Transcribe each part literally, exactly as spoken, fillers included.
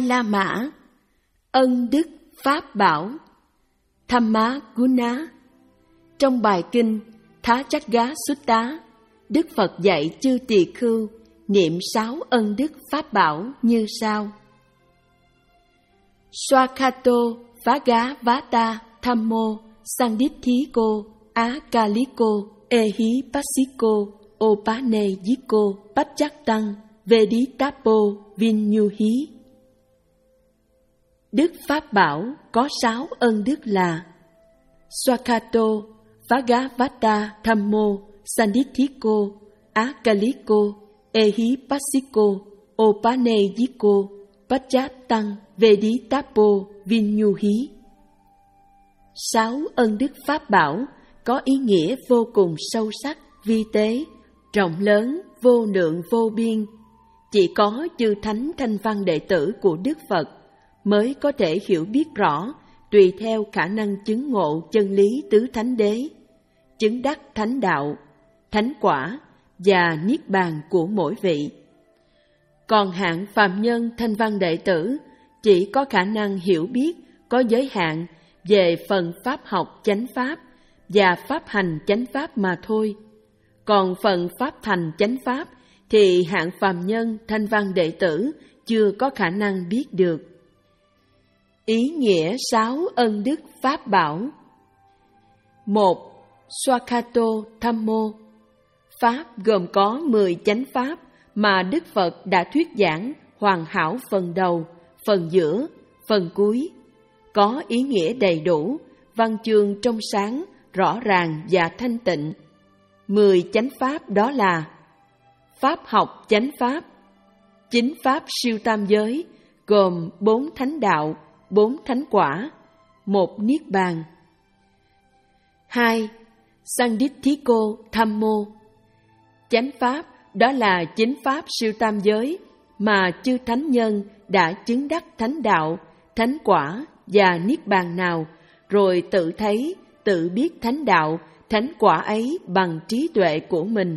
La Mã, ân đức pháp bảo, Thamma Guna. Trong bài kinh Thá Chát Gá Sutta, Đức Phật dạy chư tỳ khưu niệm sáu ân đức pháp bảo như sau: Swakato Phá Vata Thammo Sandithiko Akaliko Ehipassiko Opanejiko Pachaktan Veditapo Vinyuhi. Đức pháp bảo có sáu ân đức là Swakato Bhagavata Thammo Sandithiko Akaliko Ehipassiko Opanejiko Pachaktan Veditapo Vinyuhi. Sáu ân đức pháp bảo có ý nghĩa vô cùng sâu sắc, vi tế, rộng lớn, vô lượng vô biên. Chỉ có chư thánh thanh văn đệ tử của Đức Phật mới có thể hiểu biết rõ, tùy theo khả năng chứng ngộ chân lý tứ thánh đế, chứng đắc thánh đạo, thánh quả và niết bàn của mỗi vị. Còn hạng phàm nhân thanh văn đệ tử chỉ có khả năng hiểu biết có giới hạn về phần pháp học chánh pháp và pháp hành chánh pháp mà thôi. Còn phần pháp thành chánh pháp thì hạng phàm nhân thanh văn đệ tử chưa có khả năng biết được. Ý nghĩa sáu ân đức pháp bảo: Một. Swakato Thammo. Pháp gồm có mười chánh pháp mà Đức Phật đã thuyết giảng hoàn hảo phần đầu, phần giữa, phần cuối, có ý nghĩa đầy đủ, văn chương trong sáng, rõ ràng và thanh tịnh. Mười chánh pháp đó là: pháp học chánh pháp, chính pháp siêu tam giới gồm bốn thánh đạo, bốn thánh quả, một niết bàn. Hai. Sandithiko Thammo. Chánh pháp đó là chính pháp siêu tam giới mà chư thánh nhân đã chứng đắc thánh đạo, thánh quả và niết bàn nào, rồi tự thấy, tự biết thánh đạo, thánh quả ấy bằng trí tuệ của mình.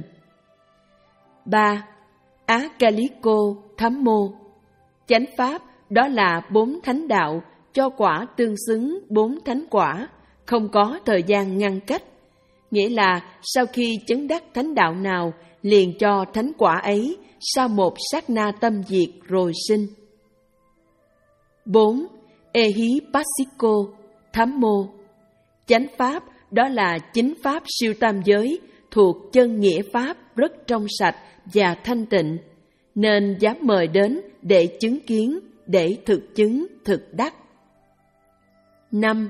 Ba. Akaliko Thammo. Chánh pháp đó là bốn thánh đạo cho quả tương xứng bốn thánh quả, không có thời gian ngăn cách. Nghĩa là sau khi chứng đắc thánh đạo nào, liền cho thánh quả ấy sau một sát na tâm diệt rồi sinh. Bốn. Ehipassiko Thammo. Chánh pháp đó là chính pháp siêu tam giới thuộc chân nghĩa pháp rất trong sạch và thanh tịnh, nên dám mời đến để chứng kiến, để thực chứng, thực đắc. Năm.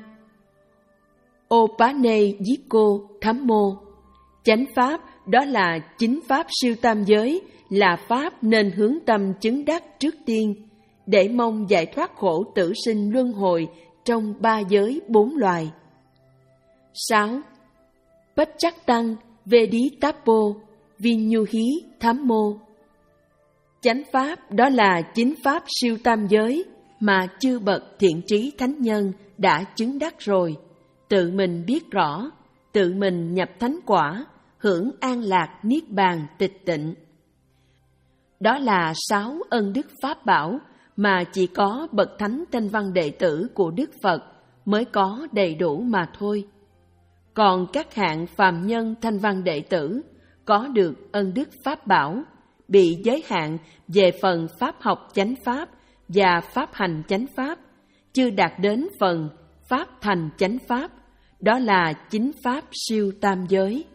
Opanejiko Thammo. Chánh pháp đó là chính pháp siêu tam giới, là pháp nên hướng tâm chứng đắc trước tiên, để mong giải thoát khổ tử sinh luân hồi trong ba giới bốn loài. Sáu. Pachaktan Veditapo Vinyuhi Thammo. Chánh pháp đó là chính pháp siêu tam giới mà chư bậc thiện trí thánh nhân đã chứng đắc rồi, tự mình biết rõ, tự mình nhập thánh quả, hưởng an lạc niết bàn tịch tịnh. Đó là sáu ân đức pháp bảo mà chỉ có bậc thánh thanh văn đệ tử của Đức Phật mới có đầy đủ mà thôi. Còn các hạng phàm nhân thanh văn đệ tử có được ân đức pháp bảo bị giới hạn về phần pháp học chánh pháp và pháp hành chánh pháp, chưa đạt đến phần pháp thành chánh pháp, đó là chính pháp siêu tam giới.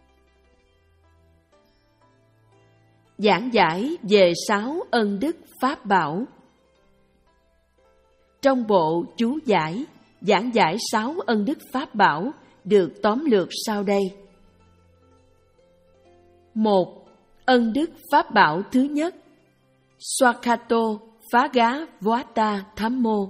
Giảng giải về sáu ân đức pháp bảo. Trong bộ chú giải, giảng giải sáu ân đức pháp bảo được tóm lược sau đây. Một. Ân đức pháp bảo thứ nhất, Swakato Bhagavata Thammo.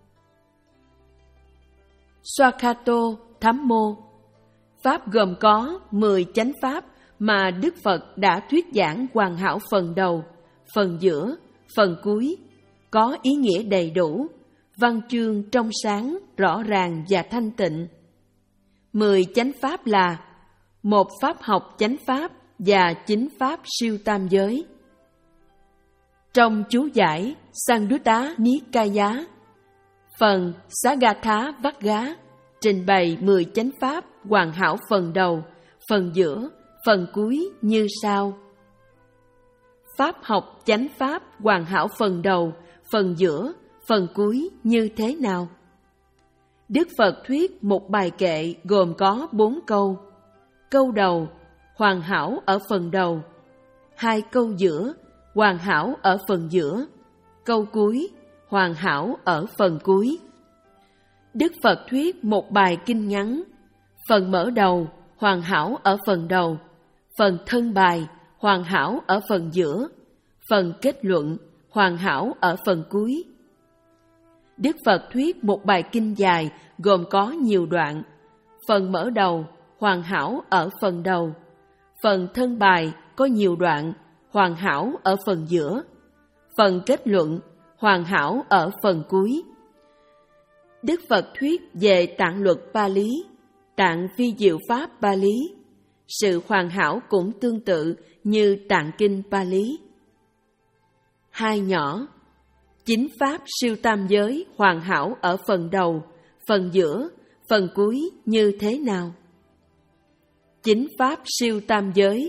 Swakato Thammo. Pháp gồm có mười chánh pháp mà Đức Phật đã thuyết giảng hoàn hảo phần đầu, phần giữa, phần cuối, có ý nghĩa đầy đủ, văn chương trong sáng, rõ ràng và thanh tịnh. Mười chánh pháp là một pháp học chánh pháp và chính pháp siêu tam giới. Trong chú giải Sangutta Nikaya, phần Sagatha Vagga trình bày mười chánh pháp hoàn hảo phần đầu, phần giữa, phần cuối như sau. Pháp học chánh pháp hoàn hảo phần đầu, phần giữa, phần cuối như thế nào? Đức Phật thuyết một bài kệ gồm có bốn câu. Câu đầu, hoàn hảo ở phần đầu. Hai câu giữa, hoàn hảo ở phần giữa. Câu cuối, hoàn hảo ở phần cuối. Đức Phật thuyết một bài kinh ngắn. Phần mở đầu, hoàn hảo ở phần đầu. Phần thân bài, hoàn hảo ở phần giữa. Phần kết luận, hoàn hảo ở phần cuối. Đức Phật thuyết một bài kinh dài gồm có nhiều đoạn. Phần mở đầu, hoàn hảo ở phần đầu. Phần thân bài có nhiều đoạn, hoàn hảo ở phần giữa. Phần kết luận, hoàn hảo ở phần cuối. Đức Phật thuyết về tạng luật Pali, tạng vi diệu pháp Pali. Sự hoàn hảo cũng tương tự như tạng kinh Pali. Hai nhỏ, chính pháp siêu tam giới hoàn hảo ở phần đầu, phần giữa, phần cuối như thế nào? Chính pháp siêu tam giới.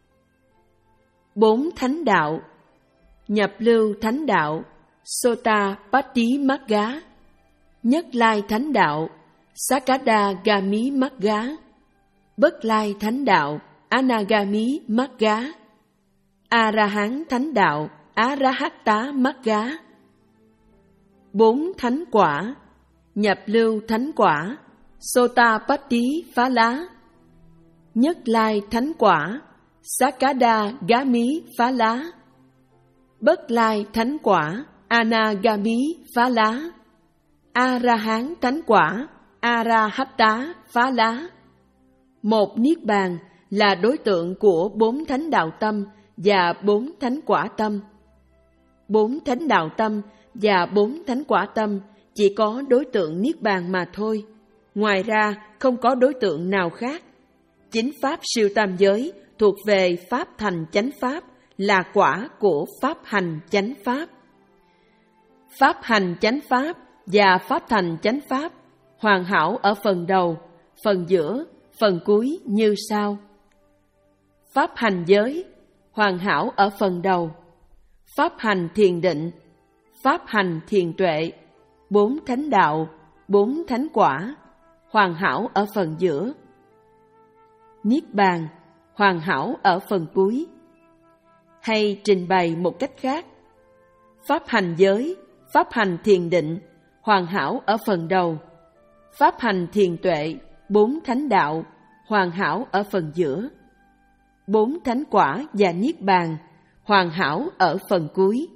Bốn thánh đạo, nhập lưu thánh đạo, Sotapattimagga, nhất lai thánh đạo, Sakadagami Magga, bất lai thánh đạo, Anagami Magga, A-la-hán thánh đạo, Arahatta Magga. Bốn thánh quả, nhập lưu thánh quả, Sotapatti Phá Lá, nhất lai thánh quả, Sakadagami Phá Lá, bất lai thánh quả, Anagami Phá Lá, A-la-hán thánh quả, Arahatta Phá Lá. Một niết bàn là đối tượng của bốn thánh đạo tâm và bốn thánh quả tâm. Bốn thánh đạo tâm và bốn thánh quả tâm chỉ có đối tượng niết bàn mà thôi. Ngoài ra không có đối tượng nào khác. Chính pháp siêu tam giới thuộc về pháp thành chánh pháp, là quả của pháp hành chánh pháp. Pháp hành chánh pháp và pháp thành chánh pháp hoàn hảo ở phần đầu, phần giữa, phần cuối như sau. Pháp hành giới hoàn hảo ở phần đầu. Pháp hành thiền định, pháp hành thiền tuệ, bốn thánh đạo, bốn thánh quả hoàn hảo ở phần giữa. Niết bàn hoàn hảo ở phần cuối. Hay trình bày một cách khác, pháp hành giới, pháp hành thiền định hoàn hảo ở phần đầu. Pháp hành thiền tuệ, bốn thánh đạo hoàn hảo ở phần giữa. Bốn thánh quả và niết bàn hoàn hảo ở phần cuối.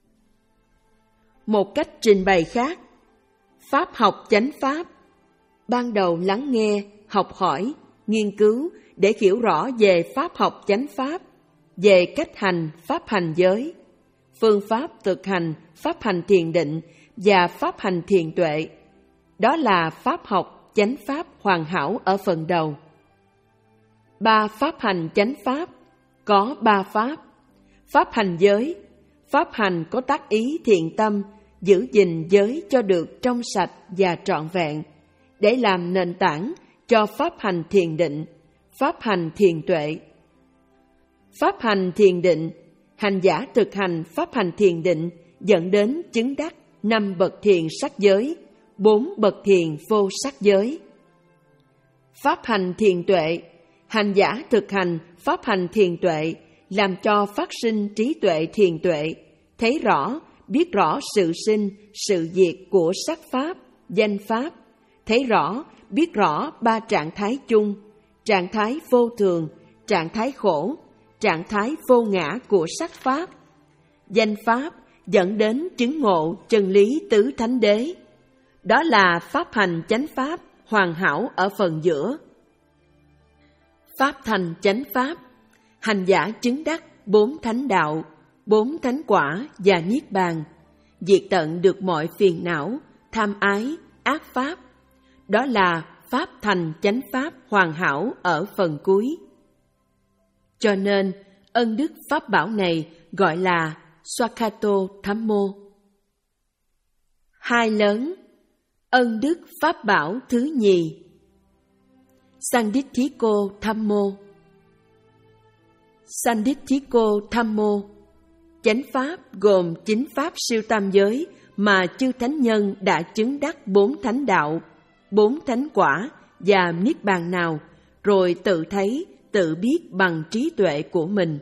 Một cách trình bày khác, pháp học chánh pháp, ban đầu lắng nghe, học hỏi, nghiên cứu để hiểu rõ về pháp học chánh pháp, về cách hành pháp hành giới, phương pháp thực hành pháp hành thiền định và pháp hành thiền tuệ. Đó là pháp học chánh pháp hoàn hảo ở phần đầu. Ba pháp hành chánh pháp có ba pháp. Pháp hành giới, pháp hành có tác ý thiện tâm, giữ gìn giới cho được trong sạch và trọn vẹn, để làm nền tảng cho pháp hành thiền định, pháp hành thiền tuệ. Pháp hành thiền định, hành giả thực hành pháp hành thiền định dẫn đến chứng đắc năm bậc thiền sắc giới, bốn bậc thiền vô sắc giới. Pháp hành thiền tuệ, hành giả thực hành pháp hành thiền tuệ làm cho phát sinh trí tuệ thiền tuệ, thấy rõ, biết rõ sự sinh, sự diệt của sắc pháp, danh pháp, thấy rõ, biết rõ ba trạng thái chung, trạng thái vô thường, trạng thái khổ, trạng thái vô ngã của sắc pháp. Danh pháp dẫn đến chứng ngộ chân lý tứ thánh đế. Đó là pháp hành chánh pháp hoàn hảo ở phần giữa. Pháp thành chánh pháp, hành giả chứng đắc bốn thánh đạo, bốn thánh quả và niết bàn, diệt tận được mọi phiền não, tham ái, ác pháp. Đó là pháp thành chánh pháp hoàn hảo ở phần cuối. Cho nên, ân đức pháp bảo này gọi là Swakato Thammo. Hai lớn, ân đức pháp bảo thứ nhì, Sandithiko Thammo. Sandithiko Thammo, chánh pháp gồm chính pháp siêu tam giới mà chư thánh nhân đã chứng đắc bốn thánh đạo, bốn thánh quả và niết bàn nào, rồi tự thấy, tự biết bằng trí tuệ của mình.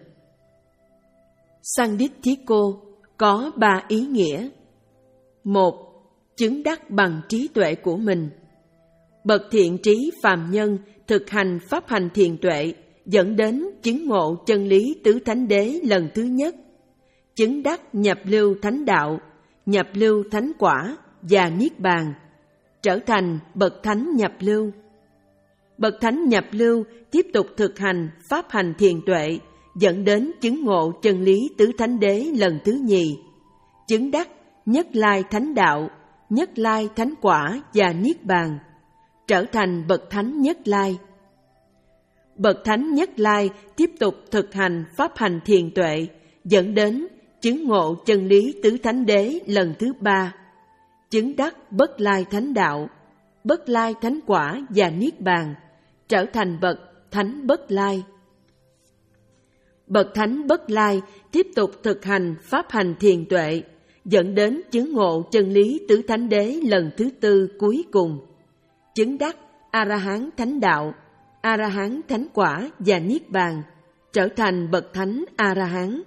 Sandithiko có ba ý nghĩa. Một, chứng đắc bằng trí tuệ của mình. Bậc thiện trí phàm nhân thực hành pháp hành thiền tuệ dẫn đến chứng ngộ chân lý tứ thánh đế lần thứ nhất, chứng đắc nhập lưu thánh đạo, nhập lưu thánh quả và niết bàn, trở thành bậc thánh nhập lưu. Bậc thánh nhập lưu tiếp tục thực hành pháp hành thiền tuệ dẫn đến chứng ngộ chân lý tứ thánh đế lần thứ nhì, chứng đắc nhất lai thánh đạo, nhất lai thánh quả và niết bàn, trở thành bậc thánh nhất lai. Bậc thánh nhất lai tiếp tục thực hành pháp hành thiền tuệ dẫn đến chứng ngộ chân lý tứ thánh đế lần thứ ba, chứng đắc bất lai thánh đạo, bất lai thánh quả và niết bàn, trở thành bậc thánh bất lai. Bậc thánh bất lai tiếp tục thực hành pháp hành thiền tuệ dẫn đến chứng ngộ chân lý tứ thánh đế lần thứ tư cuối cùng, chứng đắc A-la-hán thánh đạo, A-la-hán thánh quả và niết bàn, trở thành bậc thánh A-la-hán.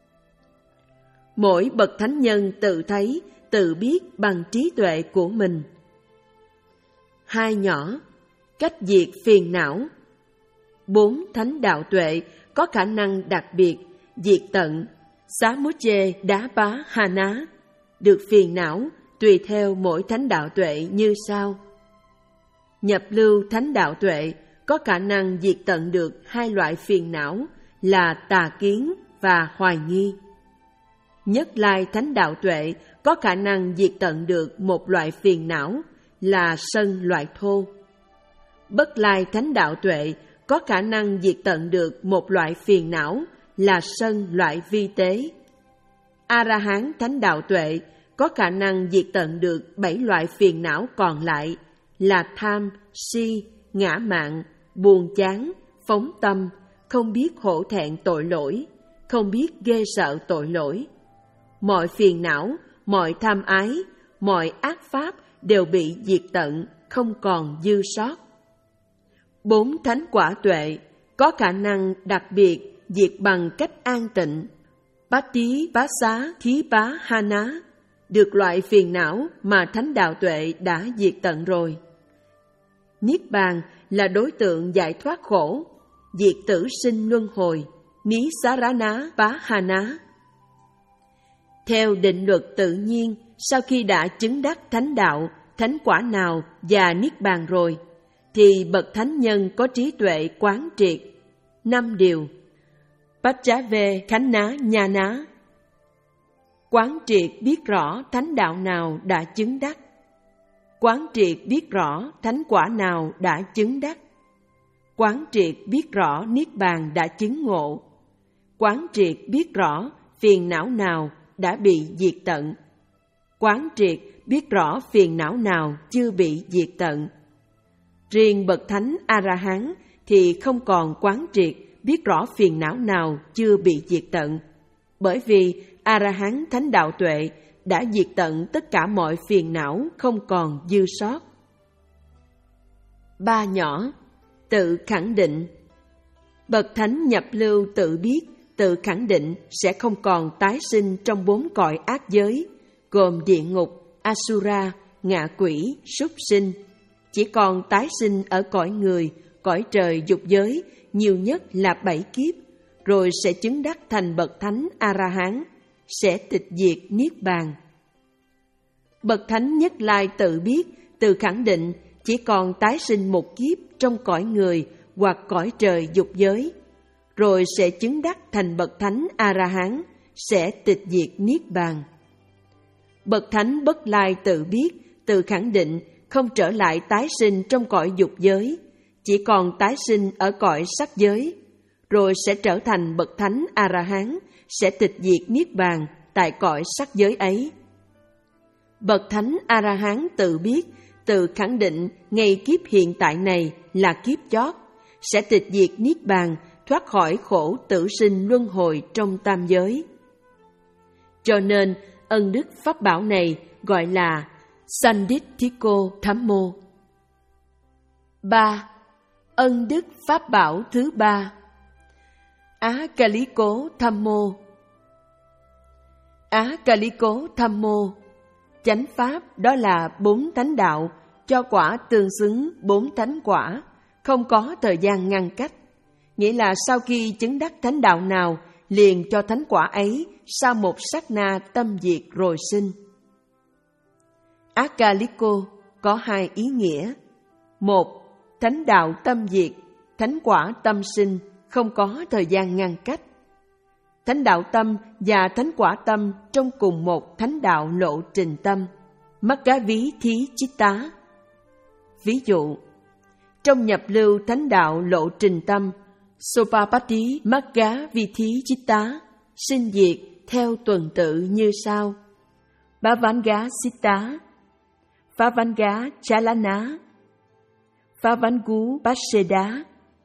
Mỗi bậc thánh nhân tự thấy, tự biết bằng trí tuệ của mình. Hai nhỏ, cách diệt phiền não. Bốn thánh đạo tuệ có khả năng đặc biệt diệt tận Samujje Đá Bá Hà Ná, được phiền não tùy theo mỗi thánh đạo tuệ như sau. Nhập lưu thánh đạo tuệ có khả năng diệt tận được hai loại phiền não là tà kiến và hoài nghi. Nhất lai thánh đạo tuệ có khả năng diệt tận được một loại phiền não là sân loại thô. Bất lai thánh đạo tuệ có khả năng diệt tận được một loại phiền não là sân loại vi tế. A-la-hán thánh đạo tuệ có khả năng diệt tận được bảy loại phiền não còn lại là tham, si, ngã mạn, buồn chán, phóng tâm, không biết hổ thẹn tội lỗi, không biết ghê sợ tội lỗi. Mọi phiền não, mọi tham ái, mọi ác pháp đều bị diệt tận, không còn dư sót. Bốn thánh quả tuệ có khả năng đặc biệt diệt bằng cách an tịnh. Pati Bá Xá Thí Bá Ha Ná, được loại phiền não mà thánh đạo tuệ đã diệt tận rồi. Niết bàn là đối tượng giải thoát khổ, diệt tử sinh luân hồi, Ní Xá Rá Ná Bá Ha Ná. Theo định luật tự nhiên, sau khi đã chứng đắc thánh đạo, thánh quả nào và niết bàn rồi, thì bậc thánh nhân có trí tuệ quán triệt năm điều. Pachave Khánh Ná Nha Ná, quán triệt biết rõ thánh đạo nào đã chứng đắc, quán triệt biết rõ thánh quả nào đã chứng đắc, quán triệt biết rõ niết bàn đã chứng ngộ, quán triệt biết rõ phiền não nào đã bị diệt tận, quán triệt biết rõ phiền não nào chưa bị diệt tận. Riêng bậc thánh A-la-hán thì không còn quán triệt biết rõ phiền não nào chưa bị diệt tận, bởi vì A-la-hán thánh đạo tuệ đã diệt tận tất cả mọi phiền não, không còn dư sót. Ba nhỏ, tự khẳng định. Bậc thánh nhập lưu tự biết, tự khẳng định sẽ không còn tái sinh trong bốn cõi ác giới, gồm địa ngục, Asura, ngạ quỷ, súc sinh, chỉ còn tái sinh ở cõi người, cõi trời dục giới, nhiều nhất là bảy kiếp, rồi sẽ chứng đắc thành bậc thánh A-la-hán, sẽ tịch diệt niết bàn. Bậc thánh nhất lai tự biết, tự khẳng định chỉ còn tái sinh một kiếp trong cõi người hoặc cõi trời dục giới, rồi sẽ chứng đắc thành bậc thánh A-la-hán, sẽ tịch diệt niết bàn. Bậc thánh bất lai tự biết, tự khẳng định không trở lại tái sinh trong cõi dục giới, chỉ còn tái sinh ở cõi sắc giới, rồi sẽ trở thành bậc thánh A-la-hán, sẽ tịch diệt niết bàn, tại cõi sắc giới ấy. Bậc Thánh A-la-hán tự biết, tự khẳng định ngày kiếp hiện tại này là kiếp chót, sẽ tịch diệt niết bàn, thoát khỏi khổ tử sinh luân hồi trong tam giới. Cho nên, ân đức pháp bảo này gọi là Sanditthiko Thammo. ba. Ân đức pháp bảo thứ ba, Á-ca-lý-cố Thammo. Á-ca-lý-cố Thammo, chánh pháp đó là bốn thánh đạo, cho quả tương xứng bốn thánh quả, không có thời gian ngăn cách. Nghĩa là sau khi chứng đắc thánh đạo nào, liền cho thánh quả ấy sau một sát na tâm diệt rồi sinh. Á-ca-lý-cô có hai ý nghĩa. Một, thánh đạo tâm diệt, thánh quả tâm sinh, không có thời gian ngăn cách. Thánh đạo tâm và thánh quả tâm trong cùng một thánh đạo lộ trình tâm, Maggavithi-chitta. Ví dụ, trong nhập lưu thánh đạo lộ trình tâm, Sopapatti Maggavithi-chitta sinh diệt theo tuần tự như sau: Bhavanga-sitta, Phavanga-chalana, Phavangu-paseda,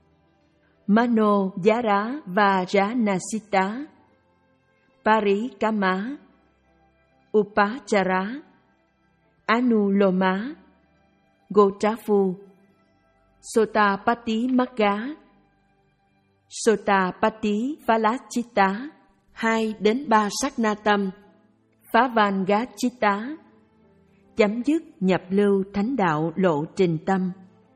Mano-yara và Janasitta, Parikama, Upachara, Anuloma, Gotrafu, Sotapatti Magga, Sotapatti Phalacchitta, hai đến ba sát na tâm, Phavanga-chitta, chấm dứt nhập lưu thánh đạo lộ trình tâm.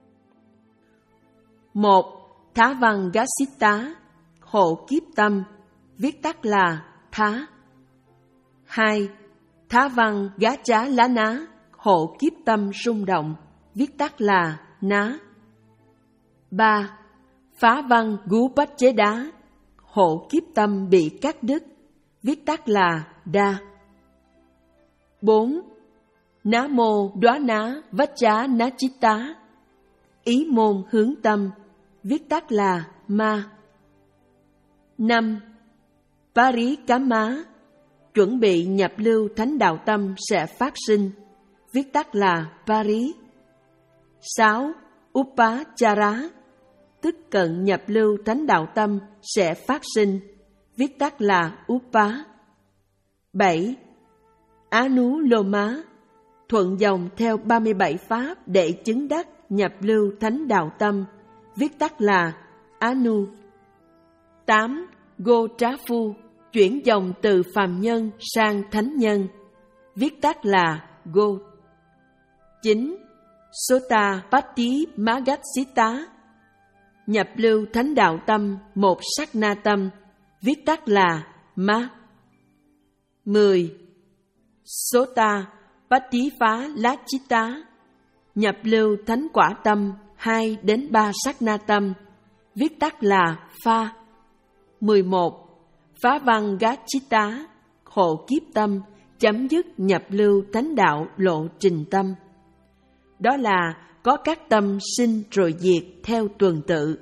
Một, Thávanga-sitta, hộ kiếp tâm, viết tắt là Thá. Hai, Thávanga-chalana, hộ kiếp tâm rung động, viết tắt là Ná. Ba, Phavangu-paseda, hộ kiếp tâm bị cắt đứt, viết tắt là Đa. Bốn, Namo Dvana Vacchanachitta, ý môn hướng tâm, viết tắt là Ma. Năm, Parikama, chuẩn bị nhập lưu thánh đạo tâm sẽ phát sinh, viết tắt là Pari. Sáu, Upachara, tức cận nhập lưu thánh đạo tâm sẽ phát sinh, viết tắt là Upa. Bảy, Anuloma, thuận dòng theo ba mươi bảy pháp để chứng đắc nhập lưu thánh đạo tâm, viết tắt là Anu. Tám, Gotrafu, chuyển dòng từ phàm nhân sang thánh nhân, viết tắt là Go. Chín, Sotapatti Maggassitta, nhập lưu thánh đạo tâm một sát na tâm, viết tắt là Ma. Mười, Sotapatti Phalacchitta, nhập lưu thánh quả tâm hai đến ba sát na tâm, viết tắt là Pha. Mười một, Phavanga-chitta, hộ kiếp tâm, chấm dứt nhập lưu thánh đạo lộ trình tâm. Đó là có các tâm sinh rồi diệt theo tuần tự.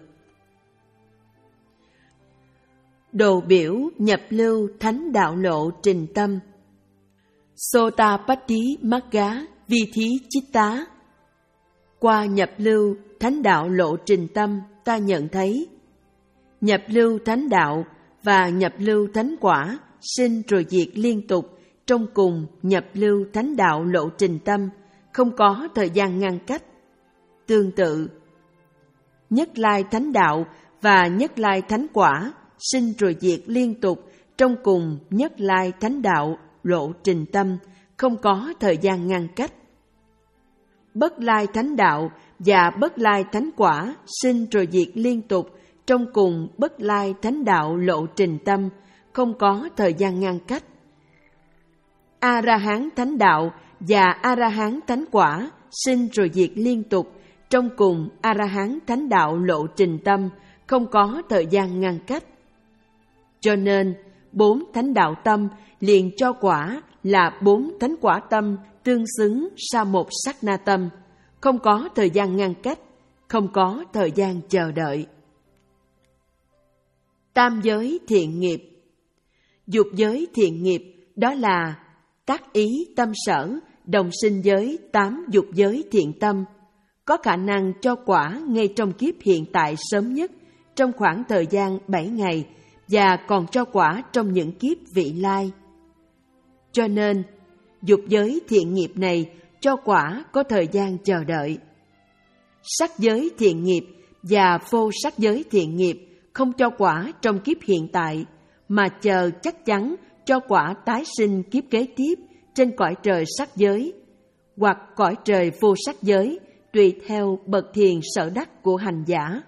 Đồ biểu nhập lưu thánh đạo lộ trình tâm. Sotapatti Magga Vithi-chitta, qua nhập lưu thánh đạo lộ trình tâm ta nhận thấy nhập lưu thánh đạo và nhập lưu thánh quả sinh rồi diệt liên tục trong cùng nhập lưu thánh đạo lộ trình tâm, không có thời gian ngăn cách. Tương tự, Nhất Lai thánh đạo và Nhất Lai thánh quả sinh rồi diệt liên tục trong cùng Nhất Lai thánh đạo lộ trình tâm, không có thời gian ngăn cách. Bất Lai thánh đạo và Bất Lai thánh quả sinh rồi diệt liên tục trong cùng Bất Lai thánh đạo lộ trình tâm, không có thời gian ngăn cách. A-la-hán thánh đạo và A-la-hán thánh quả sinh rồi diệt liên tục trong cùng A-la-hán thánh đạo lộ trình tâm, không có thời gian ngăn cách. Cho nên, bốn thánh đạo tâm liền cho quả là bốn thánh quả tâm tương xứng sau một sát na tâm, không có thời gian ngăn cách, không có thời gian chờ đợi. Tam giới thiện nghiệp. Dục giới thiện nghiệp đó là tác ý tâm sở, đồng sinh giới, tám dục giới thiện tâm, có khả năng cho quả ngay trong kiếp hiện tại sớm nhất, trong khoảng thời gian bảy ngày, và còn cho quả trong những kiếp vị lai. Cho nên, dục giới thiện nghiệp này cho quả có thời gian chờ đợi. Sắc giới thiện nghiệp và vô sắc giới thiện nghiệp không cho quả trong kiếp hiện tại, mà chờ chắc chắn cho quả tái sinh kiếp kế tiếp trên cõi trời sắc giới, hoặc cõi trời vô sắc giới, tùy theo bậc thiền sở đắc của hành giả.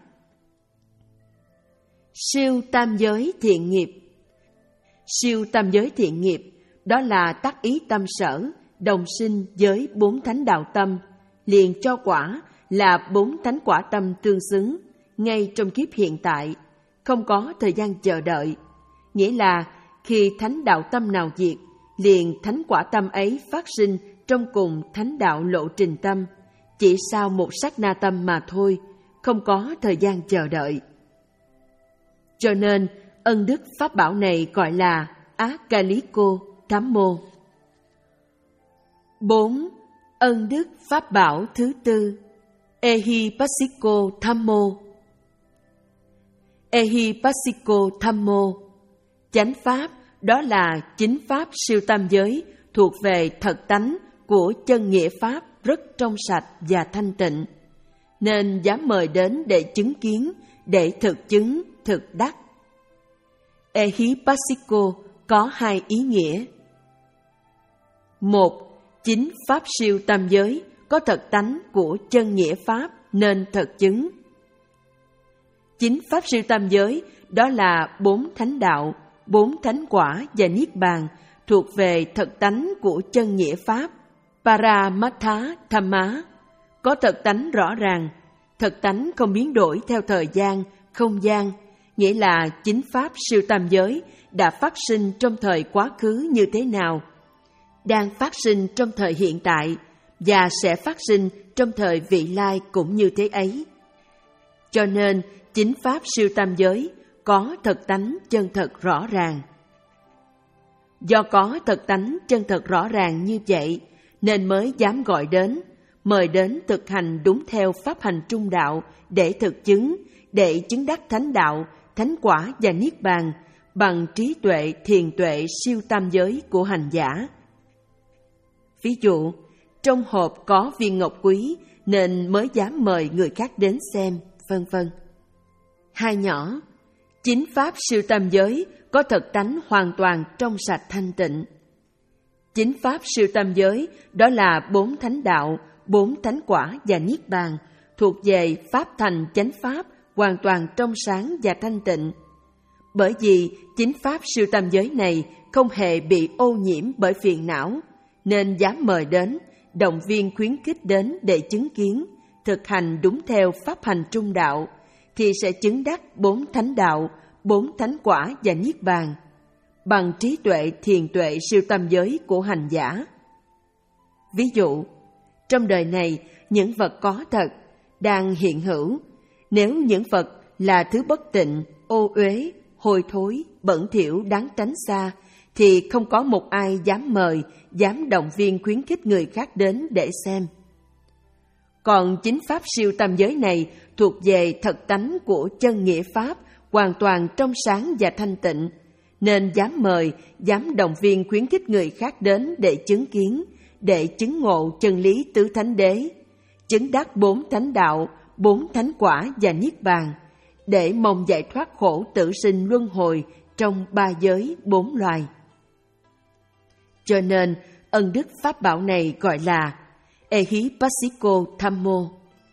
Siêu tam giới thiện nghiệp. Siêu tam giới thiện nghiệp, đó là tác ý tâm sở, đồng sinh với bốn thánh đạo tâm, liền cho quả là bốn thánh quả tâm tương xứng, ngay trong kiếp hiện tại, không có thời gian chờ đợi. Nghĩa là khi thánh đạo tâm nào diệt, liền thánh quả tâm ấy phát sinh trong cùng thánh đạo lộ trình tâm, chỉ sau một sát na tâm mà thôi, không có thời gian chờ đợi. Cho nên, ân đức pháp bảo này gọi là Akaliko Thammo. Bốn. Ân đức pháp bảo thứ tư, Ehipassiko Thammo. Ehipassiko Thammo, chánh pháp, đó là chính pháp siêu tam giới thuộc về thật tánh của chân nghĩa pháp rất trong sạch và thanh tịnh, nên dám mời đến để chứng kiến, để thực chứng, thực đắc. Ehipassiko có hai ý nghĩa. Một, chính pháp siêu tam giới có thật tánh của chân nghĩa pháp nên thực chứng. Chính pháp siêu tam giới đó là bốn thánh đạo, bốn thánh quả và niết bàn thuộc về thật tánh của chân nghĩa pháp Paramatha Thamma, có thật tánh rõ ràng, thật tánh không biến đổi theo thời gian, không gian, nghĩa là chính pháp siêu tam giới đã phát sinh trong thời quá khứ như thế nào, đang phát sinh trong thời hiện tại và sẽ phát sinh trong thời vị lai cũng như thế ấy. Cho nên, chính pháp siêu tam giới có thật tánh chân thật rõ ràng. Do có thật tánh chân thật rõ ràng như vậy, nên mới dám gọi đến, mời đến thực hành đúng theo pháp hành trung đạo để thực chứng, để chứng đắc thánh đạo, thánh quả và niết bàn bằng trí tuệ, thiền tuệ siêu tam giới của hành giả. Ví dụ, trong hộp có viên ngọc quý nên mới dám mời người khác đến xem, vân vân. Hai nhỏ, chính pháp siêu tam giới có thật tánh hoàn toàn trong sạch thanh tịnh. Chính pháp siêu tam giới đó là bốn thánh đạo, bốn thánh quả và niết bàn thuộc về pháp thành chánh pháp hoàn toàn trong sáng và thanh tịnh. Bởi vì chính pháp siêu tam giới này không hề bị ô nhiễm bởi phiền não, nên dám mời đến, động viên khuyến khích đến để chứng kiến, thực hành đúng theo pháp hành trung đạo, thì sẽ chứng đắc bốn thánh đạo, bốn thánh quả và niết bàn bằng trí tuệ thiền tuệ siêu tam giới của hành giả. Ví dụ, trong đời này những vật có thật đang hiện hữu, nếu những vật là thứ bất tịnh, ô uế, hôi thối, bẩn thỉu đáng tránh xa, thì không có một ai dám mời, dám động viên khuyến khích người khác đến để xem. Còn chính pháp siêu tam giới này thuộc về thật tánh của chân nghĩa pháp, hoàn toàn trong sáng và thanh tịnh, nên dám mời, dám động viên khuyến khích người khác đến để chứng kiến, để chứng ngộ chân lý tứ thánh đế, chứng đắc bốn thánh đạo, bốn thánh quả và niết bàn, để mong giải thoát khổ tử sinh luân hồi trong ba giới bốn loài. Cho nên, ân đức pháp bảo này gọi là Ehipassiko Thammo.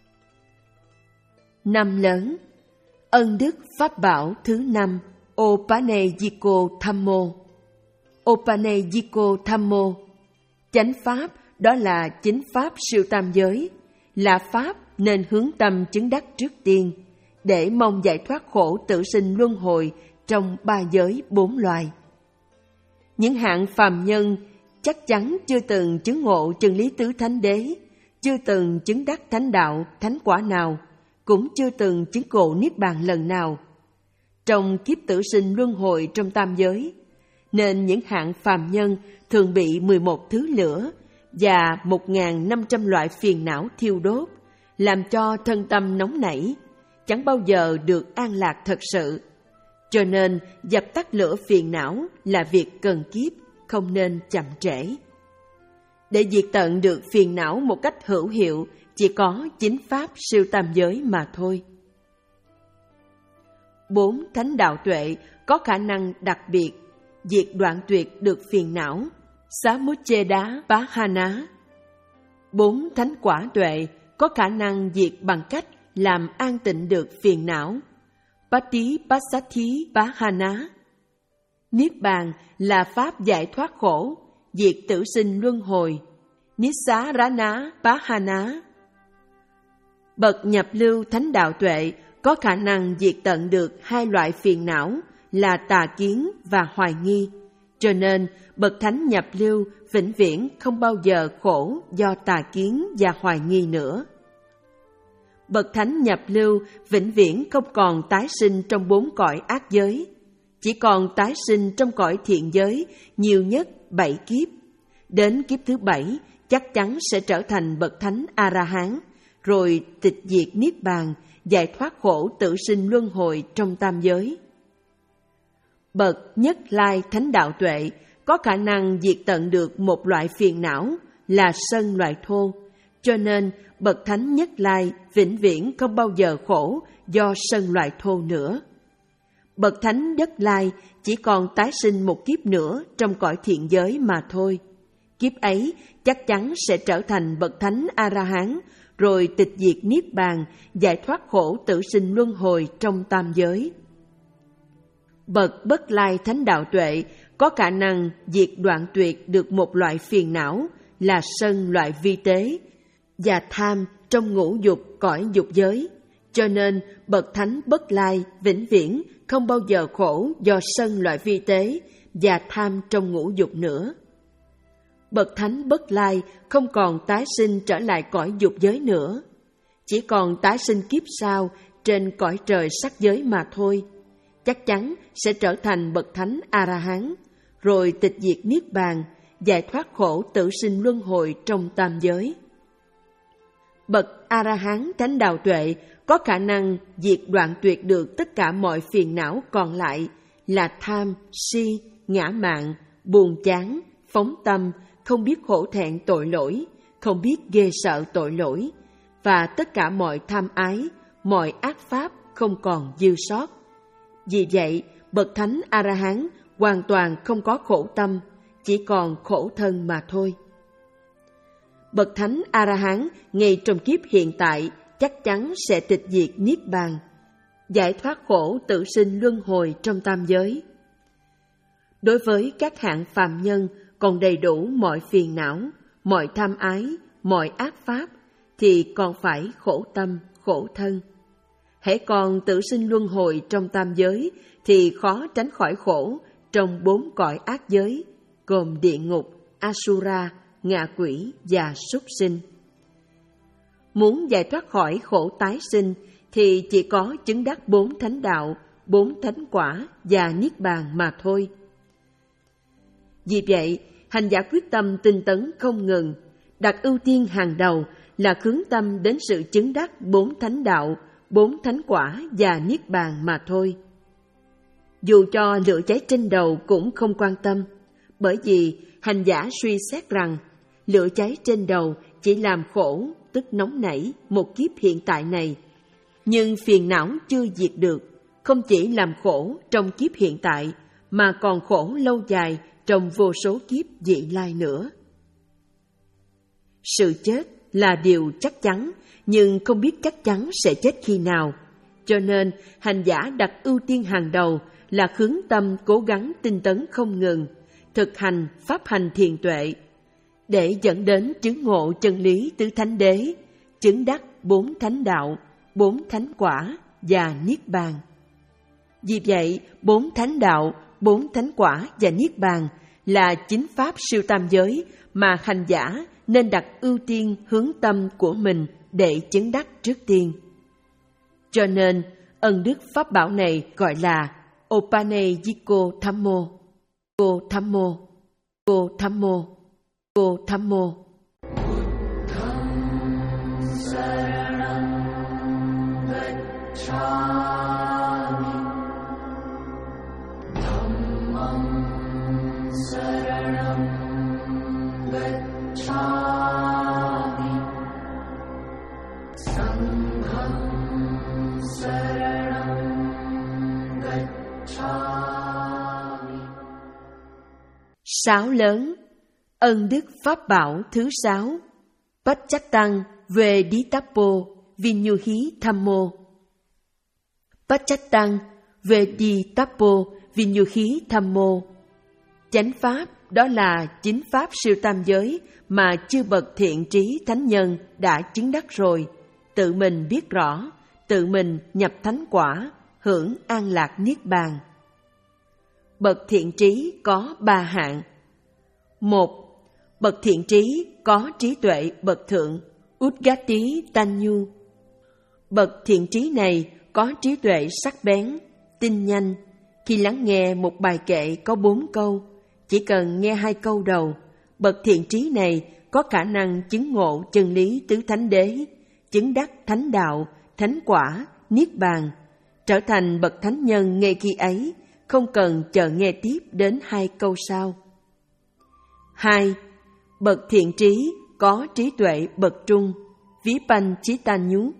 Năm lớn, ân đức pháp bảo thứ năm, Opanejiko Thammo. Opanejiko Thammo, chánh pháp đó là chính pháp siêu tam giới, là pháp nên hướng tâm chứng đắc trước tiên, để mong giải thoát khổ tử sinh luân hồi trong ba giới bốn loài. Những hạng phàm nhân chắc chắn chưa từng chứng ngộ chân lý tứ thánh đế, chưa từng chứng đắc thánh đạo, thánh quả nào, cũng chưa từng chứng ngộ niết bàn lần nào. Trong kiếp tử sinh luân hồi trong tam giới, nên những hạng phàm nhân thường bị mười một thứ lửa và một nghìn năm trăm loại phiền não thiêu đốt, làm cho thân tâm nóng nảy, chẳng bao giờ được an lạc thật sự. Cho nên dập tắt lửa phiền não là việc cần kiếp, không nên chậm trễ. Để diệt tận được phiền não một cách hữu hiệu, chỉ có chính pháp siêu tam giới mà thôi. Bốn thánh đạo tuệ có khả năng đặc biệt diệt đoạn tuyệt được phiền não, Samucceda Vahana. Bốn thánh quả tuệ có khả năng diệt bằng cách làm an tịnh được phiền não, Patipassati Vahana. Niết bàn là pháp giải thoát khổ, diệt tử sinh luân hồi, Nissarana Vahana. Bậc nhập lưu thánh đạo tuệ có khả năng diệt tận được hai loại phiền não là tà kiến và hoài nghi, cho nên bậc thánh nhập lưu vĩnh viễn không bao giờ khổ do tà kiến và hoài nghi nữa. Bậc thánh nhập lưu vĩnh viễn không còn tái sinh trong bốn cõi ác giới, chỉ còn tái sinh trong cõi thiện giới nhiều nhất bảy kiếp. Đến kiếp thứ bảy chắc chắn sẽ trở thành bậc thánh A-la-hán, rồi tịch diệt niết bàn, giải thoát khổ tử sinh luân hồi trong tam giới. Bậc nhất lai thánh đạo tuệ có khả năng diệt tận được một loại phiền não là sân loại thô, cho nên bậc thánh nhất lai vĩnh viễn không bao giờ khổ do sân loại thô nữa. Bậc thánh nhất lai chỉ còn tái sinh một kiếp nữa trong cõi thiện giới mà thôi. Kiếp ấy chắc chắn sẽ trở thành bậc thánh A-la-hán, rồi tịch diệt niết bàn, giải thoát khổ tử sinh luân hồi trong tam giới. Bậc bất lai thánh đạo tuệ có khả năng diệt đoạn tuyệt được một loại phiền não là sân loại vi tế và tham trong ngũ dục cõi dục giới, cho nên bậc thánh bất lai vĩnh viễn không bao giờ khổ do sân loại vi tế và tham trong ngũ dục nữa. Bậc thánh bất lai không còn tái sinh trở lại cõi dục giới nữa, chỉ còn tái sinh kiếp sau trên cõi trời sắc giới mà thôi. Chắc chắn sẽ trở thành bậc thánh A-la-hán, rồi tịch diệt niết bàn, giải thoát khổ tử sinh luân hồi trong tam giới. Bậc A-la-hán thánh đạo tuệ có khả năng diệt đoạn tuyệt được tất cả mọi phiền não còn lại là tham, si, ngã mạn, buồn chán, phóng tâm, không biết khổ thẹn tội lỗi, không biết ghê sợ tội lỗi, và tất cả mọi tham ái, mọi ác pháp không còn dư sót. Vì vậy, bậc thánh A-la-hán hoàn toàn không có khổ tâm, chỉ còn khổ thân mà thôi. Bậc thánh A-la-hán ngay trong kiếp hiện tại chắc chắn sẽ tịch diệt niết bàn, giải thoát khổ tự sinh luân hồi trong tam giới. Đối với các hạng phàm nhân còn đầy đủ mọi phiền não, mọi tham ái, mọi ác pháp, thì còn phải khổ tâm, khổ thân. Hễ còn tự sinh luân hồi trong tam giới, thì khó tránh khỏi khổ trong bốn cõi ác giới, gồm địa ngục, Asura, ngạ quỷ và súc sinh. Muốn giải thoát khỏi khổ tái sinh, thì chỉ có chứng đắc bốn thánh đạo, bốn thánh quả và niết bàn mà thôi. Vì vậy, hành giả quyết tâm tinh tấn không ngừng, đặt ưu tiên hàng đầu là hướng tâm đến sự chứng đắc bốn thánh đạo, bốn thánh quả và niết bàn mà thôi. Dù cho lửa cháy trên đầu cũng không quan tâm, bởi vì hành giả suy xét rằng lửa cháy trên đầu chỉ làm khổ, tức nóng nảy một kiếp hiện tại này, nhưng phiền não chưa diệt được, không chỉ làm khổ trong kiếp hiện tại mà còn khổ lâu dài trong vô số kiếp vị lai nữa. Sự chết là điều chắc chắn, nhưng không biết chắc chắn sẽ chết khi nào, cho nên hành giả đặt ưu tiên hàng đầu là hướng tâm cố gắng tinh tấn không ngừng, thực hành pháp hành thiền tuệ, để dẫn đến chứng ngộ chân lý tứ thánh đế, chứng đắc bốn thánh đạo, bốn thánh quả và niết bàn. Vì vậy, bốn thánh đạo, bốn thánh quả và niết bàn là chính pháp siêu tam giới mà hành giả nên đặt ưu tiên hướng tâm của mình để chứng đắc trước tiên. Cho nên, ân đức pháp bảo này gọi là Opanejiko Thammo. Cô Tham Mô, Cô Tham Mô, Cô Tham Mô. Sáu lớn, ân đức pháp bảo thứ sáu. Pacchattam Veditapo Vinyuhi Thammo. Pacchattam Veditapo Vinyuhi Thammo. Chánh pháp đó là chính pháp siêu tam giới mà chư bậc thiện trí thánh nhân đã chứng đắc rồi, tự mình biết rõ, tự mình nhập thánh quả, hưởng an lạc niết bàn. Bậc thiện trí có ba hạng. Một, bậc thiện trí có trí tuệ bậc thượng, Udgati Tanyu. Bậc thiện trí này có trí tuệ sắc bén, tinh nhanh. Khi lắng nghe một bài kệ có bốn câu, chỉ cần nghe hai câu đầu, bậc thiện trí này có khả năng chứng ngộ chân lý tứ thánh đế, chứng đắc thánh đạo, thánh quả, niết bàn, trở thành bậc thánh nhân ngay khi ấy, không cần chờ nghe tiếp đến hai câu sau. Hai, bậc thiện trí có trí tuệ bậc trung, Vipanchitanyu.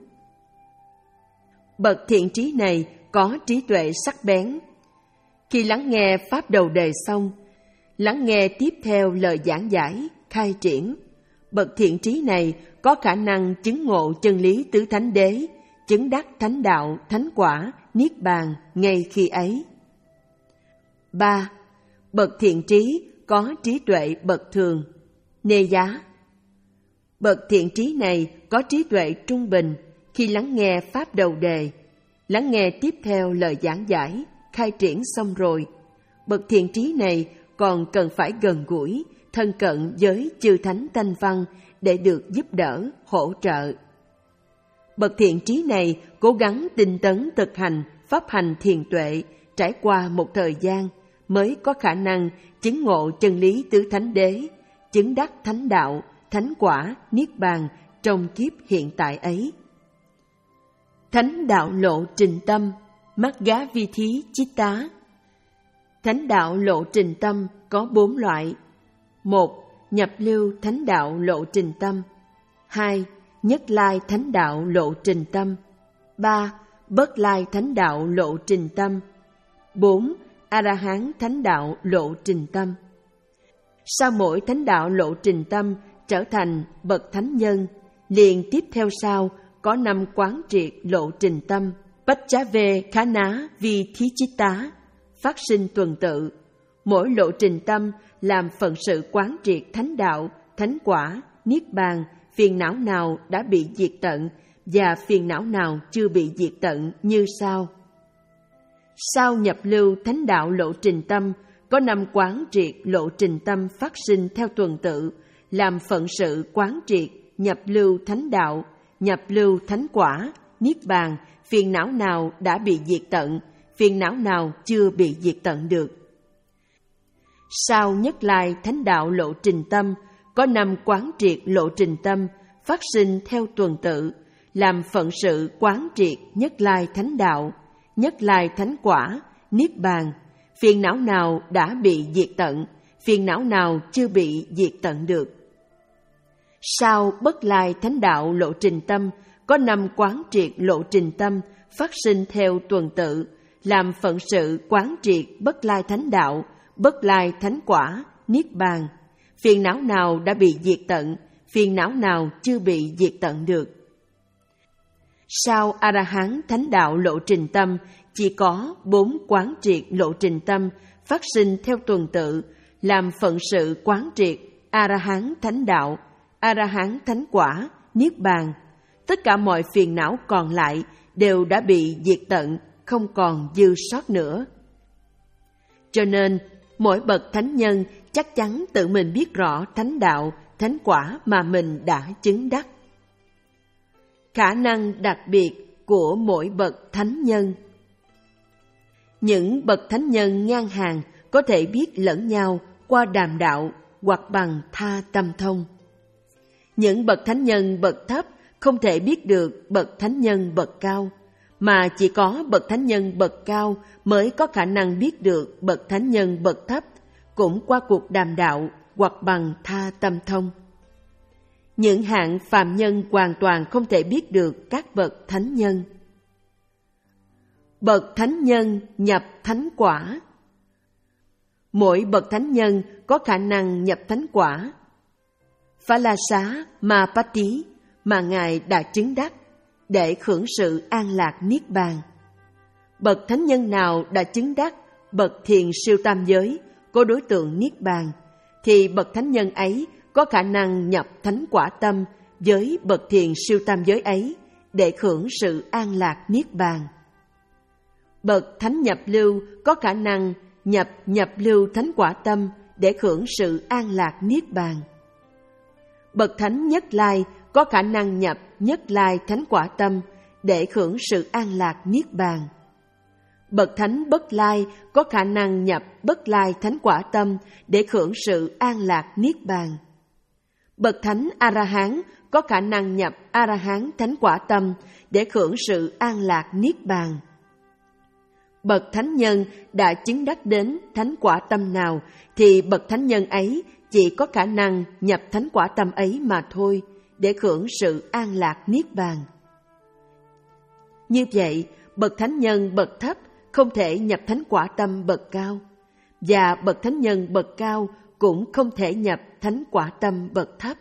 Bậc thiện trí này có trí tuệ sắc bén. Khi lắng nghe pháp đầu đề xong, lắng nghe tiếp theo lời giảng giải, khai triển, bậc thiện trí này có khả năng chứng ngộ chân lý tứ thánh đế, chứng đắc thánh đạo, thánh quả, niết bàn ngay khi ấy. Ba, bậc thiện trí có trí tuệ bậc thường, Nê giá. Bậc thiện trí này có trí tuệ trung bình. Khi lắng nghe pháp đầu đề, lắng nghe tiếp theo lời giảng giải, khai triển xong rồi, bậc thiện trí này còn cần phải gần gũi, thân cận với chư thánh tánh văn để được giúp đỡ, hỗ trợ. Bậc thiện trí này cố gắng tinh tấn thực hành pháp hành thiền tuệ, trải qua một thời gian mới có khả năng chứng ngộ chân lý tứ thánh đế, chứng đắc thánh đạo, thánh quả, niết bàn trong kiếp hiện tại ấy. Thánh đạo lộ trình tâm, Magga Vithi Chitta. Thánh đạo lộ trình tâm có bốn loại. Một, nhập lưu thánh đạo lộ trình tâm. Hai, nhất lai thánh đạo lộ trình tâm. Ba, bất lai thánh đạo lộ trình tâm. Bốn, A-la-hán thánh đạo lộ trình tâm. Sau mỗi thánh đạo lộ trình tâm trở thành bậc thánh nhân, liền tiếp theo sau có năm quán triệt lộ trình tâm, Pachave Khana Vithichitta, phát sinh tuần tự. Mỗi lộ trình tâm làm phận sự quán triệt thánh đạo, thánh quả, niết bàn, phiền não nào đã bị diệt tận và phiền não nào chưa bị diệt tận như sau. Sau nhập lưu thánh đạo lộ trình tâm, có năm quán triệt lộ trình tâm phát sinh theo tuần tự, làm phận sự quán triệt nhập lưu thánh đạo, nhập lưu thánh quả, niết bàn, phiền não nào đã bị diệt tận, phiền não nào chưa bị diệt tận được. Sau nhất lai thánh đạo lộ trình tâm, có năm quán triệt lộ trình tâm phát sinh theo tuần tự, làm phận sự quán triệt nhất lai thánh đạo, nhất lai thánh quả, niết bàn, phiền não nào đã bị diệt tận, phiền não nào chưa bị diệt tận được. Sau bất lai thánh đạo lộ trình tâm, có năm quán triệt lộ trình tâm phát sinh theo tuần tự, làm phận sự quán triệt bất lai thánh đạo, bất lai thánh quả, niết bàn, phiền não nào đã bị diệt tận, phiền não nào chưa bị diệt tận được. Sau A-la-hán thánh đạo lộ trình tâm, chỉ có bốn quán triệt lộ trình tâm phát sinh theo tuần tự, làm phận sự quán triệt A-la-hán thánh đạo, A-la-hán thánh quả, niết bàn. Tất cả mọi phiền não còn lại đều đã bị diệt tận, không còn dư sót nữa. Cho nên, mỗi bậc thánh nhân chắc chắn tự mình biết rõ thánh đạo, thánh quả mà mình đã chứng đắc. Khả năng đặc biệt của mỗi bậc thánh nhân. Những bậc thánh nhân ngang hàng có thể biết lẫn nhau qua đàm đạo hoặc bằng tha tâm thông. Những bậc thánh nhân bậc thấp không thể biết được bậc thánh nhân bậc cao, mà chỉ có bậc thánh nhân bậc cao mới có khả năng biết được bậc thánh nhân bậc thấp, cũng qua cuộc đàm đạo hoặc bằng tha tâm thông. Những hạng phàm nhân hoàn toàn không thể biết được các bậc thánh nhân. Bậc thánh nhân nhập thánh quả. Mỗi bậc thánh nhân có khả năng nhập thánh quả. Phalasa Mapati mà Ngài đã chứng đắc để hưởng sự an lạc niết bàn. Bậc thánh nhân nào đã chứng đắc bậc thiền siêu tam giới có đối tượng niết bàn, thì bậc thánh nhân ấy có khả năng nhập thánh quả tâm với bậc thiền siêu tam giới ấy để hưởng sự an lạc niết bàn. Bậc thánh nhập lưu có khả năng nhập nhập lưu thánh quả tâm để hưởng sự an lạc niết bàn. Bậc thánh nhất lai có khả năng nhập nhất lai thánh quả tâm để hưởng sự an lạc niết bàn. Bậc thánh bất lai có khả năng nhập bất lai thánh quả tâm để hưởng sự an lạc niết bàn. Bậc thánh A La Hán có khả năng nhập A La Hán thánh quả tâm để hưởng sự an lạc niết bàn. Bậc thánh nhân đã chứng đắc đến thánh quả tâm nào thì bậc thánh nhân ấy chỉ có khả năng nhập thánh quả tâm ấy mà thôi để hưởng sự an lạc niết bàn. Như vậy, bậc thánh nhân bậc thấp không thể nhập thánh quả tâm bậc cao, và bậc thánh nhân bậc cao cũng không thể nhập thánh quả tâm bậc thấp.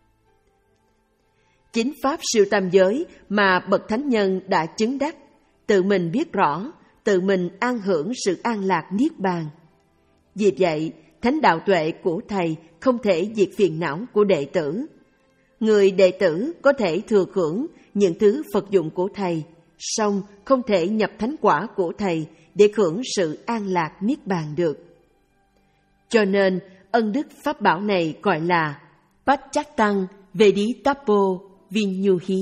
Chính pháp siêu tam giới mà bậc thánh nhân đã chứng đắc, tự mình biết rõ, tự mình an hưởng sự an lạc niết bàn. Vì vậy, thánh đạo tuệ của Thầy không thể diệt phiền não của đệ tử. Người đệ tử có thể thừa hưởng những thứ Phật dụng của Thầy, song không thể nhập thánh quả của Thầy để hưởng sự an lạc niết bàn được. Cho nên, ân đức pháp bảo này gọi là Pacchattam Veditapo Vinyuhi.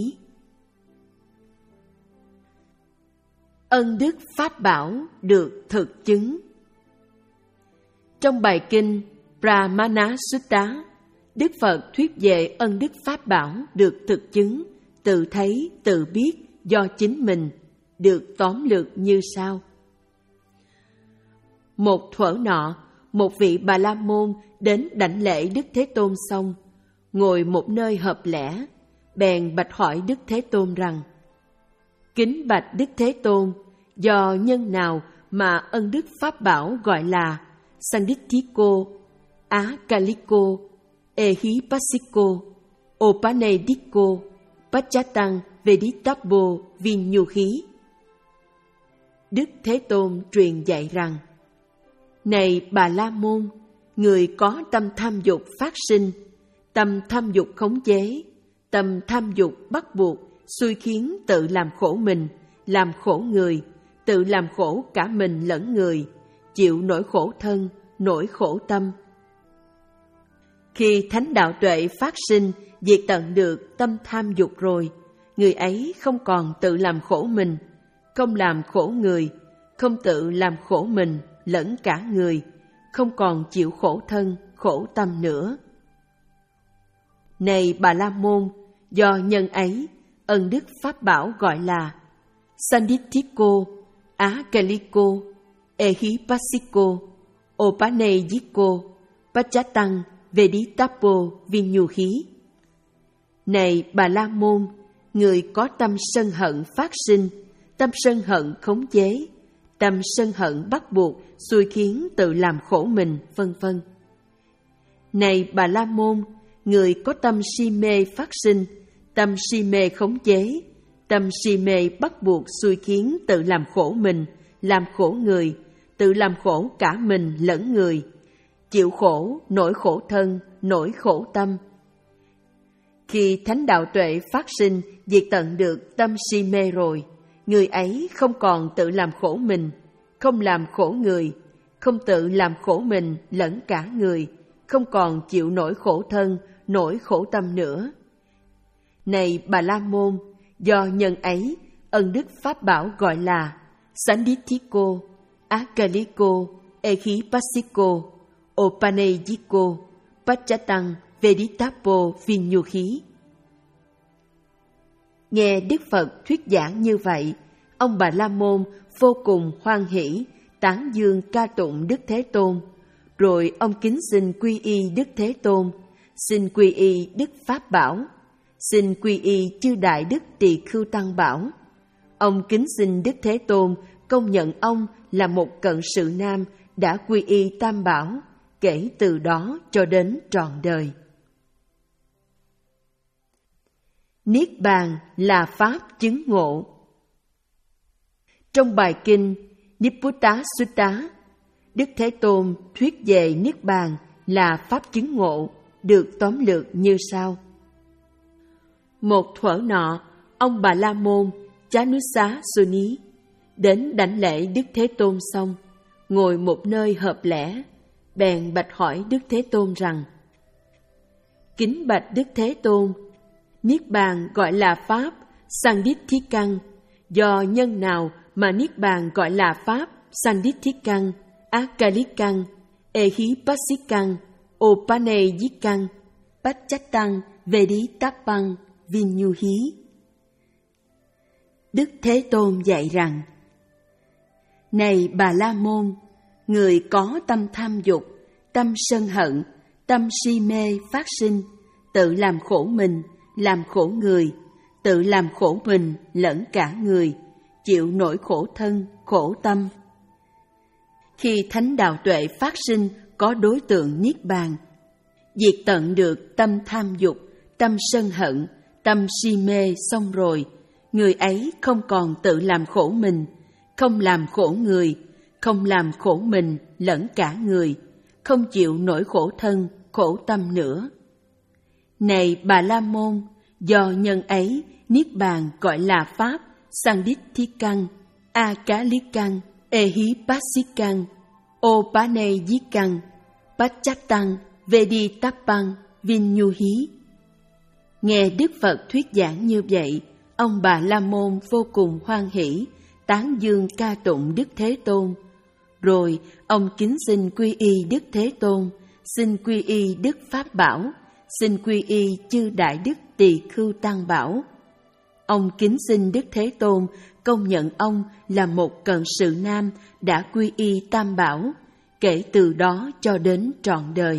Ân đức pháp bảo được thực chứng. Trong bài kinh Pramana Sutta, Đức Phật thuyết về ân đức pháp bảo được thực chứng, tự thấy, tự biết do chính mình, được tóm lược như sau. Một thuở nọ, một vị Bà La Môn đến đảnh lễ Đức Thế Tôn xong, ngồi một nơi hợp lẽ, bèn bạch hỏi Đức Thế Tôn rằng: Kính bạch Đức Thế Tôn, do nhân nào mà ân đức pháp bảo gọi là Sanditthiko, Akaliko, Ehipassiko, Opanediko, Pacchattam Veditapo Vinyuhi? Đức Thế Tôn truyền dạy rằng: Này Bà La Môn, người có tâm tham dục phát sinh, tâm tham dục khống chế, tâm tham dục bắt buộc, xui khiến tự làm khổ mình, làm khổ người, tự làm khổ cả mình lẫn người, chịu nỗi khổ thân, nỗi khổ tâm. Khi thánh đạo tuệ phát sinh, diệt tận được tâm tham dục rồi, người ấy không còn tự làm khổ mình, không làm khổ người, không tự làm khổ mình lẫn cả người, không còn chịu khổ thân, khổ tâm nữa. Này Bà La Môn, do nhân ấy, ân đức pháp bảo gọi là Sanditthiko, Akaliko, Ehipassiko, Opanejiko, Pacchattam Veditapo Vinyuhi. Này Bà La Môn, người có tâm sân hận phát sinh, tâm sân hận khống chế, tâm sân hận bắt buộc, xui khiến tự làm khổ mình, vân vân. Này Bà La Môn, người có tâm si mê phát sinh, tâm si mê khống chế, tâm si mê bắt buộc, xui khiến tự làm khổ mình, làm khổ người, tự làm khổ cả mình lẫn người, chịu khổ, nỗi khổ thân, nỗi khổ tâm. Khi thánh đạo tuệ phát sinh, diệt tận được tâm si mê rồi, người ấy không còn tự làm khổ mình, không làm khổ người, không tự làm khổ mình lẫn cả người, không còn chịu nỗi khổ thân, nỗi khổ tâm nữa. Này Bà La Môn, do nhân ấy, ân đức pháp bảo gọi là Sanditthiko, Akaliko, Ehipassiko, Opanejiko, Pachatan Veditapo Vinyuhi. Nghe Đức Phật thuyết giảng như vậy, ông Bà La Môn vô cùng hoan hỷ, tán dương ca tụng Đức Thế Tôn. Rồi ông kính xin quy y Đức Thế Tôn, xin quy y Đức Pháp Bảo, xin quy y chư Đại Đức Tỳ Khưu Tăng Bảo. Ông kính xin Đức Thế Tôn công nhận ông là một cận sự nam đã quy y Tam Bảo, kể từ đó cho đến trọn đời. Niết bàn là pháp chứng ngộ. Trong bài kinh Nibbutta Sutta, Đức Thế Tôn thuyết về Niết bàn là pháp chứng ngộ, được tóm lược như sau. Một thuở nọ, ông Bà La Môn Chanusa Suni đến đảnh lễ Đức Thế Tôn xong, ngồi một nơi hợp lẽ, bèn bạch hỏi Đức Thế Tôn rằng: Kính bạch Đức Thế Tôn, Niết bàn gọi là pháp Sanditthikang, do nhân nào mà Niết bàn gọi là pháp Sanditthikang, Akalikang, Ehipassikang, Opanejikang, Pachatan Veditapang Vinyuhi. Đức Thế Tôn dạy rằng: Này Bà La Môn, người có tâm tham dục, tâm sân hận, tâm si mê phát sinh, tự làm khổ mình, làm khổ người, tự làm khổ mình lẫn cả người, chịu nỗi khổ thân, khổ tâm. Khi thánh đạo tuệ phát sinh có đối tượng Niết bàn, diệt tận được tâm tham dục, tâm sân hận, tâm si mê xong rồi, người ấy không còn tự làm khổ mình, không làm khổ người, không làm khổ mình lẫn cả người, không chịu nỗi khổ thân, khổ tâm nữa. Này Bà La Môn, do nhân ấy, Niết bàn gọi là pháp Sanditthikang, Akalikang, Ehipassikang, Opanejikang, Pachatan Veditapang Vinyuhi. Nghe Đức Phật thuyết giảng như vậy, ông Bà La Môn vô cùng hoan hỷ, tán dương ca tụng Đức Thế Tôn. Rồi ông kính xin quy y Đức Thế Tôn, xin quy y Đức Pháp Bảo, xin quy y chư Đại Đức Tỳ Khưu Tăng Bảo. Ông kính xin Đức Thế Tôn công nhận ông là một cận sự nam đã quy y Tam Bảo, kể từ đó cho đến trọn đời.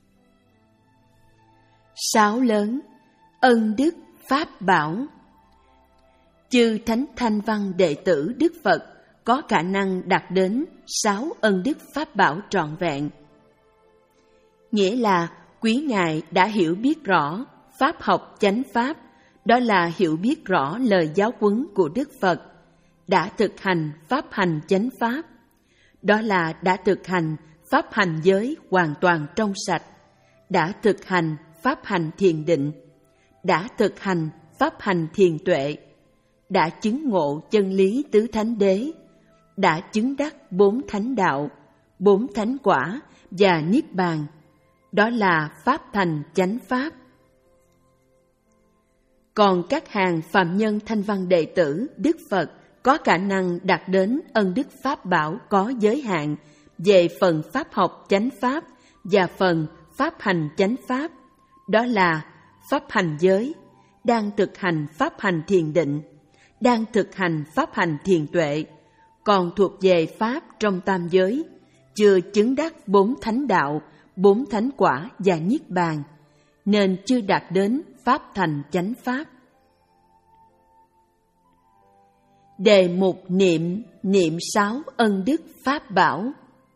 Sáu lớn, ân đức Pháp Bảo. Chư Thánh Thanh Văn đệ tử Đức Phật có khả năng đạt đến sáu ân đức Pháp Bảo trọn vẹn. Nghĩa là quý ngài đã hiểu biết rõ Pháp học chánh Pháp, đó là hiểu biết rõ lời giáo huấn của Đức Phật, đã thực hành Pháp hành chánh Pháp, đó là đã thực hành Pháp hành giới hoàn toàn trong sạch, đã thực hành Pháp hành thiền định, đã thực hành Pháp hành thiền tuệ, đã chứng ngộ chân lý tứ thánh đế, đã chứng đắc bốn thánh đạo, bốn thánh quả và niết bàn, đó là Pháp thành chánh Pháp. Còn các hàng phàm nhân thanh văn đệ tử Đức Phật có khả năng đạt đến ân đức Pháp Bảo có giới hạn về phần Pháp học chánh Pháp và phần Pháp hành chánh Pháp, đó là Pháp hành giới, đang thực hành Pháp hành thiền định, đang thực hành Pháp hành thiền tuệ, còn thuộc về Pháp trong tam giới, chưa chứng đắc bốn thánh đạo, bốn thánh quả và niết bàn, nên chưa đạt đến Pháp thành chánh Pháp. Đề mục niệm, niệm sáu ân đức Pháp Bảo.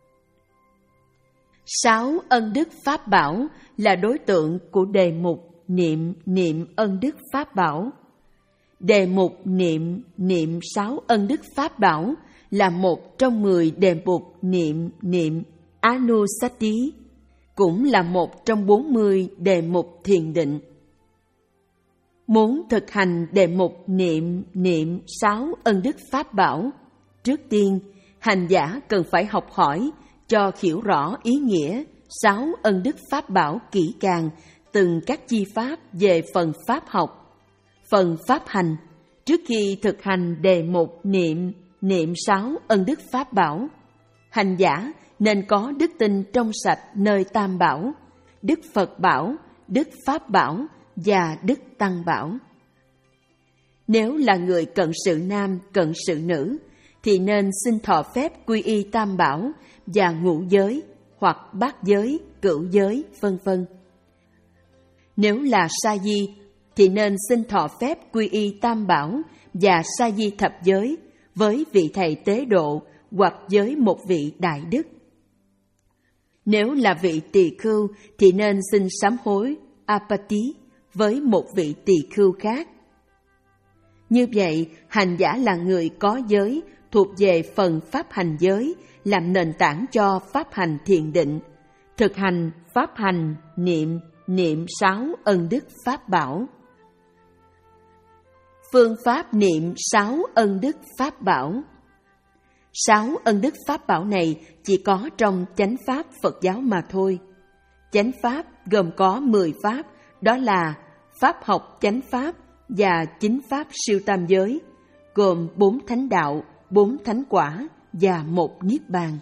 Sáu ân đức Pháp Bảo là đối tượng của đề mục niệm, niệm ân đức Pháp Bảo. Đề mục niệm, niệm sáu ân đức Pháp Bảo là một trong mười đề mục niệm, niệm Anusati, cũng là một trong bốn mươi đề mục thiền định. Muốn thực hành đề mục niệm, niệm sáu ân đức Pháp Bảo, trước tiên, hành giả cần phải học hỏi cho hiểu rõ ý nghĩa sáu ân đức Pháp Bảo kỹ càng từng các chi pháp về phần Pháp học, phần Pháp hành. Trước khi thực hành đề mục niệm, niệm sáu ân đức Pháp Bảo, hành giả nên có đức tin trong sạch nơi Tam Bảo, Đức Phật Bảo, Đức Pháp Bảo và Đức Tăng Bảo. Nếu là người cận sự nam, cận sự nữ, thì nên xin thọ phép quy y Tam Bảo và ngũ giới hoặc bát giới, cửu giới, vân vân. Nếu là sa di, thì nên xin thọ phép quy y Tam Bảo và sa di thập giới với vị thầy tế độ hoặc với một vị đại đức. Nếu là vị tỳ khưu, thì nên xin sám hối apati với một vị tỳ khưu khác. Như vậy, hành giả là người có giới thuộc về phần pháp hành giới, làm nền tảng cho pháp hành thiền định, thực hành pháp hành niệm, niệm sáu ân đức pháp bảo. Phương pháp niệm sáu ân đức pháp bảo. Sáu ân đức pháp bảo này chỉ có trong chánh pháp Phật giáo mà thôi. Chánh pháp gồm có mười pháp, đó là pháp học chánh pháp và chính pháp siêu tam giới, gồm bốn thánh đạo, bốn thánh quả và một niết bàn.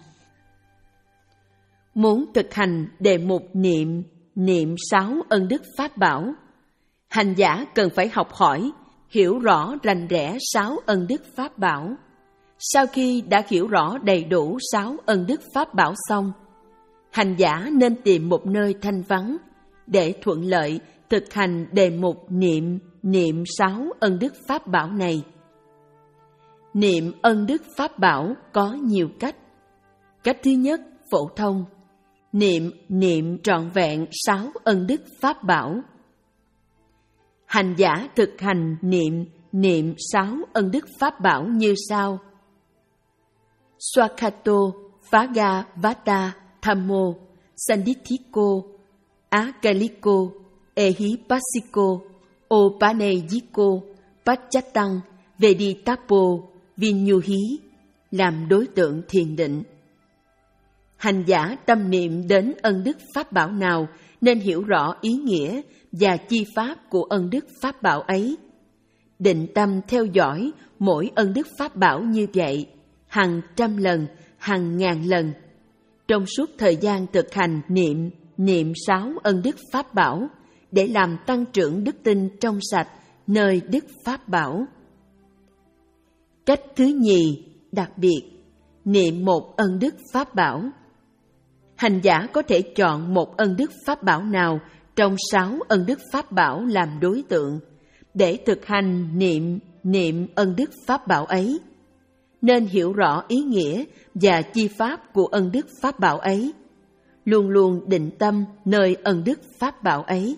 Muốn thực hành đề mục niệm, niệm sáu ân đức pháp bảo, hành giả cần phải học hỏi, hiểu rõ rành rẽ sáu ân đức pháp bảo. Sau khi đã hiểu rõ đầy đủ sáu ân đức pháp bảo xong, hành giả nên tìm một nơi thanh vắng để thuận lợi thực hành đề mục niệm, niệm sáu ân đức pháp bảo này. Niệm ân đức pháp bảo có nhiều cách. Cách thứ nhất, phổ thông. Niệm, niệm trọn vẹn sáu ân đức pháp bảo. Hành giả thực hành niệm, niệm sáu ân đức pháp bảo như sau. Swakato, Bhagavata, Thammo, Sandithiko, Akaliko, Ehipassiko, Opanejiko, Pacchatang, Veditapo, Vinyuhi, làm đối tượng thiền định. Hành giả tâm niệm đến ân đức pháp bảo nào nên hiểu rõ ý nghĩa và chi pháp của ân đức pháp bảo ấy. Định tâm theo dõi mỗi ân đức pháp bảo như vậy, hàng trăm lần, hàng ngàn lần. Trong suốt thời gian thực hành niệm, niệm sáu ân đức pháp bảo, để làm tăng trưởng đức tin trong sạch nơi đức pháp bảo. Cách thứ nhì, đặc biệt, niệm một ân đức pháp bảo. Hành giả có thể chọn một ân đức pháp bảo nào trong sáu ân đức pháp bảo làm đối tượng để thực hành niệm, niệm ân đức pháp bảo ấy. Nên hiểu rõ ý nghĩa và chi pháp của ân đức pháp bảo ấy. Luôn luôn định tâm nơi ân đức pháp bảo ấy.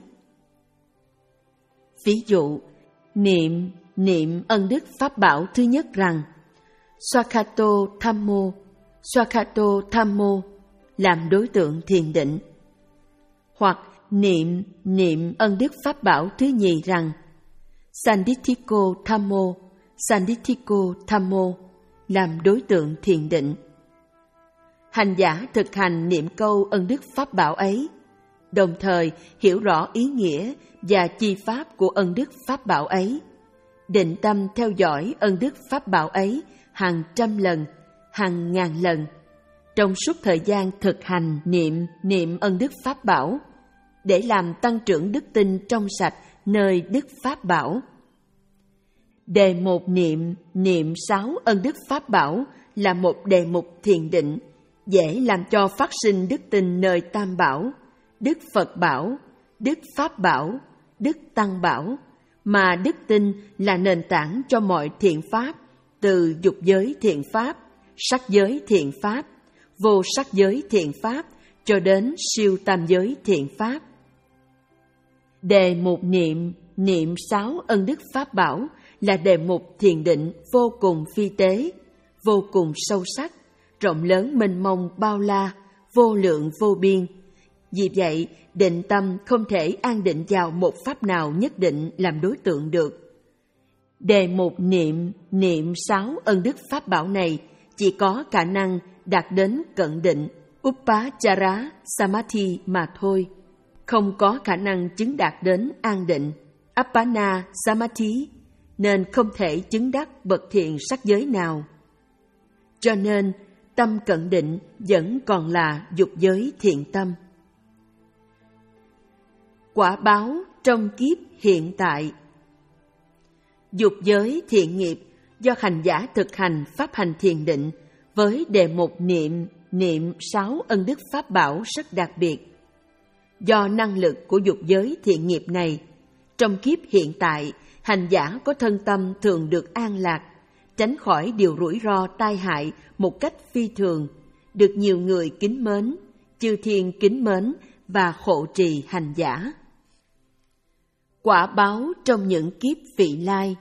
Ví dụ, niệm, niệm ân đức pháp bảo thứ nhất rằng Swakato Thammo, Swakato Thammo, làm đối tượng thiền định. Hoặc niệm, niệm ân đức pháp bảo thứ nhì rằng Sandithiko Thammo, Sandithiko Thammo, làm đối tượng thiền định. Hành giả thực hành niệm câu ân đức pháp bảo ấy, đồng thời hiểu rõ ý nghĩa và chi pháp của ân đức pháp bảo ấy, định tâm theo dõi ân đức pháp bảo ấy hàng trăm lần, hàng ngàn lần, trong suốt thời gian thực hành niệm, niệm ân đức pháp bảo, để làm tăng trưởng đức tin trong sạch nơi đức pháp bảo. Đề mục niệm, niệm sáu ân đức pháp bảo là một đề mục thiền định, dễ làm cho phát sinh đức tin nơi Tam Bảo, Đức Phật Bảo, Đức Pháp Bảo, Đức Tăng Bảo, mà đức tin là nền tảng cho mọi thiện pháp, từ dục giới thiện pháp, sắc giới thiện pháp, vô sắc giới thiện pháp, cho đến siêu tam giới thiện pháp. Đề mục niệm, niệm sáu ân đức pháp bảo là đề mục thiền định vô cùng phi tế, vô cùng sâu sắc, rộng lớn mênh mông bao la, vô lượng vô biên. Vì vậy, định tâm không thể an định vào một pháp nào nhất định làm đối tượng được. Đề mục niệm, niệm sáu ân đức pháp bảo này chỉ có khả năng đạt đến cận định, Upachara Samadhi mà thôi, không có khả năng chứng đạt đến an định, Appana Samadhi, nên không thể chứng đắc bậc thiện sắc giới nào. Cho nên, tâm cận định vẫn còn là dục giới thiện tâm. Quả báo trong kiếp hiện tại. Dục giới thiện nghiệp do hành giả thực hành pháp hành thiền định với đề mục niệm, niệm sáu ân đức pháp bảo rất đặc biệt. Do năng lực của dục giới thiện nghiệp này, trong kiếp hiện tại, hành giả có thân tâm thường được an lạc, tránh khỏi điều rủi ro tai hại một cách phi thường, được nhiều người kính mến, chư thiên kính mến và hộ trì hành giả. Quả báo trong những kiếp vị lai.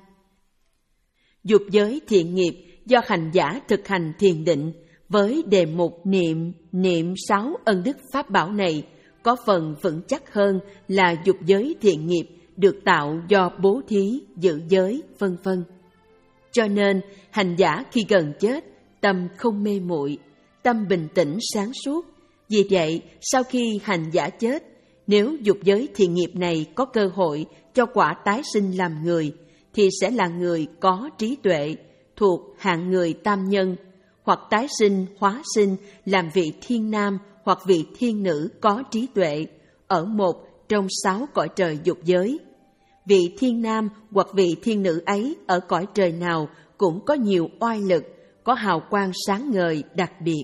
Dục giới thiện nghiệp do hành giả thực hành thiền định với đề mục niệm, niệm sáu ân đức pháp bảo này có phần vững chắc hơn là dục giới thiện nghiệp được tạo do bố thí, giữ giới, vân vân. Cho nên, hành giả khi gần chết, tâm không mê muội, tâm bình tĩnh sáng suốt. Vì vậy, sau khi hành giả chết, nếu dục giới thiện nghiệp này có cơ hội cho quả tái sinh làm người, thì sẽ là người có trí tuệ, thuộc hạng người tam nhân, hoặc tái sinh, hóa sinh làm vị thiên nam hoặc vị thiên nữ có trí tuệ, ở một trong sáu cõi trời dục giới. Vị thiên nam hoặc vị thiên nữ ấy ở cõi trời nào cũng có nhiều oai lực, có hào quang sáng ngời đặc biệt.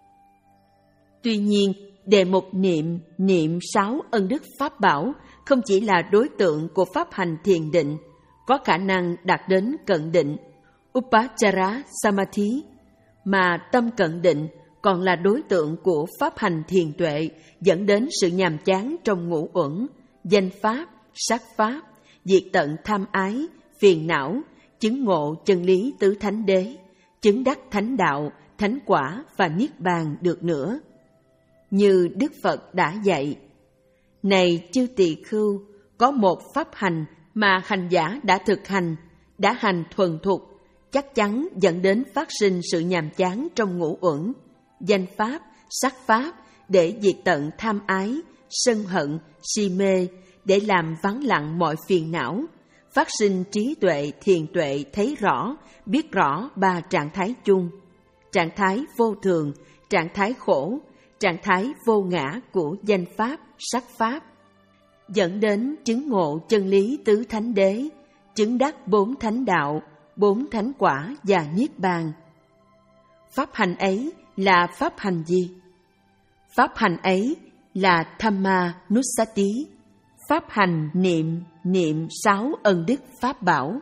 Tuy nhiên, đề mục niệm, niệm sáu ân đức pháp bảo không chỉ là đối tượng của pháp hành thiền định, có khả năng đạt đến cận định, Upachara Samadhi, mà tâm cận định còn là đối tượng của pháp hành thiền tuệ dẫn đến sự nhàm chán trong ngũ uẩn, danh pháp, sắc pháp, diệt tận tham ái, phiền não, chứng ngộ chân lý tứ thánh đế, chứng đắc thánh đạo, thánh quả và niết bàn được nữa. Như Đức Phật đã dạy, này chư tỳ khưu, có một pháp hành mà hành giả đã thực hành, đã hành thuần thục, chắc chắn dẫn đến phát sinh sự nhàm chán trong ngũ uẩn, danh pháp, sắc pháp, để diệt tận tham ái, sân hận, si mê, để làm vắng lặng mọi phiền não, phát sinh trí tuệ, thiền tuệ thấy rõ, biết rõ ba trạng thái chung, trạng thái vô thường, trạng thái khổ, trạng thái vô ngã của danh pháp, sắc pháp, dẫn đến chứng ngộ chân lý tứ thánh đế, chứng đắc bốn thánh đạo, bốn thánh quả và niết bàn. Pháp hành ấy là pháp hành gì? Pháp hành ấy là Dhamma Nussati, pháp hành niệm, niệm sáu ân đức pháp bảo.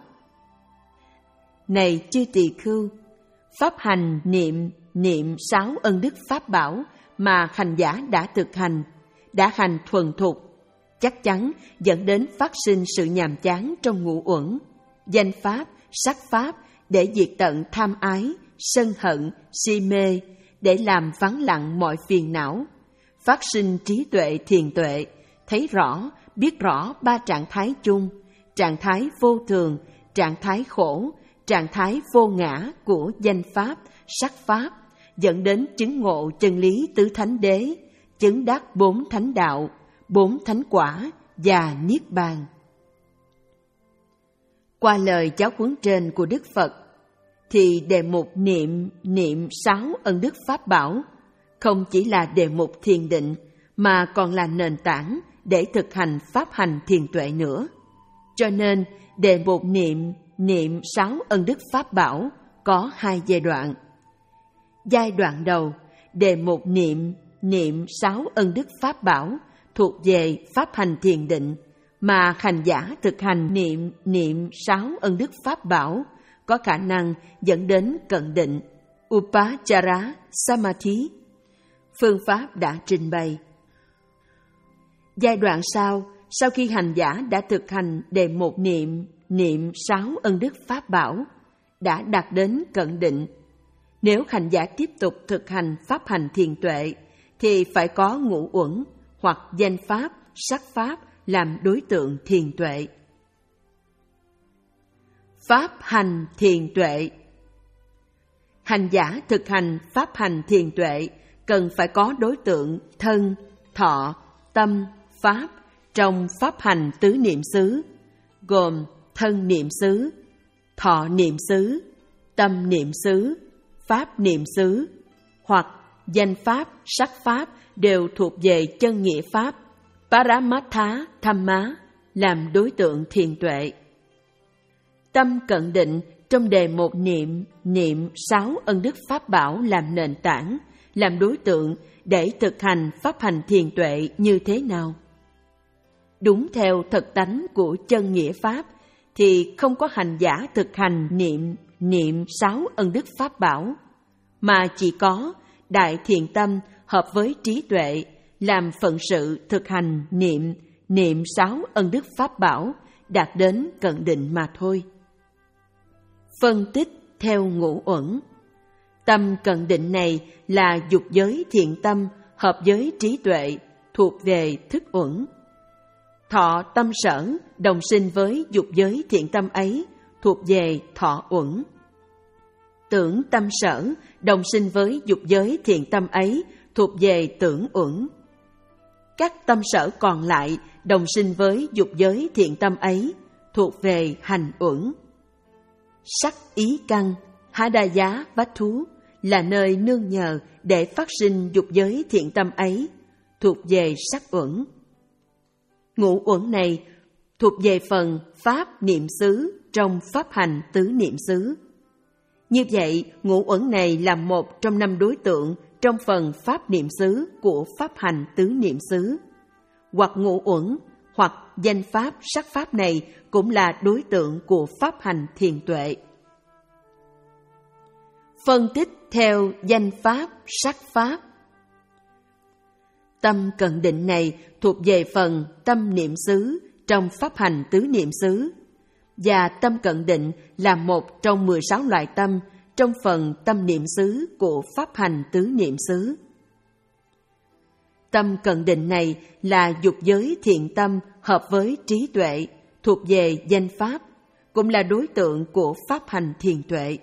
Này chư tỳ khưu, pháp hành niệm, niệm sáu ân đức pháp bảo mà hành giả đã thực hành, đã hành thuần thục, chắc chắn dẫn đến phát sinh sự nhàm chán trong ngũ uẩn, danh pháp, sắc pháp, để diệt tận tham ái, sân hận, si mê, để làm vắng lặng mọi phiền não, phát sinh trí tuệ, thiền tuệ, thấy rõ, biết rõ ba trạng thái chung, trạng thái vô thường, trạng thái khổ, trạng thái vô ngã của danh pháp, sắc pháp, dẫn đến chứng ngộ chân lý tứ thánh đế, chứng đắc bốn thánh đạo, bốn thánh quả và niết bàn. Qua lời giáo huấn trên của Đức Phật, thì đề mục niệm, niệm sáu ân đức pháp bảo không chỉ là đề mục thiền định, mà còn là nền tảng để thực hành pháp hành thiền tuệ nữa. Cho nên, đề mục niệm, niệm sáu ân đức pháp bảo có hai giai đoạn. Giai đoạn đầu, đề mục niệm, niệm sáu ân đức pháp bảo thuộc về pháp hành thiền định, mà hành giả thực hành niệm, niệm sáu ân đức pháp bảo có khả năng dẫn đến cận định, Upachara Samadhi. Phương pháp đã trình bày. Giai đoạn sau, sau khi hành giả đã thực hành đề mục niệm, niệm sáu ân đức pháp bảo, đã đạt đến cận định. Nếu hành giả tiếp tục thực hành pháp hành thiền tuệ, thì phải có ngũ uẩn hoặc danh pháp, sắc pháp làm đối tượng thiền tuệ. Pháp hành thiền tuệ. Hành giả thực hành pháp hành thiền tuệ cần phải có đối tượng thân, thọ, tâm, pháp trong pháp hành tứ niệm xứ, gồm thân niệm xứ, thọ niệm xứ, tâm niệm xứ, pháp niệm xứ, hoặc danh pháp, sắc pháp đều thuộc về chân nghĩa pháp Paramatha Thamma làm đối tượng thiền tuệ. Tâm cận định trong đề một niệm, niệm sáu ân đức pháp bảo làm nền tảng, làm đối tượng để thực hành pháp hành thiền tuệ như thế nào? Đúng theo thực tánh của chân nghĩa pháp thì không có hành giả thực hành niệm, niệm sáu ân đức pháp bảo, mà chỉ có đại thiện tâm hợp với trí tuệ làm phận sự thực hành niệm, niệm sáu ân đức pháp bảo đạt đến cận định mà thôi. Phân tích theo ngũ uẩn. Tâm cận định này là dục giới thiện tâm hợp với trí tuệ, thuộc về thức uẩn. Thọ tâm sở đồng sinh với dục giới thiện tâm ấy, thuộc về thọ uẩn. Tưởng tâm sở đồng sinh với dục giới thiện tâm ấy, thuộc về tưởng uẩn. Các tâm sở còn lại đồng sinh với dục giới thiện tâm ấy, thuộc về hành uẩn. Sắc ý căn, há đa giá vách thú là nơi nương nhờ để phát sinh dục giới thiện tâm ấy, thuộc về sắc uẩn. Ngũ uẩn này thuộc về phần pháp niệm xứ trong pháp hành tứ niệm xứ. Như vậy, ngũ uẩn này là một trong năm đối tượng trong phần pháp niệm xứ của pháp hành tứ niệm xứ. Hoặc ngũ uẩn, hoặc danh pháp, sắc pháp này cũng là đối tượng của pháp hành thiền tuệ. Phân tích theo danh pháp, sắc pháp. Tâm cận định này thuộc về phần tâm niệm xứ trong pháp hành tứ niệm xứ, và tâm cận định là một trong mười sáu loại tâm trong phần tâm niệm xứ của pháp hành tứ niệm xứ. Tâm cận định này là dục giới thiện tâm hợp với trí tuệ, thuộc về danh pháp, cũng là đối tượng của pháp hành thiền tuệ.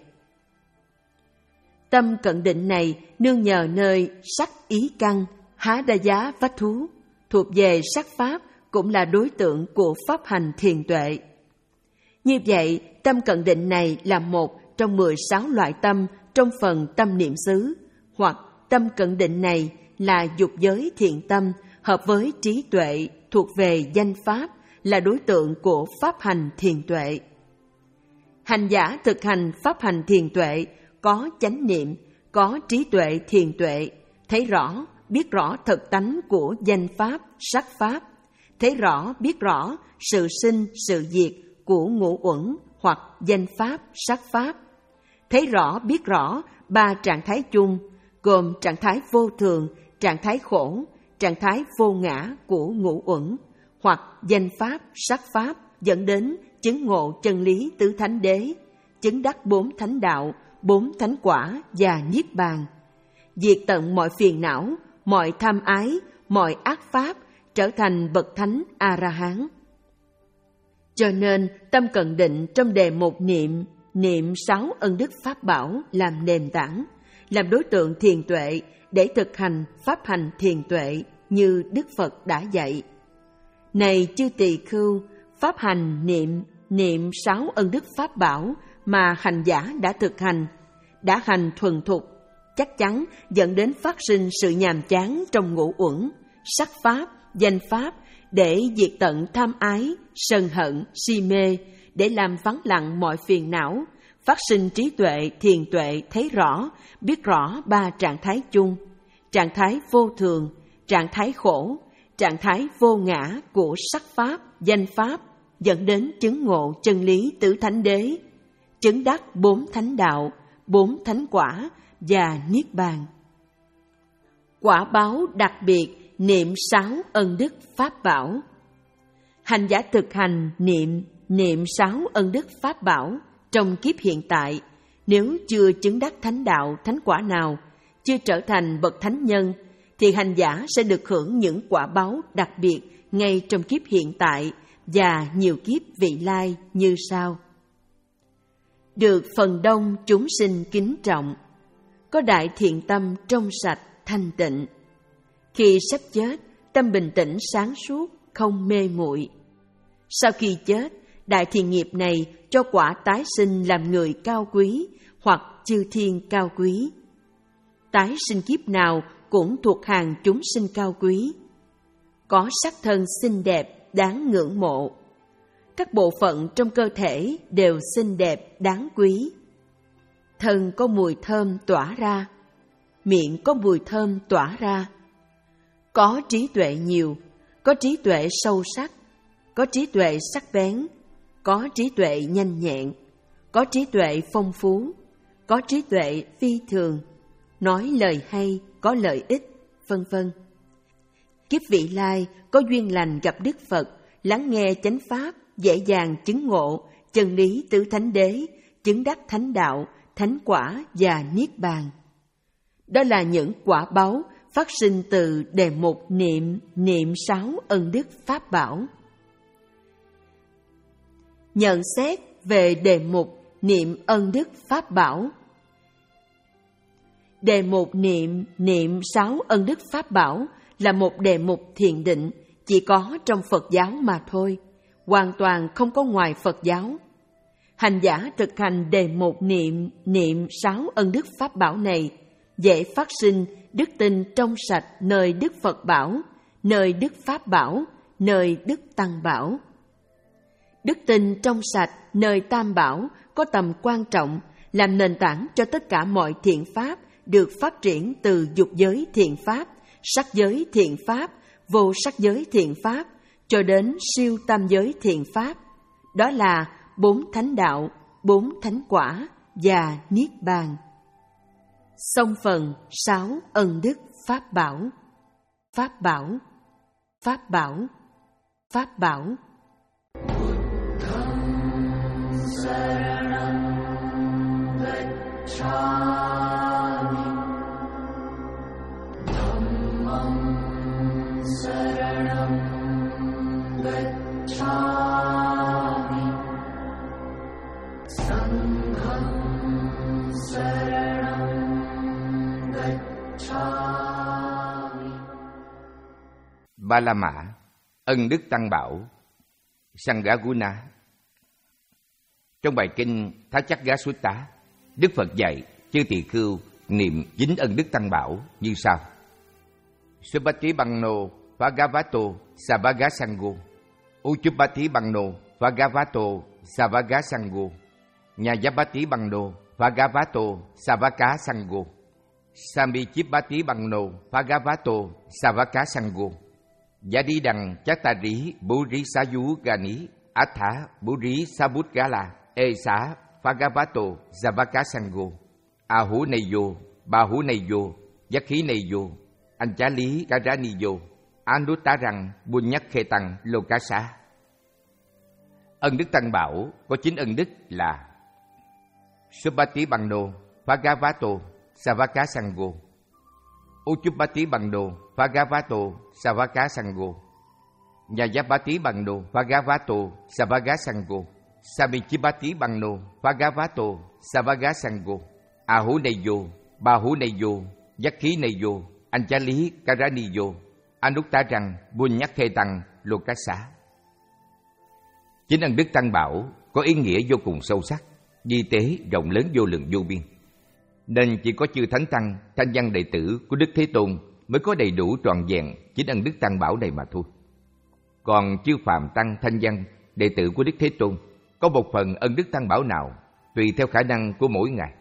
Tâm cận định này nương nhờ nơi sắc ý căn, há đa giá vách thú, thuộc về sắc pháp, cũng là đối tượng của pháp hành thiền tuệ. Như vậy, tâm cận định này là một trong mười sáu loại tâm trong phần tâm niệm xứ, hoặc tâm cận định này là dục giới thiện tâm hợp với trí tuệ, thuộc về danh pháp, là đối tượng của pháp hành thiền tuệ. Hành giả thực hành pháp hành thiền tuệ có chánh niệm, có trí tuệ thiền tuệ, thấy rõ, biết rõ thực tánh của danh pháp, sắc pháp, thấy rõ, biết rõ sự sinh, sự diệt của ngũ uẩn hoặc danh pháp, sắc pháp, thấy rõ, biết rõ ba trạng thái chung, gồm trạng thái vô thường, trạng thái khổ, trạng thái vô ngã của ngũ uẩn hoặc danh pháp, sắc pháp, dẫn đến chứng ngộ chân lý tứ thánh đế, chứng đắc bốn thánh đạo, bốn thánh quả và niết bàn, diệt tận mọi phiền não, mọi tham ái, mọi ác pháp, trở thành bậc thánh A-la-hán. Cho nên tâm cận định trong đề một niệm, niệm sáu ân đức pháp bảo làm nền tảng, làm đối tượng thiền tuệ để thực hành pháp hành thiền tuệ như Đức Phật đã dạy. Này chư tỳ khưu, pháp hành niệm, niệm sáu ân đức pháp bảo mà hành giả đã thực hành, đã hành thuần thục, chắc chắn dẫn đến phát sinh sự nhàm chán trong ngũ uẩn, sắc pháp, danh pháp, để diệt tận tham ái, sân hận, si mê, để làm vắng lặng mọi phiền não, phát sinh trí tuệ, thiền tuệ thấy rõ, biết rõ ba trạng thái chung, trạng thái vô thường, trạng thái khổ, trạng thái vô ngã của sắc pháp, danh pháp, dẫn đến chứng ngộ chân lý tứ thánh đế, chứng đắc bốn thánh đạo, bốn thánh quả và niết bàn. Quả báo đặc biệt niệm sáu ân đức pháp bảo. Hành giả thực hành niệm, niệm sáu ân đức pháp bảo trong kiếp hiện tại, nếu chưa chứng đắc thánh đạo, thánh quả nào, chưa trở thành bậc thánh nhân, thì hành giả sẽ được hưởng những quả báo đặc biệt ngay trong kiếp hiện tại và nhiều kiếp vị lai như sau. Được phần đông chúng sinh kính trọng, có đại thiện tâm trong sạch, thanh tịnh. Khi sắp chết, tâm bình tĩnh sáng suốt, không mê muội. Sau khi chết, đại thiện nghiệp này cho quả tái sinh làm người cao quý hoặc chư thiên cao quý. tái sinh kiếp nào cũng thuộc hàng chúng sinh cao quý, có sắc thân xinh đẹp đáng ngưỡng mộ. Các bộ phận trong cơ thể đều xinh đẹp đáng quý. Thân có mùi thơm tỏa ra, miệng có mùi thơm tỏa ra. Có trí tuệ nhiều, có trí tuệ sâu sắc, có trí tuệ sắc bén, có trí tuệ nhanh nhẹn, có trí tuệ phong phú, có trí tuệ phi thường, nói lời hay, có lợi ích, vân vân. Kiếp vị lai có duyên lành gặp Đức Phật, lắng nghe chánh pháp, dễ dàng chứng ngộ chân lý tứ thánh đế, chứng đắc thánh đạo, thánh quả và niết bàn. Đó là những quả báu phát sinh từ đề mục niệm niệm sáu ân đức pháp bảo. Nhận xét về đề mục niệm ân đức pháp bảo. Đề mục niệm niệm sáu ân đức pháp bảo là một đề mục thiền định chỉ có trong Phật giáo mà thôi, hoàn toàn không có ngoài Phật giáo. Hành giả thực hành đề mục niệm niệm sáu ân đức pháp bảo này dễ phát sinh đức tin trong sạch nơi Đức Phật bảo, nơi Đức Pháp bảo, nơi Đức Tăng bảo. Đức tin trong sạch nơi Tam bảo có tầm quan trọng, làm nền tảng cho tất cả mọi thiện pháp được phát triển từ dục giới thiện pháp, sắc giới thiện pháp, vô sắc giới thiện pháp, cho đến siêu tam giới thiện pháp. Đó là bốn thánh đạo, bốn thánh quả và niết bàn. Xong phần sáu ân đức pháp bảo. Pháp bảo, pháp bảo, pháp bảo. Ba La Mã, ân đức tăng bảo, Sanghaguna. Trong bài kinh Thá Chắc Gá Sutta, Đức Phật dạy chư tỳ khưu niệm chín ân đức tăng bảo như sau: Subhati Banno Bhagavato Savagga Sangho, Uchupati Banno Bhagavato Savagga Sangho, Nyayapati Banno Bhagavato Savagga Sangho, Sambichipati Banno Bhagavato Savagga Sangho, Yadi Đằng Chattari Buri Sayu Gani Atha Buri Sabutgala Esa Bhagavato Savagga Sangho, Ahu Neyo Bahu Neyo Yakhi Neyo Anchali Karaniyo Anutarang Bunyakhetang Lokasa. Ân đức tăng bảo có chín ân đức là Subhati Banno Bhagavato Savagga Sangho, Uchupati Banno Bhagavato Savagga Sangho, Nyayapati Banno Bhagavato Savagga Sangho, Samichipati Banno Bhagavato Savagga Sangho, Ahu Neyo Bahu Neyo Yakhi Neyo Anchali Karaniyo Anuttarang Bunyakhetang Lokasa. Chính ân đức tăng bảo có ý nghĩa vô cùng sâu sắc, vi tế rộng lớn vô lượng vô biên, nên chỉ có chư thánh tăng, thanh văn đệ tử của Đức Thế Tôn mới có đầy đủ trọn vẹn chính ân đức tăng bảo này mà thôi. Còn chư phàm tăng, thanh văn đệ tử của Đức Thế Tôn có một phần ân đức tăng bảo nào tùy theo khả năng của mỗi ngài.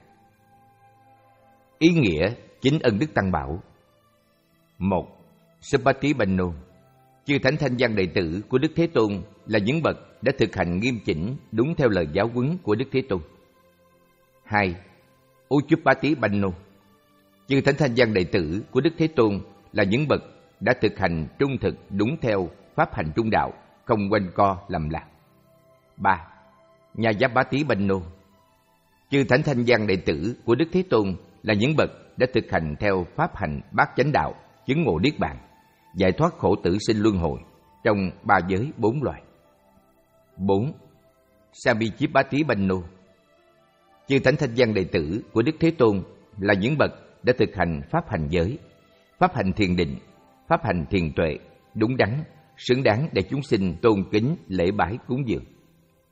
Ý nghĩa chính ân đức tăng bảo: một. Subhati Banno, chư thánh thanh văn đệ tử của Đức Thế Tôn là những bậc đã thực hành nghiêm chỉnh đúng theo lời giáo huấn của Đức Thế Tôn. Hai. Uchupati Banno, chư thánh thanh văn đệ tử của Đức Thế Tôn là những bậc đã thực hành trung thực đúng theo pháp hành trung đạo, không quanh co lầm lạc. Ba. Nyayapati Banno, chư thánh thanh văn đệ tử của Đức Thế Tôn là những bậc đã thực hành theo pháp hành bát chánh đạo, chứng ngộ niết bàn, giải thoát khổ tử sinh luân hồi trong ba giới bốn loài. Bốn. Sambichipati Banno, chư thánh thanh văn đệ tử của Đức Thế Tôn là những bậc đã thực hành pháp hành giới, pháp hành thiền định, pháp hành thiền tuệ đúng đắn, xứng đáng để chúng sinh tôn kính lễ bái cúng dường.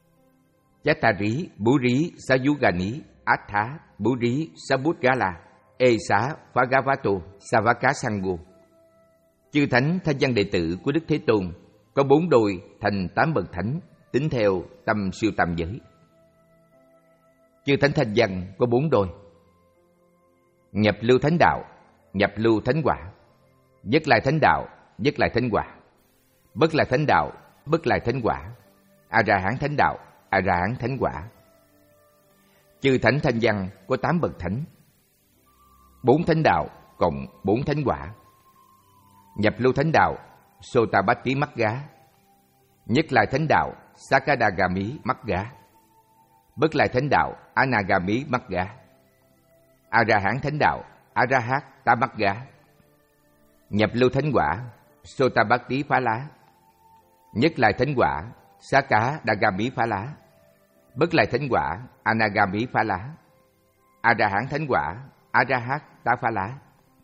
Chattari Buri Sayugani Atha Buri Sabutgala Ê Xá Bhagavato Savaka Sangho. Chư thánh thanh văn đệ tử của Đức Thế Tôn có bốn đôi thành tám bậc thánh, tính theo tâm siêu tam giới. Chư thánh thanh văn có bốn đôi: nhập lưu thánh đạo, nhập lưu thánh quả, nhất lai thánh đạo, nhất lai thánh quả, bất lai thánh đạo, bất lai thánh quả, a ra hán thánh đạo, a ra hán thánh quả. Chư thánh thanh văn có tám bậc thánh, bốn thánh đạo cộng bốn thánh quả. Nhập lưu thánh đạo Sotabati Magga, nhất lai thánh đạo Sakadagami Magga, bất lai thánh đạo Anagami Magga, a ra hán thánh đạo Arahata Magga. Nhập lưu thánh quả Sotabati Phá Lá, nhất lai thánh quả Sakadagami Phá Lá, bất lai thánh quả Anagami Phá Lá, a ra hán thánh quả Arahata Phá Lá.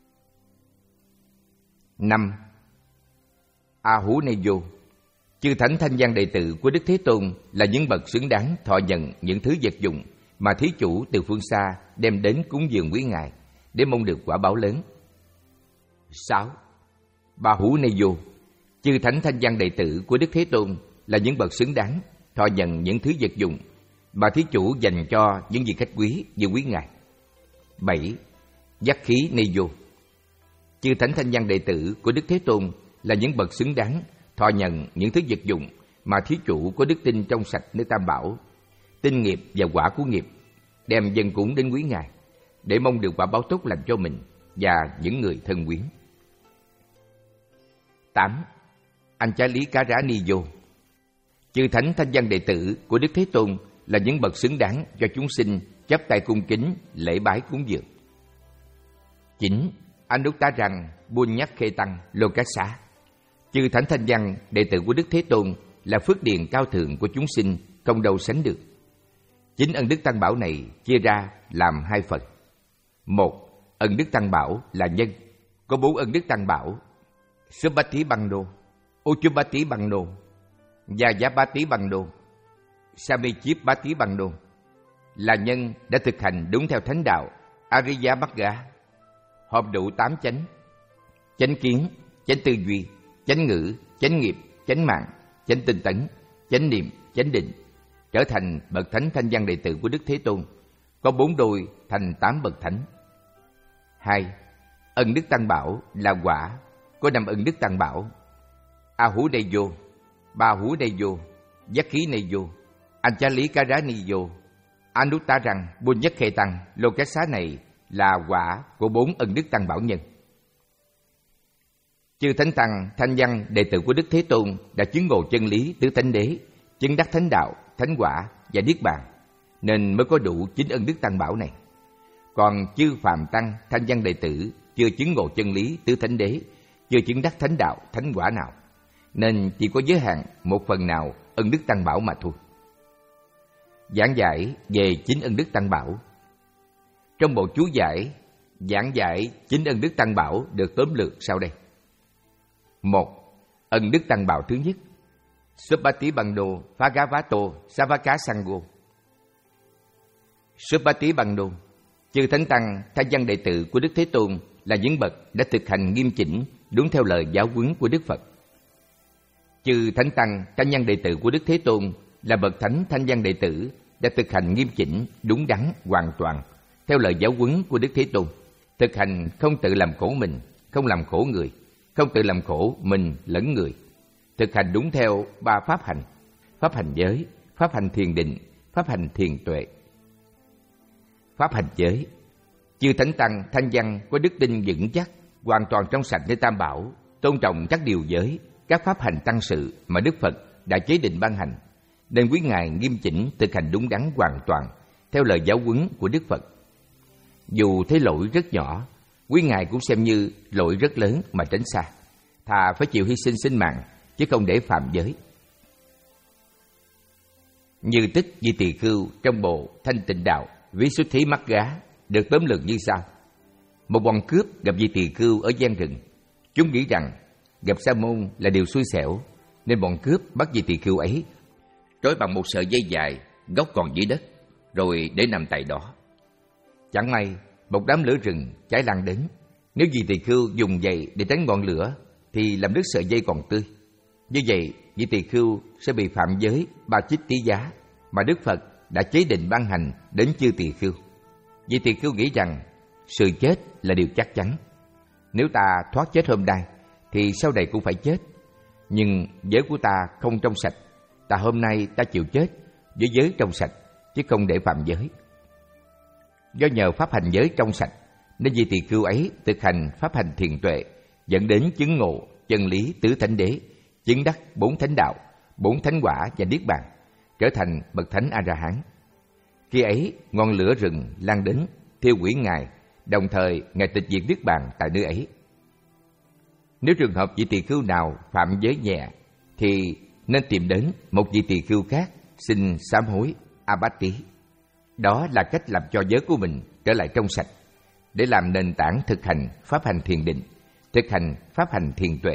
Năm. Ahuneyo. Chư thánh thanh văn đệ tử của Đức Thế Tôn là những bậc xứng đáng thọ nhận những thứ vật dụng mà thí chủ từ phương xa đem đến cúng dường quý ngài để mong được quả báo lớn. Sáu. Bahuneyo. Chư thánh thanh văn đệ tử của Đức Thế Tôn là những bậc xứng đáng thọ nhận những thứ vật dụng mà thí chủ dành cho những vị khách quý như quý ngài. Bảy. Giác khí Neyo. Chư thánh thanh văn đệ tử của Đức Thế Tôn là những bậc xứng đáng thọ nhận những thứ vật dụng mà thí chủ có đức tin trong sạch nơi Tam Bảo, tin nghiệp và quả của nghiệp, đem dâng cúng đến quý ngài để mong được quả báo tốt lành cho mình và những người thân quyến. Tám. Anchali Karaniyo. Chư thánh thanh văn đệ tử của Đức Thế Tôn là những bậc xứng đáng cho chúng sinh chắp tay cung kính lễ bái cúng dường. Chín. Anuttarang Bunyakhe Tăng Lokasa. Chư thánh thanh văn đệ tử của Đức Thế Tôn là phước điền cao thượng của chúng sinh không đâu sánh được. Chính ân đức tăng bảo này chia ra làm hai phần. Một, ân đức tăng bảo là nhân, có bốn ân đức tăng bảo: Subhati Bando, Uchubati Bando, Yajabati Bando, Samichipati Bando, là nhân đã thực hành đúng theo thánh đạo Ariya Magga, hợp đủ tám chánh: chánh kiến, chánh tư duy, chánh ngữ, chánh nghiệp, chánh mạng, chánh tinh tấn, chánh niệm, chánh định, trở thành bậc thánh thanh văn đệ tử của Đức Thế Tôn, có bốn đôi thành tám bậc thánh. Hai, ân đức tăng bảo là quả, có năm ân đức tăng bảo: Ahuneyo, Bahuneyo, Yakhineyo, Anchali Karaniyo, Anuttarang Bunyakhe Tăng Lokasa này là quả của bốn ân đức tăng bảo nhân. Chư thánh tăng thanh văn đệ tử của Đức Thế Tôn đã chứng ngộ chân lý tứ thánh đế, chứng đắc thánh đạo, thánh quả và niết bàn, nên mới có đủ chín ân đức tăng bảo này. Còn chư phàm tăng thanh văn đệ tử chưa chứng ngộ chân lý tứ thánh đế, chưa chứng đắc thánh đạo, thánh quả nào, nên chỉ có giới hạn một phần nào ân đức tăng bảo mà thôi. Giảng giải về chín ân đức tăng bảo. Trong bộ chú giải giảng giải chín ân đức tăng bảo được tóm lược sau đây. Một, ân đức tăng bảo thứ nhất: Subhati Bando Bhagavato Savaka Sangho. Subhati Bando, chư thánh tăng thanh văn đệ tử của Đức Thế Tôn là những bậc đã thực hành nghiêm chỉnh đúng theo lời giáo huấn của Đức Phật. Chư thánh tăng thanh văn đệ tử của Đức Thế Tôn là bậc thánh thanh văn đệ tử đã thực hành nghiêm chỉnh, đúng đắn, hoàn toàn theo lời giáo huấn của Đức Thế Tôn, thực hành không tự làm khổ mình, không làm khổ người, không tự làm khổ mình lẫn người, thực hành đúng theo ba pháp hành: pháp hành giới, pháp hành thiền định, pháp hành thiền tuệ. Pháp hành giới, chư thánh tăng thanh văn có đức tin vững chắc, hoàn toàn trong sạch nơi Tam Bảo, tôn trọng các điều giới, các pháp hành tăng sự mà Đức Phật đã chế định ban hành, nên quý ngài nghiêm chỉnh thực hành đúng đắn hoàn toàn theo lời giáo huấn của Đức Phật. Dù thấy lỗi rất nhỏ, quý ngài cũng xem như lỗi rất lớn mà tránh xa, thà phải chịu hy sinh sinh mạng chứ không để phạm giới. Như tích Di Tỳ Khưu trong bộ Thanh Tịnh Đạo Visuddhi Magga được tóm lược như sau: một bọn cướp gặp Di Tỳ Khưu ở gian rừng. Chúng nghĩ rằng gặp Sa môn là điều xui xẻo, nên bọn cướp bắt Di Tỳ Khưu ấy trói bằng một sợi dây dài, gốc còn dưới đất, rồi để nằm tại đó. Chẳng may một đám lửa rừng cháy lan đến. Nếu vị tỳ khưu dùng giày để tránh ngọn lửa thì làm đứt sợi dây còn tươi. Như vậy, vị tỳ khưu sẽ bị phạm giới ba chích tí giá mà Đức Phật đã chế định ban hành đến chư tỳ khưu. Vị tỳ khưu nghĩ rằng sự chết là điều chắc chắn. Nếu ta thoát chết hôm nay thì sau này cũng phải chết. Nhưng giới của ta không trong sạch, ta hôm nay ta chịu chết với giới trong sạch, chứ không để phạm giới. Do nhờ pháp hành giới trong sạch nên vị tỳ khưu ấy thực hành pháp hành thiền tuệ, dẫn đến chứng ngộ chân lý tứ thánh đế, chứng đắc bốn thánh đạo, bốn thánh quả và niết bàn, trở thành bậc thánh A La Hán. Khi ấy, ngọn lửa rừng lan đến thiêu hủy ngài, đồng thời ngài tịch diệt niết bàn tại nơi ấy. Nếu trường hợp vị tỳ khưu nào phạm giới nhẹ thì nên tìm đến một vị tỳ khưu khác xin sám hối abati. Đó là cách làm cho giới của mình trở lại trong sạch, để làm nền tảng thực hành pháp hành thiền định, thực hành pháp hành thiền tuệ.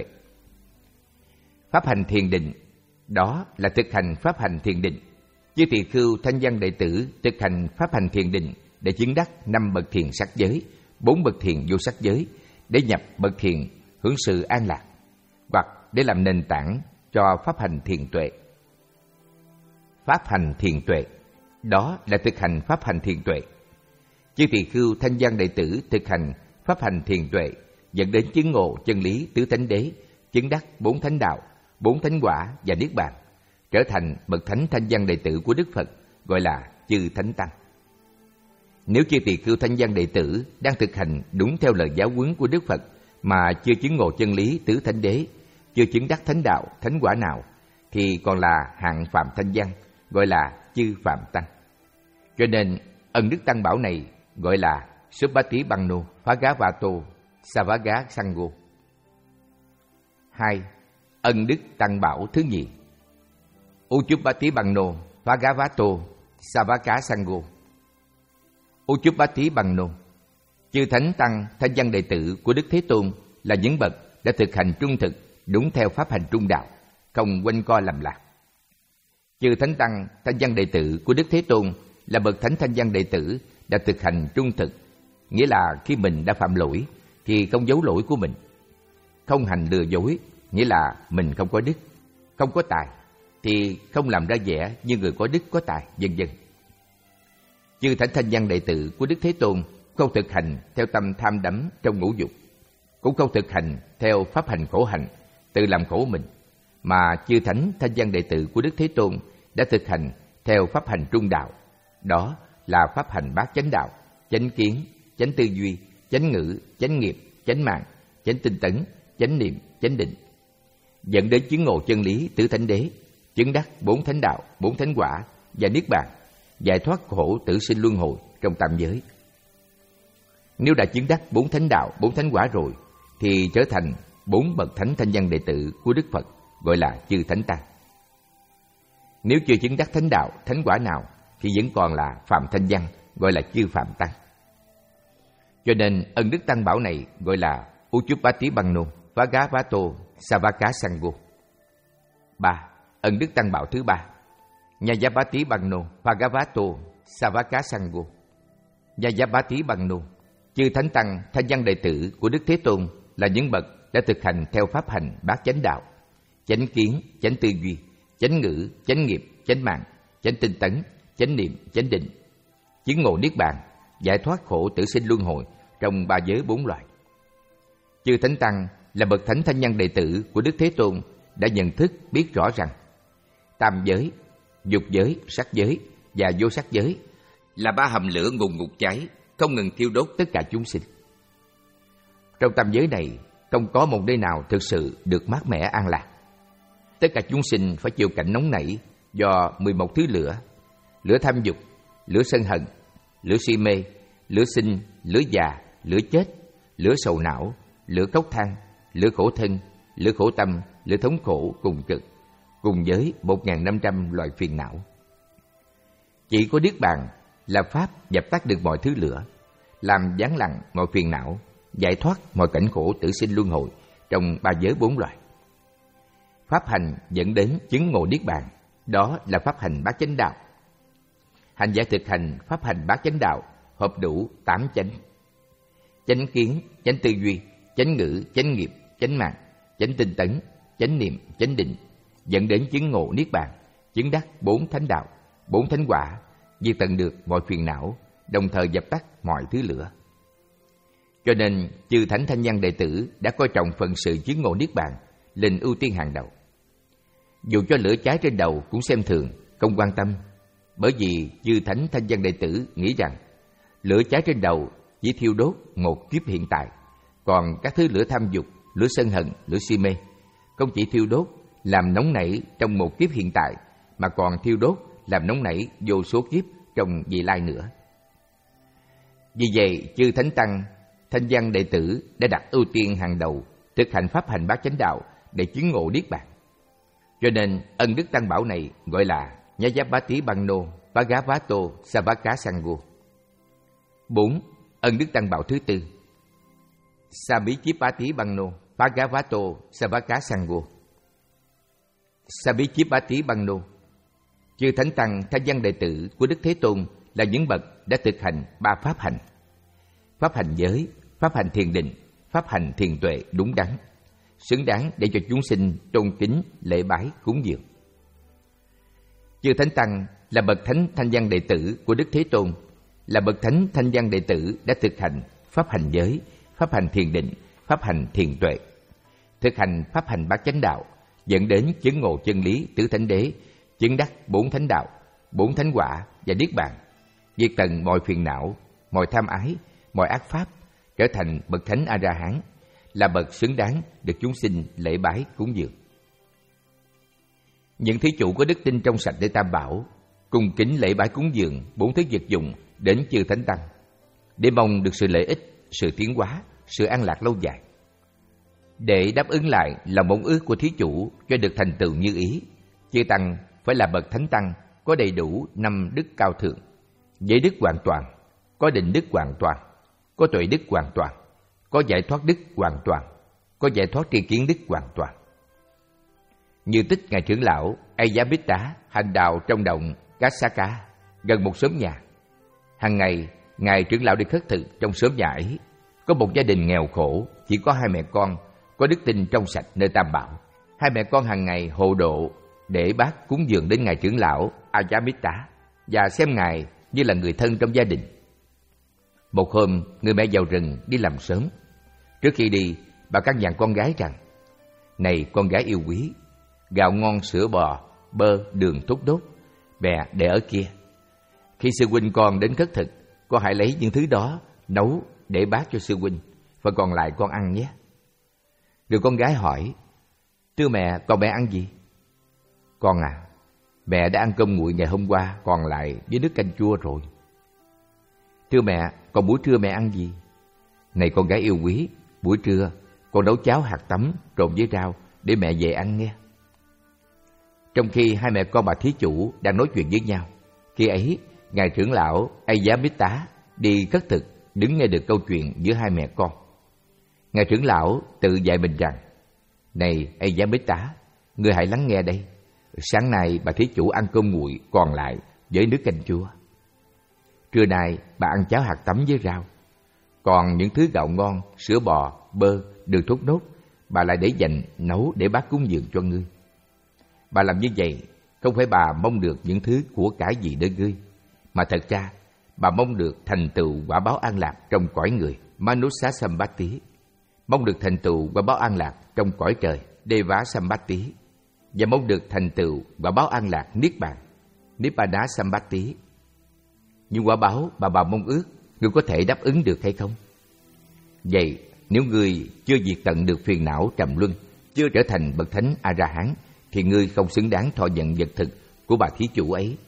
Pháp hành thiền định, đó là thực hành pháp hành thiền định. Chư tỳ khưu thanh văn đệ tử thực hành pháp hành thiền định để chứng đắc năm bậc thiền sắc giới, bốn bậc thiền vô sắc giới, để nhập bậc thiền hưởng sự an lạc, hoặc để làm nền tảng cho pháp hành thiền tuệ. Pháp hành thiền tuệ, đó là thực hành pháp hành thiền tuệ. Chư tỳ khưu thanh văn đệ tử thực hành pháp hành thiền tuệ, dẫn đến chứng ngộ chân lý tứ thánh đế, chứng đắc bốn thánh đạo, bốn thánh quả và niết bàn, trở thành bậc thánh thanh văn đệ tử của Đức Phật, gọi là chư thánh tăng. Nếu chư tỳ khưu thanh văn đệ tử đang thực hành đúng theo lời giáo huấn của Đức Phật mà chưa chứng ngộ chân lý tứ thánh đế, chưa chứng đắc thánh đạo, thánh quả nào, thì còn là hạng phạm thanh văn, gọi là chư phạm tăng. Cho nên ân đức tăng bảo này gọi là Subhati Banno Phagavato Savaga Sangho. Hai. Ân đức tăng bảo thứ nhì, Uchupati Banno Phagavato Savaga Sangho. Uchupati Banno, chư thánh tăng thanh văn đệ tử của Đức Thế Tôn là những bậc đã thực hành trung thực đúng theo pháp hành trung đạo, không quanh co lầm lạc. Chư thánh tăng thanh văn đệ tử của Đức Thế Tôn là bậc thánh thanh văn đệ tử đã thực hành trung thực, nghĩa là khi mình đã phạm lỗi thì không giấu lỗi của mình, không hành lừa dối, nghĩa là mình không có đức, không có tài thì không làm ra vẻ như người có đức có tài, vân vân. Chư thánh thanh văn đệ tử của Đức Thế Tôn không thực hành theo tâm tham đắm trong ngũ dục, cũng không thực hành theo pháp hành khổ hạnh, tự làm khổ mình, mà chư thánh thanh văn đệ tử của Đức Thế Tôn đã thực hành theo pháp hành trung đạo, đó là pháp hành bát chánh đạo: chánh kiến, chánh tư duy, chánh ngữ, chánh nghiệp, chánh mạng, chánh tinh tấn, chánh niệm, chánh định, dẫn đến chứng ngộ chân lý tứ thánh đế, chứng đắc bốn thánh đạo, bốn thánh quả và niết bàn, giải thoát khổ tử sinh luân hồi trong tam giới. Nếu đã chứng đắc bốn thánh đạo, bốn thánh quả rồi thì trở thành bốn bậc thánh thanh văn đệ tử của Đức Phật, gọi là chư thánh tăng. Nếu chưa chứng đắc thánh đạo, thánh quả nào thì vẫn còn là phạm thanh văn, gọi là chư phạm tăng. Cho nên ân đức tăng bảo này gọi là Uchupati Banno Phagavato Savaka Sangho. Ba. Ân đức tăng bảo thứ ba, Nyayapati Banno Phagavato Savaka Sangho. Nyayapati Banno, chư thánh tăng thanh văn đệ tử của Đức Thế Tôn là những bậc đã thực hành theo pháp hành bát chánh đạo: chánh kiến, chánh tư duy, chánh ngữ, chánh nghiệp, chánh mạng, chánh tinh tấn, chánh niệm, chánh định, chứng ngộ niết bàn, giải thoát khổ tử sinh luân hồi trong ba giới bốn loài. Chư thánh tăng là bậc thánh thanh văn đệ tử của Đức Thế Tôn đã nhận thức biết rõ rằng tam giới, dục giới, sắc giới và vô sắc giới là ba hầm lửa ngùn ngụt cháy, không ngừng thiêu đốt tất cả chúng sinh. Trong tam giới này không có một nơi nào thực sự được mát mẻ an lạc. Tất cả chúng sinh phải chịu cảnh nóng nảy do mười một thứ lửa: lửa tham dục, lửa sân hận, lửa si mê, lửa sinh, lửa già, lửa chết, lửa sầu não, lửa cốc than, lửa khổ thân, lửa khổ tâm, lửa thống khổ cùng cực, cùng với một nghìn năm trăm loại phiền não. Chỉ có niết bàn là pháp dập tắt được mọi thứ lửa, làm giáng lặng mọi phiền não, giải thoát mọi cảnh khổ tử sinh luân hồi trong ba giới bốn loài. Pháp hành dẫn đến chứng ngộ niết bàn, đó là pháp hành bát chánh đạo. Hành giả thực hành pháp hành bát chánh đạo hợp đủ tám chánh: chánh kiến, chánh tư duy, chánh ngữ, chánh nghiệp, chánh mạng, chánh tinh tấn, chánh niệm, chánh định, dẫn đến chứng ngộ niết bàn, chứng đắc bốn thánh đạo, bốn thánh quả, diệt tận được mọi phiền não, đồng thời dập tắt mọi thứ lửa. Cho nên chư thánh thanh văn đệ tử đã coi trọng phận sự chứng ngộ niết bàn lên ưu tiên hàng đầu. Dù cho lửa cháy trên đầu cũng xem thường, không quan tâm, bởi vì chư thánh thanh văn đệ tử nghĩ rằng lửa cháy trên đầu chỉ thiêu đốt một kiếp hiện tại, còn các thứ lửa tham dục, lửa sân hận, lửa si mê không chỉ thiêu đốt làm nóng nảy trong một kiếp hiện tại, mà còn thiêu đốt làm nóng nảy vô số kiếp trong vị lai nữa. Vì vậy, chư thánh tăng, thanh văn đệ tử đã đặt ưu tiên hàng đầu thực hành pháp hành bát chánh đạo để chứng ngộ niết bàn. Cho nên ân đức tăng bảo này gọi là Nhajapati Banno Bhagavato Savaka Sangho. Bốn. Ân đức tăng bảo thứ tư Sabhichipati Banno Bhagavato Savaka Sangho. Sabhichipati Banno, chư thánh tăng thanh văn đệ tử của Đức Thế Tôn là những bậc đã thực hành ba pháp hành: pháp hành giới, pháp hành thiền định, pháp hành thiền tuệ đúng đắn, xứng đáng để cho chúng sinh tôn kính, lễ bái, cúng dường. Chư thánh tăng là bậc thánh thanh văn đệ tử của Đức Thế Tôn, là bậc thánh thanh văn đệ tử đã thực hành pháp hành giới, pháp hành thiền định, pháp hành thiền tuệ, thực hành pháp hành bát chánh đạo, dẫn đến chứng ngộ chân lý tứ thánh đế, chứng đắc bốn thánh đạo, bốn thánh quả và niết bàn, diệt tận mọi phiền não, mọi tham ái, mọi ác pháp, trở thành bậc thánh A La Hán, là bậc xứng đáng được chúng sinh lễ bái cúng dường. Những thí chủ có đức tin trong sạch để Tam Bảo, cung kính lễ bái cúng dường bốn thứ vật dụng đến chư thánh tăng, để mong được sự lợi ích, sự tiến hóa, sự an lạc lâu dài. Để đáp ứng lại lòng mong ước của thí chủ cho được thành tựu như ý, chư tăng phải là bậc thánh tăng có đầy đủ năm đức cao thượng: giới đức hoàn toàn, có định đức hoàn toàn, có tuệ đức hoàn toàn, có giải thoát đức hoàn toàn, có giải thoát tri kiến đức hoàn toàn. Như tích ngài trưởng lão Ayyamitthá hành đạo trong động Kassaka, gần một xóm nhà. Hàng ngày, ngài trưởng lão đi khất thực trong xóm nhà ấy. Có một gia đình nghèo khổ, chỉ có hai mẹ con có đức tin trong sạch nơi Tam Bảo. Hai mẹ con hàng ngày hộ độ để bác cúng dường đến ngài trưởng lão Ayyamitthá và xem ngài như là người thân trong gia đình. Một hôm, người mẹ vào rừng đi làm sớm. Trước khi đi, bà căn dặn con gái rằng: "Này con gái yêu quý, gạo ngon, sữa bò, bơ, đường thốt đốt, bè để ở kia. Khi sư huynh con đến khất thực, con hãy lấy những thứ đó nấu để bác cho sư huynh, phần còn lại con ăn nhé." Người con gái hỏi: "Thưa mẹ, con mẹ ăn gì?" "Con à, mẹ đã ăn cơm nguội ngày hôm qua, còn lại với nước canh chua rồi." "Thưa mẹ, còn buổi trưa mẹ ăn gì?" "Này con gái yêu quý, buổi trưa con nấu cháo hạt tấm trộn với rau để mẹ về ăn nghe." Trong khi hai mẹ con bà thí chủ đang nói chuyện với nhau, khi ấy ngài trưởng lão Ayyamitthá đi khất thực đứng nghe được câu chuyện giữa hai mẹ con. Ngài trưởng lão tự dạy mình rằng: "Này Ayyamitthá, ngươi hãy lắng nghe đây. Sáng nay bà thí chủ ăn cơm nguội còn lại với nước canh chua. Trưa nay bà ăn cháo hạt tấm với rau. Còn những thứ gạo ngon, sữa bò, bơ, đường thốt nốt, bà lại để dành nấu để bác cúng dường cho ngươi. Bà làm như vậy không phải bà mong được những thứ của cải gì để ngươi, mà thật ra bà mong được thành tựu quả báo an lạc trong cõi người Manusa Sambati, mong được thành tựu quả báo an lạc trong cõi trời Deva Sambati, và mong được thành tựu quả báo an lạc niết bàn Nibbana Sambati. Nhưng quả báo bà bà mong ước, ngươi có thể đáp ứng được hay không? Vậy nếu ngươi chưa diệt tận được phiền não trầm luân, chưa trở thành bậc thánh A La Hán, thì ngươi không xứng đáng thọ nhận vật thực của bà thí chủ ấy.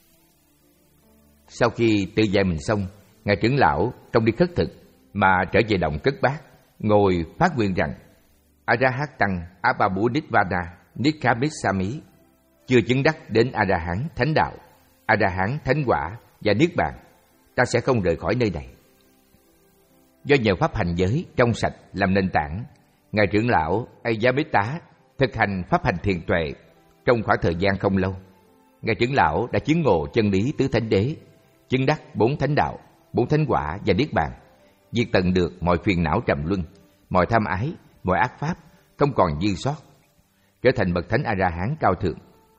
Sau khi tự dạy mình xong, ngài trưởng lão trong đi khất thực mà trở về động cất bát, ngồi phát nguyện rằng: Arahát tăng Abhabu Nibbana Nikhamissami, chưa chứng đắc đến A La Hán thánh đạo, A La Hán thánh quả và niết bàn, ta sẽ không rời khỏi nơi này. Do nhờ pháp hành giới trong sạch làm nền tảng, ngài trưởng lão Ayyamitthá thực hành pháp hành thiền tuệ trong khoảng thời gian không lâu. Ngài trưởng lão đã chứng ngộ chân lý tứ thánh đế, chứng đắc bốn thánh đạo, bốn thánh quả và niết bàn, diệt tận được mọi phiền não trầm luân, mọi tham ái, mọi ác pháp, không còn dư sót, trở thành bậc thánh A-la-hán cao thượng.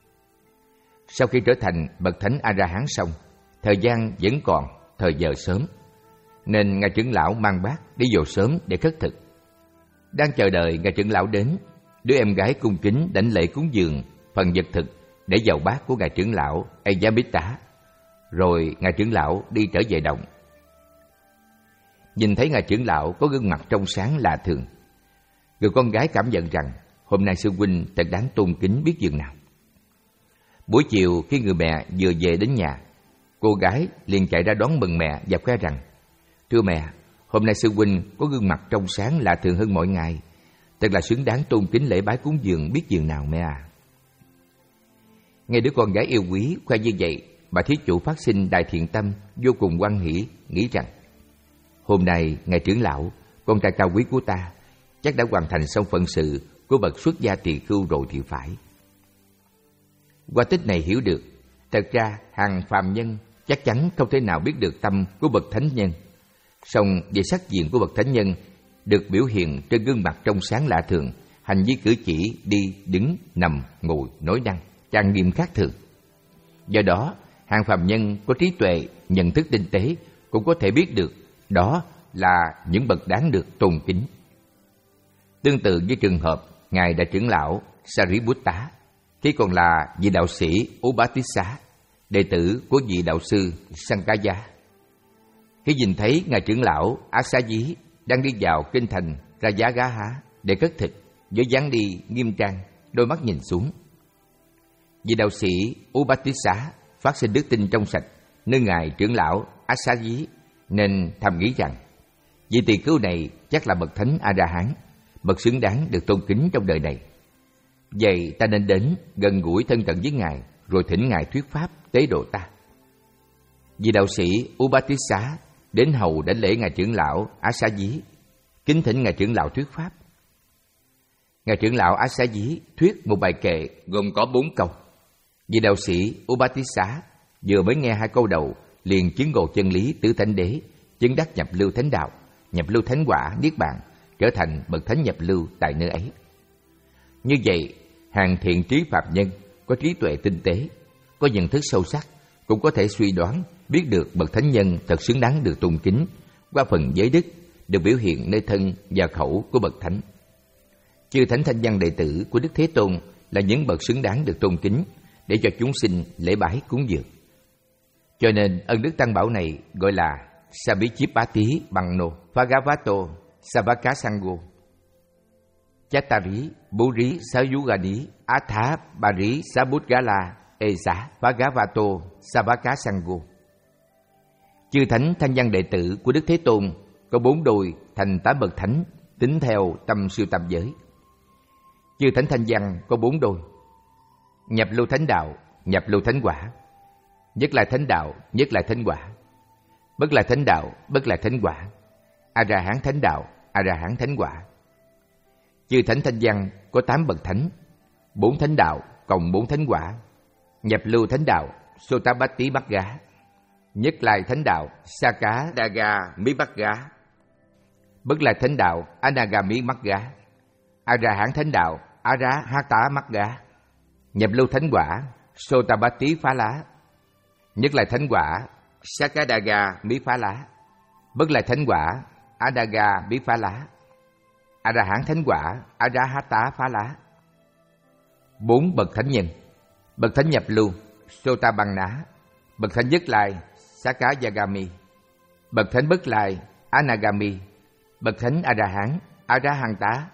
Sau khi trở thành bậc thánh A-la-hán xong, thời gian vẫn còn thời giờ sớm, nên ngài trưởng lão mang bát đi vào sớm để khất thực. Đang chờ đợi ngài trưởng lão đến, đứa em gái cung kính đảnh lễ cúng dường phần vật thực để vào bát của ngài trưởng lão Ejapita, rồi ngài trưởng lão đi trở về động. Nhìn thấy ngài trưởng lão có gương mặt trong sáng lạ thường, người con gái cảm nhận rằng hôm nay sư huynh thật đáng tôn kính biết dường nào. Buổi chiều khi người mẹ vừa về đến nhà, cô gái liền chạy ra đón mừng mẹ và khoe rằng: "Thưa mẹ, hôm nay sư huynh có gương mặt trong sáng lạ thường hơn mọi ngày, thật là xứng đáng tôn kính lễ bái cúng dường biết dường nào mẹ à." Nghe đứa con gái yêu quý khoe như vậy, bà thí chủ phát sinh đại thiện tâm, vô cùng hoan hỷ, nghĩ rằng: hôm nay ngài trưởng lão, con trai cao quý của ta, chắc đã hoàn thành xong phận sự của bậc xuất gia tỳ khưu rồi thì phải. Qua tích này hiểu được, thật ra hàng phàm nhân chắc chắn không thể nào biết được tâm của bậc thánh nhân. Song về sắc diện của bậc thánh nhân được biểu hiện trên gương mặt trong sáng lạ thường, hành vi cử chỉ đi, đứng, nằm, ngồi, nói năng trang nghiêm khác thường. Do đó, hàng phàm nhân có trí tuệ, nhận thức tinh tế cũng có thể biết được đó là những bậc đáng được tôn kính. Tương tự với trường hợp ngài đại trưởng lão Sariputta khi còn là vị đạo sĩ Upatissa, đệ tử của vị đạo sư Sankaya. Khi nhìn thấy ngài trưởng lão Assayi đang đi vào kinh thành Rajagaha để cất thịt với dáng đi nghiêm trang, đôi mắt nhìn xuống, vị đạo sĩ Upatissa phát sinh đức tin trong sạch nơi ngài trưởng lão Assayi, nên thầm nghĩ rằng vị tỳ khưu này chắc là bậc thánh A-la-hán, bậc xứng đáng được tôn kính trong đời này. Vậy ta nên đến gần gũi thân cận với ngài, rồi thỉnh ngài thuyết pháp tế độ ta. Vị đạo sĩ Upatissa đến hầu đảnh lễ ngài trưởng lão Assayi, kính thỉnh ngài trưởng lão thuyết pháp. Ngài trưởng lão Assayi thuyết một bài kệ gồm có bốn câu. Vị đạo sĩ Upatissa vừa mới nghe hai câu đầu liền chứng ngộ chân lý tứ thánh đế, chứng đắc nhập lưu thánh đạo, nhập lưu thánh quả niết bàn, trở thành bậc thánh nhập lưu tại nơi ấy. Như vậy, hàng thiện trí phạm nhân có trí tuệ tinh tế, có nhận thức sâu sắc, cũng có thể suy đoán biết được bậc thánh nhân thật xứng đáng được tôn kính qua phần giới đức được biểu hiện nơi thân và khẩu của bậc thánh. Chư thánh thanh văn đệ tử của Đức Thế Tôn là những bậc xứng đáng được tôn kính để cho chúng sinh lễ bái cúng dường. Cho nên ân đức tăng bảo này gọi là Sabichipati Banno Bhagavato Savakasango Chattari Buri Sayugani Atha Bari Sabutgala Esa Bhagavato Savakasango. Chư thánh thanh văn đệ tử của Đức Thế Tôn có bốn đôi thành tám bậc thánh tính theo tâm siêu tam giới. Chư thánh thanh văn có bốn đôi: nhập lưu thánh đạo, nhập lưu thánh quả, nhất lại thánh đạo, nhất lại thánh quả, bất lại thánh đạo, bất lại thánh quả, a ra hán thánh đạo, a ra hán thánh quả. Chư thánh thanh văn có tám bậc thánh, bốn thánh đạo cộng bốn thánh quả, nhập lưu thánh đạo Sotabati Magga, nhất lại thánh đạo Saka Daga Mi Magga, bất lại thánh đạo Anagami Magga, a ra hán thánh đạo Arahata Magga, nhập lưu thánh quả Sotabati Phá Lá, nhất lại thánh quả Sakadaga Mỹ Phá Lá, bất lại thánh quả Adaga Mỹ Phá Lá, a ra hán thánh quả Arahata Phá Lá. Bốn bậc thánh nhân: bậc thánh nhập lưu Sotabanna, bậc thánh nhất lai Sakayagami, bậc thánh bất lai Anagami, bậc thánh a ra hán Arahanta.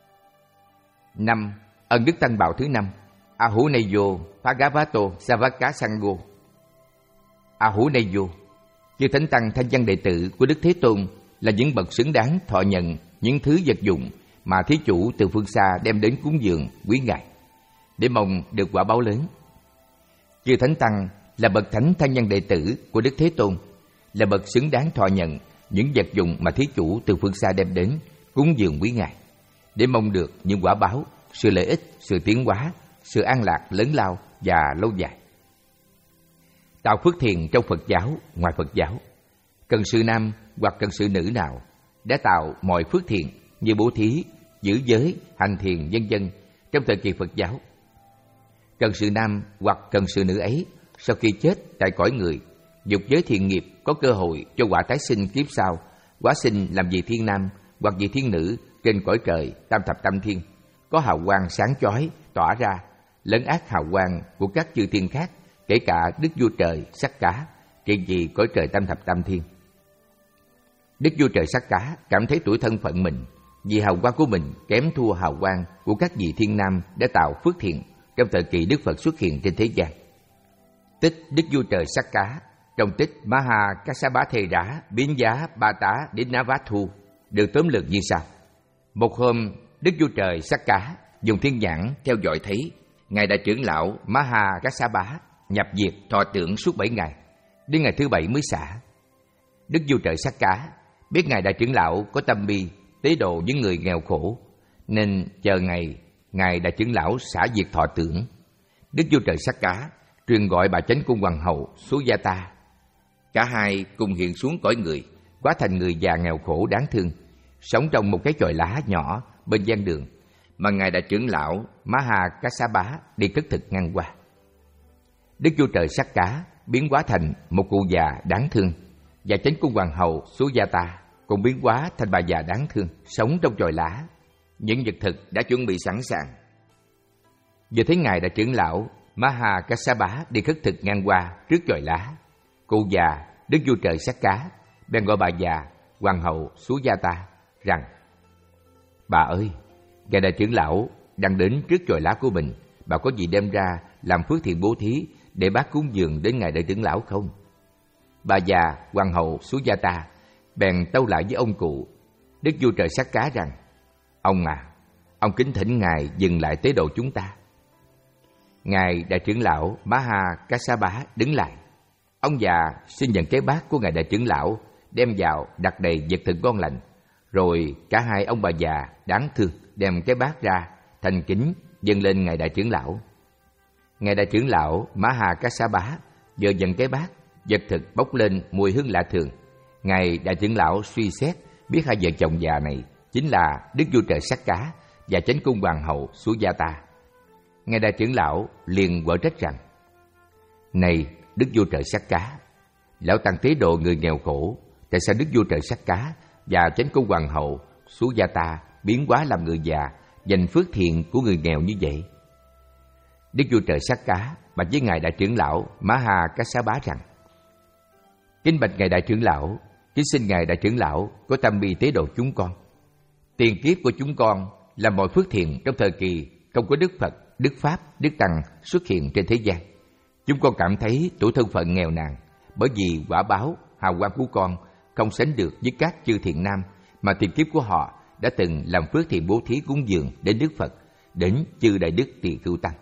Năm. Ân đức tăng bảo thứ năm: Ahuneyo Bhagavato Savakasango. Ahuneyo, chư thánh tăng thanh văn đệ tử của Đức Thế Tôn là những bậc xứng đáng thọ nhận những thứ vật dụng mà thí chủ từ phương xa đem đến cúng dường quý ngài, để mong được quả báo lớn. Chư thánh tăng là bậc thánh thanh văn đệ tử của Đức Thế Tôn, là bậc xứng đáng thọ nhận những vật dụng mà thí chủ từ phương xa đem đến cúng dường quý ngài, để mong được những quả báo, sự lợi ích, sự tiến hóa, sự an lạc lớn lao và lâu dài. Tạo phước thiền trong Phật giáo, ngoài Phật giáo, Cần sự nam hoặc cần sự nữ nào đã tạo mọi phước thiện như bố thí, giữ giới, hành thiền vân vân trong thời kỳ Phật giáo. Cần sự nam hoặc cần sự nữ ấy sau khi chết tại cõi người, dục giới thiện nghiệp có cơ hội cho quả tái sinh kiếp sau, hóa sinh làm vị thiên nam hoặc vị thiên nữ trên cõi trời tam thập tam thiên, có hào quang sáng chói tỏa ra, lấn át hào quang của các chư thiên khác, kể cả Đức Vua Trời Sắc Cá trị vì cõi trời tam thập tam thiên. Đức Vua Trời Sắc Cá cảm thấy tuổi thân phận mình vì hào quang của mình kém thua hào quang của các vị thiên nam đã tạo phước thiện trong thời kỳ Đức Phật xuất hiện trên thế gian. Tích Đức Vua Trời Sắc Cá trong tích Maha Kassapa Thê Rá Biến Giá Ba Tá Dinnavathu được tóm lược như sau. Một hôm, Đức Vua Trời Sắc Cá dùng thiên nhãn theo dõi thấy ngài đại trưởng lão Maha Kassapa nhập diệt thọ tưởng suốt bảy ngày, đến ngày thứ bảy mới xả. Đức Vua Trời Sắc Cá biết ngài đại trưởng lão có tâm bi tế độ những người nghèo khổ, nên chờ ngày ngài đại trưởng lão xả diệt thọ tưởng. Đức Vua Trời Sắc Cá truyền gọi bà Chánh Cung Hoàng hậu Sujata. Cả hai cùng hiện xuống cõi người, hóa thành người già nghèo khổ đáng thương, sống trong một cái chòi lá nhỏ bên gian đường mà ngài đại trưởng lão Maha Kassapa đi cất thực ngang qua. Đức Vua Trời Sắc Cá biến hóa thành một cụ già đáng thương, và Chánh Cung Hoàng hậu Sujata cũng biến hóa thành bà già đáng thương, sống trong chòi lá. Những vật thực đã chuẩn bị sẵn sàng. Vừa thấy ngài đại trưởng lão Maha Kassapa đi khất thực ngang qua trước chòi lá, cụ già Đức Vua Trời Sắc Cá bèn gọi bà già Hoàng hậu Sujata rằng: Bà ơi, ngài đại trưởng lão đang đến trước chòi lá của mình, bà có gì đem ra làm phước thiện bố thí để bác cúng dường đến ngài đại trưởng lão không? Bà già Hoàng hậu Sujata bèn tâu lại với ông cụ Đức Vua Trời Sắc Cá rằng: Ông à, ông kính thỉnh ngài dừng lại tế độ chúng ta. Ngài đại trưởng lão Maha Kassapa đứng lại. Ông già xin nhận cái bát của ngài đại trưởng lão, đem vào đặt đầy vật thực ngon lành. Rồi cả hai ông bà già đáng thương đem cái bát ra thành kính dâng lên ngài đại trưởng lão. Ngài đại trưởng lão Maha Kassapa vừa dâng cái bát, vật thực bốc lên mùi hương lạ thường. Ngài đại trưởng lão suy xét biết hai vợ chồng già này chính là Đức Vua Trời Sắc Cá và Chánh Cung Hoàng hậu Sujata. Ngài đại trưởng lão liền quở trách rằng: Này Đức Vua Trời Sắc Cá, lão tăng tế độ người nghèo khổ, tại sao Đức Vua Trời Sắc Cá và Chánh Cung Hoàng hậu Sujata biến hóa làm người già, dành phước thiện của người nghèo như vậy? Đức Vua Trời Sắc Cá bạch với ngài đại trưởng lão Maha Kassapa rằng: Kính bạch ngài đại trưởng lão, kính xin ngài đại trưởng lão có tâm bi tế độ chúng con. Tiền kiếp của chúng con làm mọi phước thiện trong thời kỳ không có Đức Phật, Đức Pháp, Đức Tăng xuất hiện trên thế gian. Chúng con cảm thấy tuổi thân phận nghèo nàn, bởi vì quả báo hào quang của con không sánh được với các chư thiện nam mà tiền kiếp của họ đã từng làm phước thiện bố thí cúng dường đến Đức Phật, đến chư đại đức Tỳ Khưu Tăng.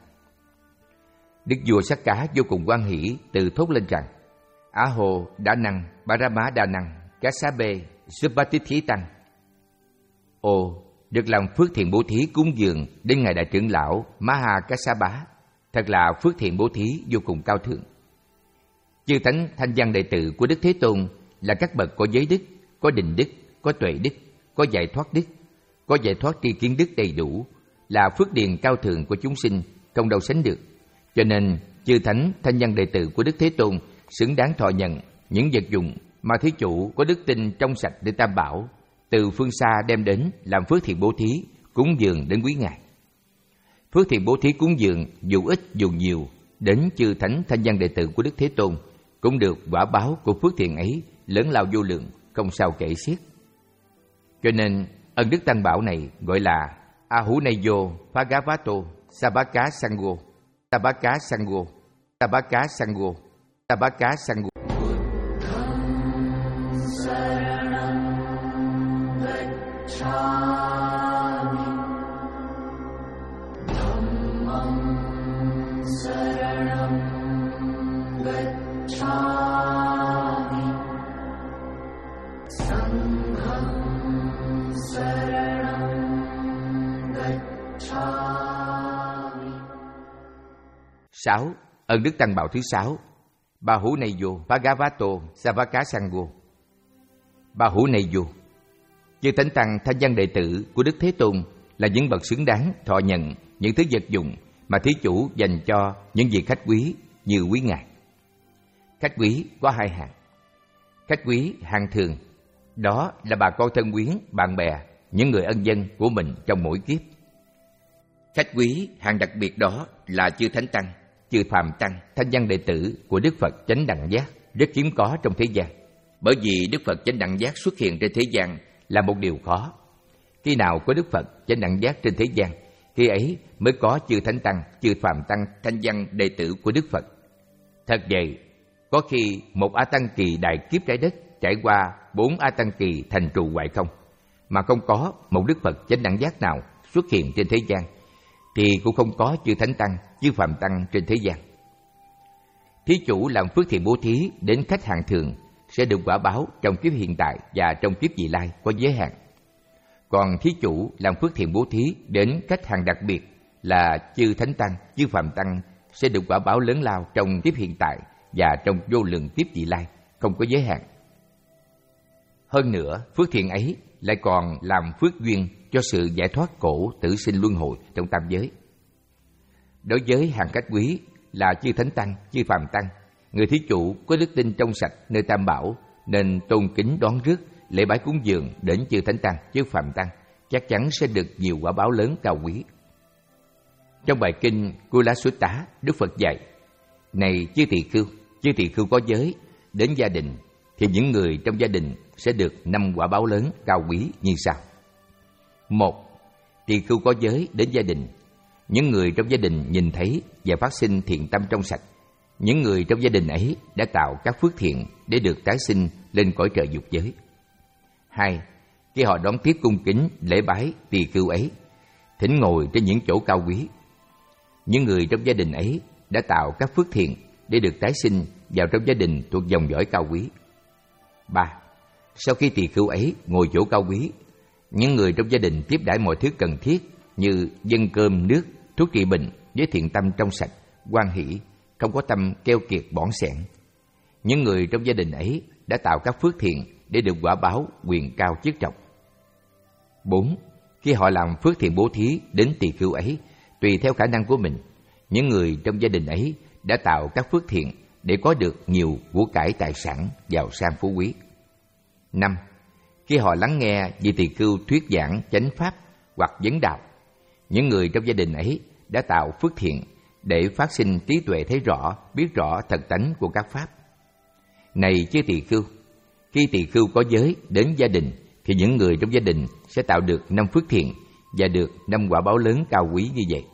Đức Vua Sắc Cá vô cùng hoan hỷ, từ thốt lên rằng: Á Hồ Đa Năng, Parama Đa Năng, Kassape, Subbatithí Tăng. Ồ, được làm phước thiện bố thí cúng dường đến ngài đại trưởng lão Maha Kassapa, thật là phước thiện bố thí vô cùng cao thượng. Chư thánh thanh văn đệ tử của Đức Thế Tôn là các bậc có giới đức, có định đức, có tuệ đức, có giải thoát đức, có giải thoát tri kiến đức đầy đủ, là phước điền cao thượng của chúng sinh, không đâu sánh được. Cho nên chư thánh thanh văn đệ tử của Đức Thế Tôn xứng đáng thọ nhận những vật dụng mà thí chủ có đức tin trong sạch để Tam Bảo từ phương xa đem đến làm phước thiện bố thí cúng dường đến quý ngài. Phước thiện bố thí cúng dường dù ít dù nhiều đến chư thánh thanh văn đệ tử của Đức Thế Tôn cũng được quả báo của phước thiện ấy lớn lao vô lượng, không sao kể xiết. Cho nên ân đức Tam Bảo này gọi là Ahunayo Bhagavato Sabaka Sangho, Sabaka Sangho, Sabaka Sangho, Sabaka Sangho. Sáu, ân đức Tăng Bảo thứ sáu, Bahunayo Bhagavato Savaka Sangho. Ba hữu này vô, chư thánh tăng thanh văn đệ tử của Đức Thế Tôn là những bậc xứng đáng thọ nhận những thứ vật dụng mà thí chủ dành cho những vị khách quý như quý ngài. Khách quý có hai hạng. Khách quý hạng thường, đó là bà con thân quyến, bạn bè, những người ân dân của mình trong mỗi kiếp. Khách quý hạng đặc biệt đó là chư thánh tăng, chư phàm tăng, thanh văn đệ tử của Đức Phật Chánh Đẳng Giác, rất hiếm có trong thế gian. Bởi vì Đức Phật Chánh Đẳng Giác xuất hiện trên thế gian là một điều khó. Khi nào có Đức Phật Chánh Đẳng Giác trên thế gian, khi ấy mới có chư thánh tăng, chư phàm tăng, thanh văn đệ tử của Đức Phật. Thật vậy, có khi một A Tăng kỳ đại kiếp trái đất trải qua bốn A Tăng kỳ thành trụ hoại không, mà không có một Đức Phật Chánh Đẳng Giác nào xuất hiện trên thế gian, thì cũng không có chư thánh tăng, chư phàm tăng trên thế gian. Thí chủ làm phước thiện bố thí đến khách hàng thường sẽ được quả báo trong kiếp hiện tại và trong kiếp vị lai có giới hạn. Còn thí chủ làm phước thiện bố thí đến khách hàng đặc biệt là chư thánh tăng, chư phàm tăng sẽ được quả báo lớn lao trong kiếp hiện tại và trong vô lượng kiếp vị lai, không có giới hạn. Hơn nữa, phước thiện ấy lại còn làm phước duyên cho sự giải thoát khổ tử sinh luân hồi trong tam giới. Đối với hàng khách quý là chư thánh tăng, chư phàm tăng, người thí chủ có đức tin trong sạch nơi tam bảo nên tôn kính đón rước, lễ bái cúng dường đến chư thánh tăng, chư phàm tăng, chắc chắn sẽ được nhiều quả báo lớn cao quý. Trong bài kinh Kula Sutta, Đức Phật dạy: này chư tỳ khưu, chư tỳ khưu có giới đến gia đình thì những người trong gia đình sẽ được năm quả báo lớn cao quý như sau. Một, tỳ khưu có giới đến gia đình, những người trong gia đình nhìn thấy và phát sinh thiện tâm trong sạch. Những người trong gia đình ấy đã tạo các phước thiện để được tái sinh lên cõi trời dục giới. Hai, khi họ đón tiếp cung kính lễ bái tỳ khưu ấy, thỉnh ngồi trên những chỗ cao quý. Những người trong gia đình ấy đã tạo các phước thiện để được tái sinh vào trong gia đình thuộc dòng dõi cao quý. Ba, sau khi tỳ khưu ấy ngồi chỗ cao quý, những người trong gia đình tiếp đãi mọi thứ cần thiết như dâng cơm, nước, thuốc trị bệnh với thiện tâm trong sạch, hoan hỷ, không có tâm keo kiệt bỏn sẻn. Những người trong gia đình ấy đã tạo các phước thiện để được quả báo quyền cao chức trọng. Bốn, khi họ làm phước thiện bố thí đến tỳ khưu ấy, tùy theo khả năng của mình, những người trong gia đình ấy đã tạo các phước thiện để có được nhiều của cải tài sản, giàu sang phú quý. Năm, khi họ lắng nghe vị tỳ khưu thuyết giảng chánh pháp hoặc vấn đạo, những người trong gia đình ấy đã tạo phước thiện để phát sinh trí tuệ thấy rõ, biết rõ thật tánh của các pháp. Này chư tỳ khưu, khi tỳ khưu có giới đến gia đình thì những người trong gia đình sẽ tạo được năm phước thiện và được năm quả báo lớn cao quý như vậy.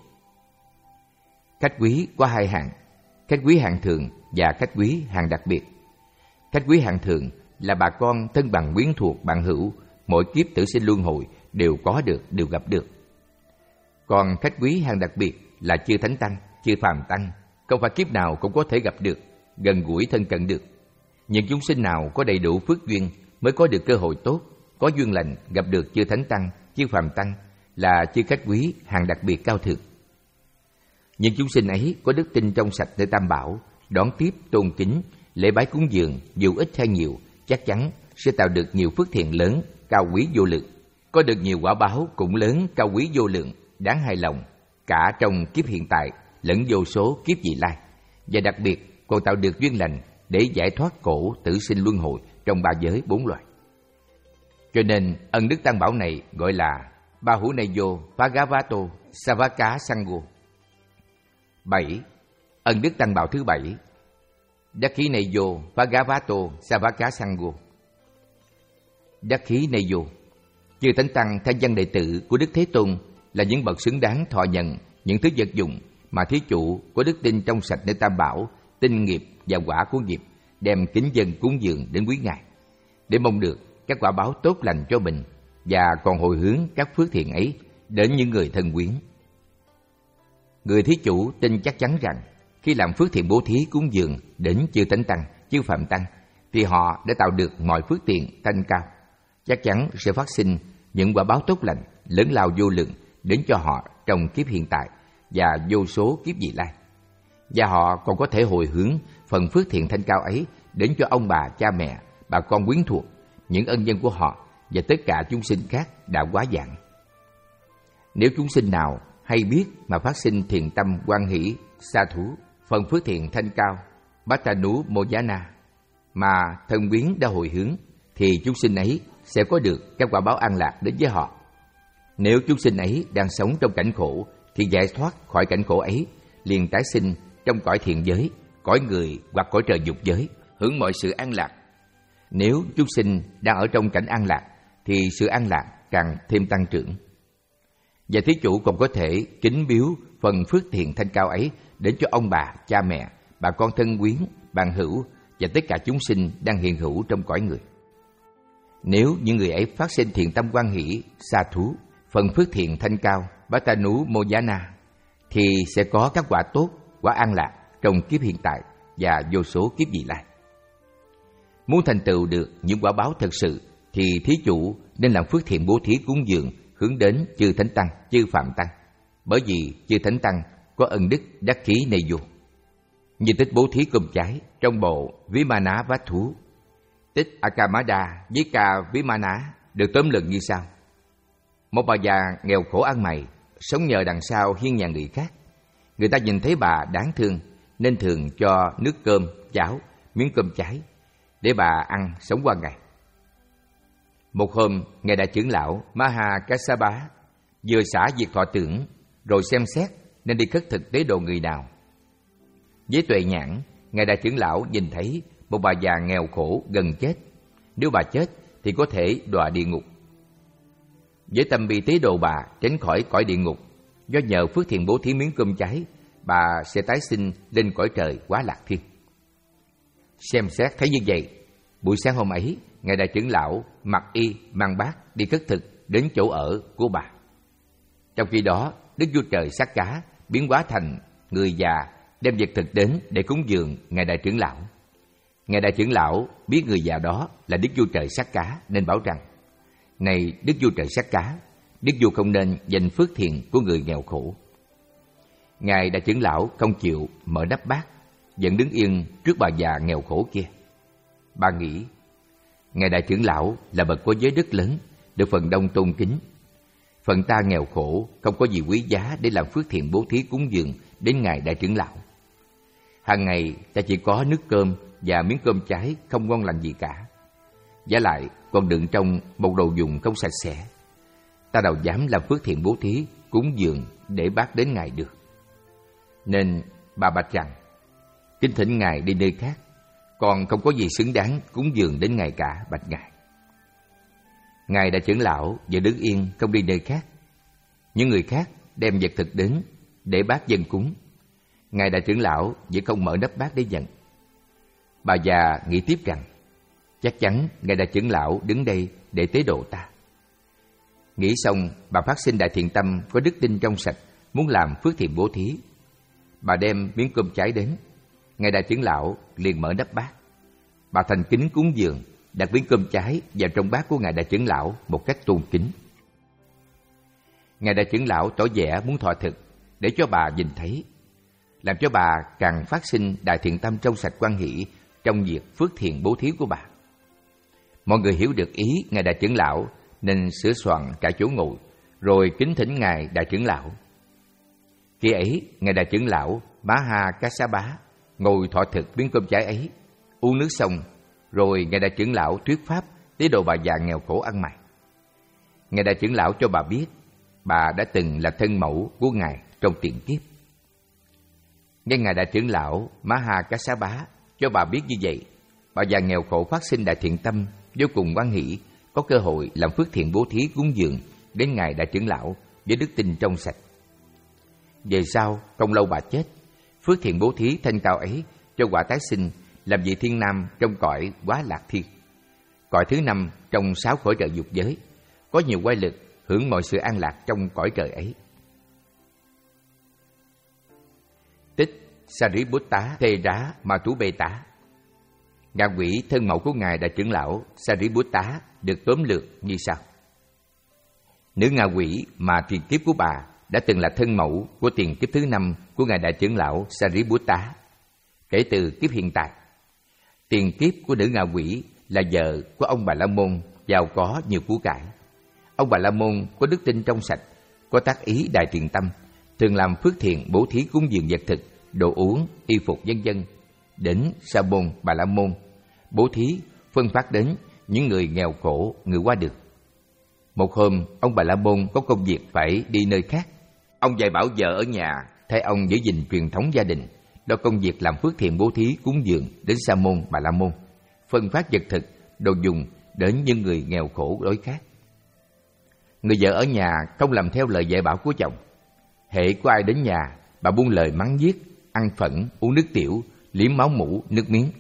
Khách quý có hai hạng: khách quý hạng thường và khách quý hạng đặc biệt. Khách quý hạng thường là bà con thân bằng quyến thuộc bạn hữu, mỗi kiếp tử sinh luân hồi đều có được, đều gặp được. Còn khách quý hạng đặc biệt là chư thánh tăng, chư phàm tăng, không phải kiếp nào cũng có thể gặp được, gần gũi thân cận được. Những chúng sinh nào có đầy đủ phước duyên mới có được cơ hội tốt, có duyên lành gặp được chư thánh tăng, chư phàm tăng là chư khách quý hạng đặc biệt cao thượng. Những chúng sinh ấy có đức tin trong sạch nơi tam bảo, đón tiếp, tôn kính, lễ bái cúng dường dù ít hay nhiều, chắc chắn sẽ tạo được nhiều phước thiện lớn, cao quý vô lượng, có được nhiều quả báo cũng lớn, cao quý vô lượng, đáng hài lòng, cả trong kiếp hiện tại lẫn vô số kiếp vị lai, và đặc biệt còn tạo được duyên lành để giải thoát khổ tử sinh luân hồi trong ba giới bốn loài. Cho nên ân đức tam bảo này gọi là Bahunayo Bhagavato Savaka Sangho. Bảy. Ân đức tăng bảo thứ bảy, Dakkhineyo Bhagavato Savaka Sangho. Dakkhineyo, chư thánh tăng thanh văn đệ tử của Đức Thế Tôn là những bậc xứng đáng thọ nhận những thứ vật dụng mà thí chủ có đức tin trong sạch nơi tam bảo, tinh nghiệp và quả của nghiệp đem kính dân cúng dường đến quý ngài, để mong được các quả báo tốt lành cho mình và còn hồi hướng các phước thiện ấy đến những người thân quyến. Người thí chủ tin chắc chắn rằng khi làm phước thiện bố thí cúng dường đến chư thánh tăng, chư phàm tăng thì họ đã tạo được mọi phước tiện thanh cao, chắc chắn sẽ phát sinh những quả báo tốt lành lớn lao vô lượng đến cho họ trong kiếp hiện tại và vô số kiếp vị lai. Và họ còn có thể hồi hướng phần phước thiện thanh cao ấy đến cho ông bà, cha mẹ, bà con quyến thuộc, những ân nhân của họ và tất cả chúng sinh khác đã quá dạng. Nếu chúng sinh nào hay biết mà phát sinh thiện tâm hoan hỷ, sa thú, phần phước thiện thanh cao, Bhatanu Mojana, mà thân quyến đã hồi hướng, thì chúng sinh ấy sẽ có được các quả báo an lạc đến với họ. Nếu chúng sinh ấy đang sống trong cảnh khổ, thì giải thoát khỏi cảnh khổ ấy, liền tái sinh trong cõi thiện giới, cõi người hoặc cõi trời dục giới, hưởng mọi sự an lạc. Nếu chúng sinh đang ở trong cảnh an lạc, thì sự an lạc càng thêm tăng trưởng. Và thí chủ còn có thể kính biếu phần phước thiện thanh cao ấy đến cho ông bà, cha mẹ, bà con thân quyến, bạn hữu và tất cả chúng sinh đang hiện hữu trong cõi người. Nếu những người ấy phát sinh thiện tâm hoan hỷ, sa thú, phần phước thiện thanh cao, Bhatanu Mojana, thì sẽ có các quả tốt, quả an lạc trong kiếp hiện tại và vô số kiếp vị lai. Muốn thành tựu được những quả báo thật sự, thì thí chủ nên làm phước thiện bố thí cúng dường hướng đến chư thánh tăng, chư phạm tăng, bởi vì chư thánh tăng có ân đức đắc khí nề vô. Như tích bố thí cơm cháy trong bộ Vimana Vát Thú, tích Akamada với ca Vimana được tóm lược như sau. Một bà già nghèo khổ ăn mày, sống nhờ đằng sau hiên nhà người khác. Người ta nhìn thấy bà đáng thương nên thường cho nước cơm, cháo, miếng cơm cháy để bà ăn sống qua ngày. Một hôm, Ngài Đại Trưởng Lão Maha Kassapa vừa xả việc thọ tưởng, rồi xem xét nên đi khất thực tế độ người nào. Với tuệ nhãn, Ngài Đại Trưởng Lão nhìn thấy một bà già nghèo khổ gần chết. Nếu bà chết thì có thể đọa địa ngục. Với tâm bi tế độ bà tránh khỏi cõi địa ngục, do nhờ phước thiện bố thí miếng cơm cháy, bà sẽ tái sinh lên cõi trời Quá Lạc Thiên. Xem xét thấy như vậy, buổi sáng hôm ấy, Ngài Đại Trưởng Lão mặc y mang bát đi khất thực đến chỗ ở của bà. Trong khi đó, Đức Vua Trời Sát Cá biến hóa thành người già đem vật thực đến để cúng dường Ngài Đại Trưởng Lão. Ngài Đại Trưởng Lão biết người già đó là Đức Vua Trời Sát Cá nên bảo rằng: Này Đức Vua Trời Sát Cá, Đức Vua không nên dành phước thiện của người nghèo khổ. Ngài Đại Trưởng Lão không chịu mở nắp bát, vẫn đứng yên trước bà già nghèo khổ kia. Bà nghĩ, Ngài Đại Trưởng Lão là bậc có giới đức lớn, được phần đông tôn kính. Phần ta nghèo khổ, không có gì quý giá để làm phước thiện bố thí cúng dường đến Ngài Đại Trưởng Lão. Hàng ngày ta chỉ có nước cơm và miếng cơm cháy không ngon lành gì cả. Vả lại còn đựng trong một đồ dùng không sạch sẽ. Ta đâu dám làm phước thiện bố thí cúng dường để bác đến Ngài được. Nên bà bạch rằng: Kính thỉnh Ngài đi nơi khác, còn không có gì xứng đáng cúng dường đến Ngài cả, bạch Ngài. Ngài Đại Trưởng Lão vừa đứng yên không đi nơi khác. Những người khác đem vật thực đến để bác dâng cúng. Ngài Đại Trưởng Lão vẫn không mở nắp bát để nhận. Bà già nghĩ tiếp rằng: Chắc chắn Ngài Đại Trưởng Lão đứng đây để tế độ ta. Nghĩ xong, bà phát sinh đại thiện tâm có đức tin trong sạch, muốn làm phước thiện bố thí. Bà đem miếng cơm cháy đến. Ngài Đại Trưởng Lão liền mở nắp bát. Bà thành kính cúng dường, đặt miếng cơm cháy vào trong bát của Ngài Đại Trưởng Lão một cách tôn kính. Ngài Đại Trưởng Lão tỏ vẻ muốn thọ thực để cho bà nhìn thấy, làm cho bà càng phát sinh đại thiện tâm trong sạch hoan hỷ trong việc phước thiện bố thí của bà. Mọi người hiểu được ý Ngài Đại Trưởng Lão nên sửa soạn cả chỗ ngồi, rồi kính thỉnh Ngài Đại Trưởng Lão. Khi ấy, Ngài Đại Trưởng Lão Maha Kassapa ngồi thọ thực miếng cơm cháy ấy, uống nước xong, rồi Ngài Đại Trưởng Lão thuyết pháp tế độ bà già nghèo khổ ăn mày. Ngài Đại Trưởng Lão cho bà biết bà đã từng là thân mẫu của Ngài trong tiền kiếp. Nghe Ngài Đại Trưởng Lão Maha Kassapa cho bà biết như vậy, bà già nghèo khổ phát sinh đại thiện tâm vô cùng hoan hỷ, có cơ hội làm phước thiện bố thí cúng dường đến Ngài Đại Trưởng Lão với đức tin trong sạch. Về sau, không lâu bà chết, phước thiện bố thí thanh cao ấy cho quả tái sinh làm vị thiên nam trong cõi Quá Lạc Thiên, cõi thứ năm trong sáu cõi trời dục giới, có nhiều quay lực hưởng mọi sự an lạc trong cõi trời ấy. Tích Sariputta Thê Rá Ma Tú Bê Tá. Ngạ quỷ thân mẫu của Ngài Đại Trưởng Lão Sariputta được tóm lược như sau. Nữ ngạ quỷ mà tiền kiếp của bà đã từng là thân mẫu của tiền kiếp thứ năm của Ngài Đại Trưởng Lão Sariputta. Kể từ kiếp hiện tại, tiền kiếp của nữ ngạ quỷ là vợ của ông Bà La Môn giàu có nhiều của cải. Ông Bà La Môn có đức tin trong sạch, có tác ý đại thiện tâm, thường làm phước thiện bố thí cúng dường vật thực, đồ uống, y phục vân vân đến Sa môn Bà La Môn, bố thí phân phát đến những người nghèo khổ người qua đường. Một hôm, ông Bà La Môn có công việc phải đi nơi khác. Ông dạy bảo vợ ở nhà thay ông giữ gìn truyền thống gia đình, lo công việc làm phước thiện bố thí cúng dường đến Sa môn Bà La Môn, phân phát vật thực, đồ dùng đến những người nghèo khổ đói khát. Người vợ ở nhà không làm theo lời dạy bảo của chồng. Hễ có ai đến nhà, bà buông lời mắng nhiếc, ăn phẫn, uống nước tiểu, liếm máu mủ, nước miếng.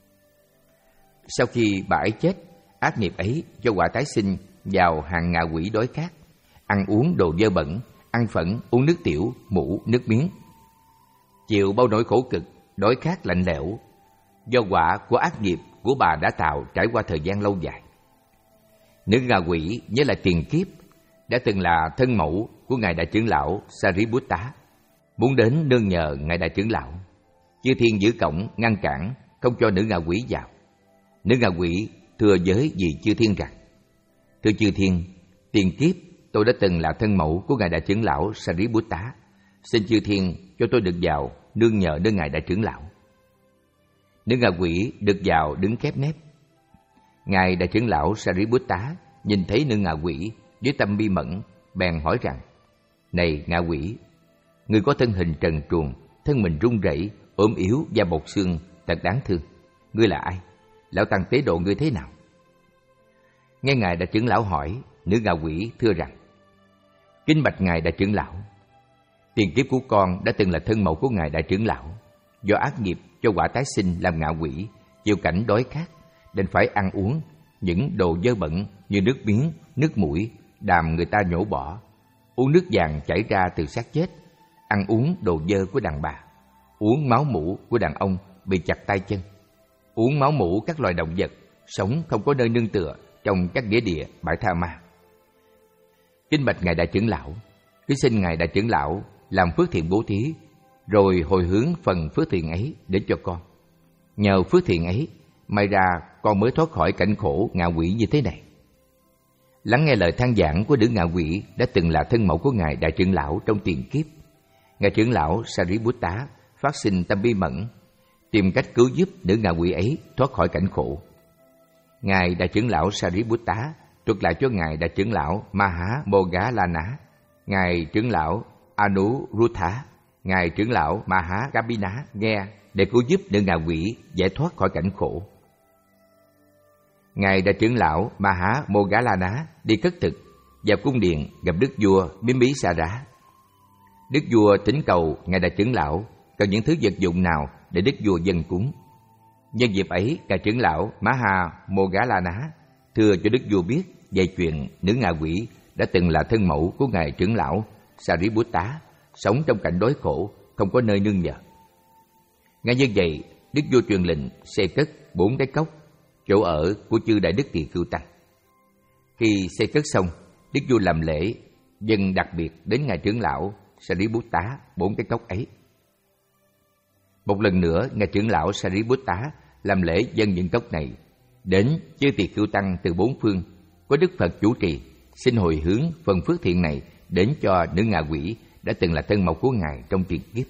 Sau khi bà ấy chết, ác nghiệp ấy cho quả tái sinh vào hàng ngạ quỷ đói khát, ăn uống đồ dơ bẩn, ăn phẫn, uống nước tiểu, mủ, nước miếng. Chịu bao nỗi khổ cực, đói khát lạnh lẽo, do quả của ác nghiệp của bà đã tạo trải qua thời gian lâu dài. Nữ ngạ quỷ nhớ lại tiền kiếp đã từng là thân mẫu của ngài đại trưởng lão Sariputta, muốn đến nương nhờ ngài đại trưởng lão. Chư thiên giữ cổng ngăn cản, không cho nữ ngạ quỷ vào. Nữ ngạ quỷ thưa với vị chư thiên rằng: thưa chư thiên, tiền kiếp tôi đã từng là thân mẫu của ngài đại trưởng lão Sariputta, xin chư thiên cho tôi được vào nương nhờ nơi ngài đại trưởng lão. Nữ ngạ quỷ được vào đứng khép nép. Ngài đại trưởng lão Sariputta nhìn thấy nữ ngạ quỷ với tâm bi mẫn, bèn hỏi rằng: này ngạ quỷ, người có thân hình trần truồng, thân mình run rẩy, ốm yếu da bọc xương, thật đáng thương. Ngươi là ai? Lão tăng tế độ ngươi thế nào? Nghe ngài đại trưởng lão hỏi, nữ ngạ quỷ thưa rằng: kính bạch ngài đại trưởng lão, tiền kiếp của con đã từng là thân mẫu của ngài đại trưởng lão. Do ác nghiệp cho quả tái sinh làm ngạ quỷ, chịu cảnh đói khát, nên phải ăn uống những đồ dơ bẩn như nước miếng, nước mũi, đàm người ta nhổ bỏ, uống nước vàng chảy ra từ xác chết, ăn uống đồ dơ của đàn bà, uống máu mủ của đàn ông bị chặt tay chân, uống máu mủ các loài động vật sống không có nơi nương tựa trong các nghĩa địa bãi tha ma. Kính bạch ngài đại trưởng lão, kính xin ngài đại trưởng lão làm phước thiện bố thí, rồi hồi hướng phần phước thiện ấy đến cho con. Nhờ phước thiện ấy, may ra con mới thoát khỏi cảnh khổ ngạ quỷ như thế này. Lắng nghe lời than vãn của nữ ngạ quỷ đã từng là thân mẫu của ngài đại trưởng lão trong tiền kiếp, ngài trưởng lão Sariputta phát sinh tâm bi mẫn, tìm cách cứu giúp nữ ngạ quỷ ấy thoát khỏi cảnh khổ. Ngài đại trưởng lão Sariputta thuật lại cho ngài đại trưởng lão Mahamoggallana, ngài trưởng lão Anuruddha, ngài trưởng lão Mahagabina nghe để cứu giúp nữ ngạ quỷ giải thoát khỏi cảnh khổ. Ngài đại trưởng lão Mahamoggallana đi cất thực vào cung điện gặp đức vua Bimbisara. Đức vua thỉnh cầu ngài đại trưởng lão cần những thứ vật dụng nào để đức vua dâng cúng. Nhân dịp ấy, ngài trưởng lão Mahamoggallana thưa cho đức vua biết về chuyện nữ ngạ quỷ đã từng là thân mẫu của ngài trưởng lão Sariputta, sống trong cảnh đói khổ, không có nơi nương nhờ. Ngay như vậy, đức vua truyền lệnh xây cất bốn cái cốc, chỗ ở của chư đại đức tỳ khưu tăng. Khi xây cất xong, đức vua làm lễ dâng đặc biệt đến ngài trưởng lão Sariputta bốn cái cốc ấy. Một lần nữa, ngài trưởng lão Sariputta làm lễ dâng những cốc này đến chư tỳ khưu tăng từ bốn phương, có Đức Phật chủ trì, xin hồi hướng phần phước thiện này đến cho nữ ngạ quỷ đã từng là thân mẫu của ngài trong tiền kiếp.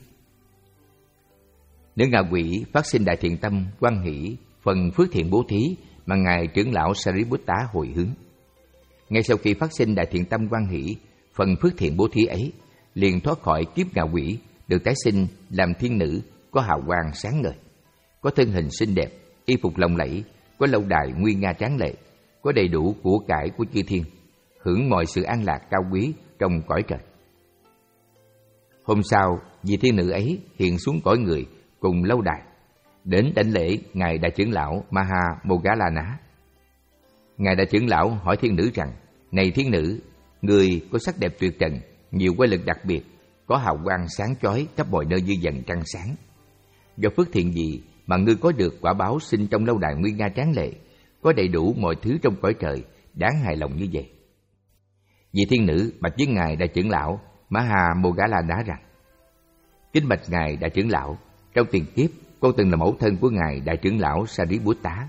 Nữ ngạ quỷ phát sinh đại thiện tâm hoan hỷ phần phước thiện bố thí mà ngài trưởng lão Sariputta hồi hướng. Ngay sau khi phát sinh đại thiện tâm hoan hỷ phần phước thiện bố thí ấy, liền thoát khỏi kiếp ngạ quỷ, được tái sinh làm thiên nữ, có hào quang sáng ngời, có thân hình xinh đẹp, y phục lộng lẫy, có lâu đài nguy nga tráng lệ, có đầy đủ của cải của chư thiên, hưởng mọi sự an lạc cao quý trong cõi trời. Hôm sau, vị thiên nữ ấy hiện xuống cõi người cùng lâu đài, đến đảnh lễ ngài đại trưởng lão Mahamoggallana. Ngài đại trưởng lão hỏi thiên nữ rằng: này thiên nữ, người có sắc đẹp tuyệt trần, nhiều quái lực đặc biệt, có hào quang sáng chói khắp mọi nơi như vầng trăng sáng. Do phước thiện gì mà ngươi có được quả báo sinh trong lâu đài nguy nga tráng lệ, có đầy đủ mọi thứ trong cõi trời, đáng hài lòng như vậy? Vị thiên nữ bạch với ngài đại trưởng lão Mahamoggallana rằng: kính bạch ngài đại trưởng lão, trong tiền kiếp con từng là mẫu thân của ngài đại trưởng lão Sariputta,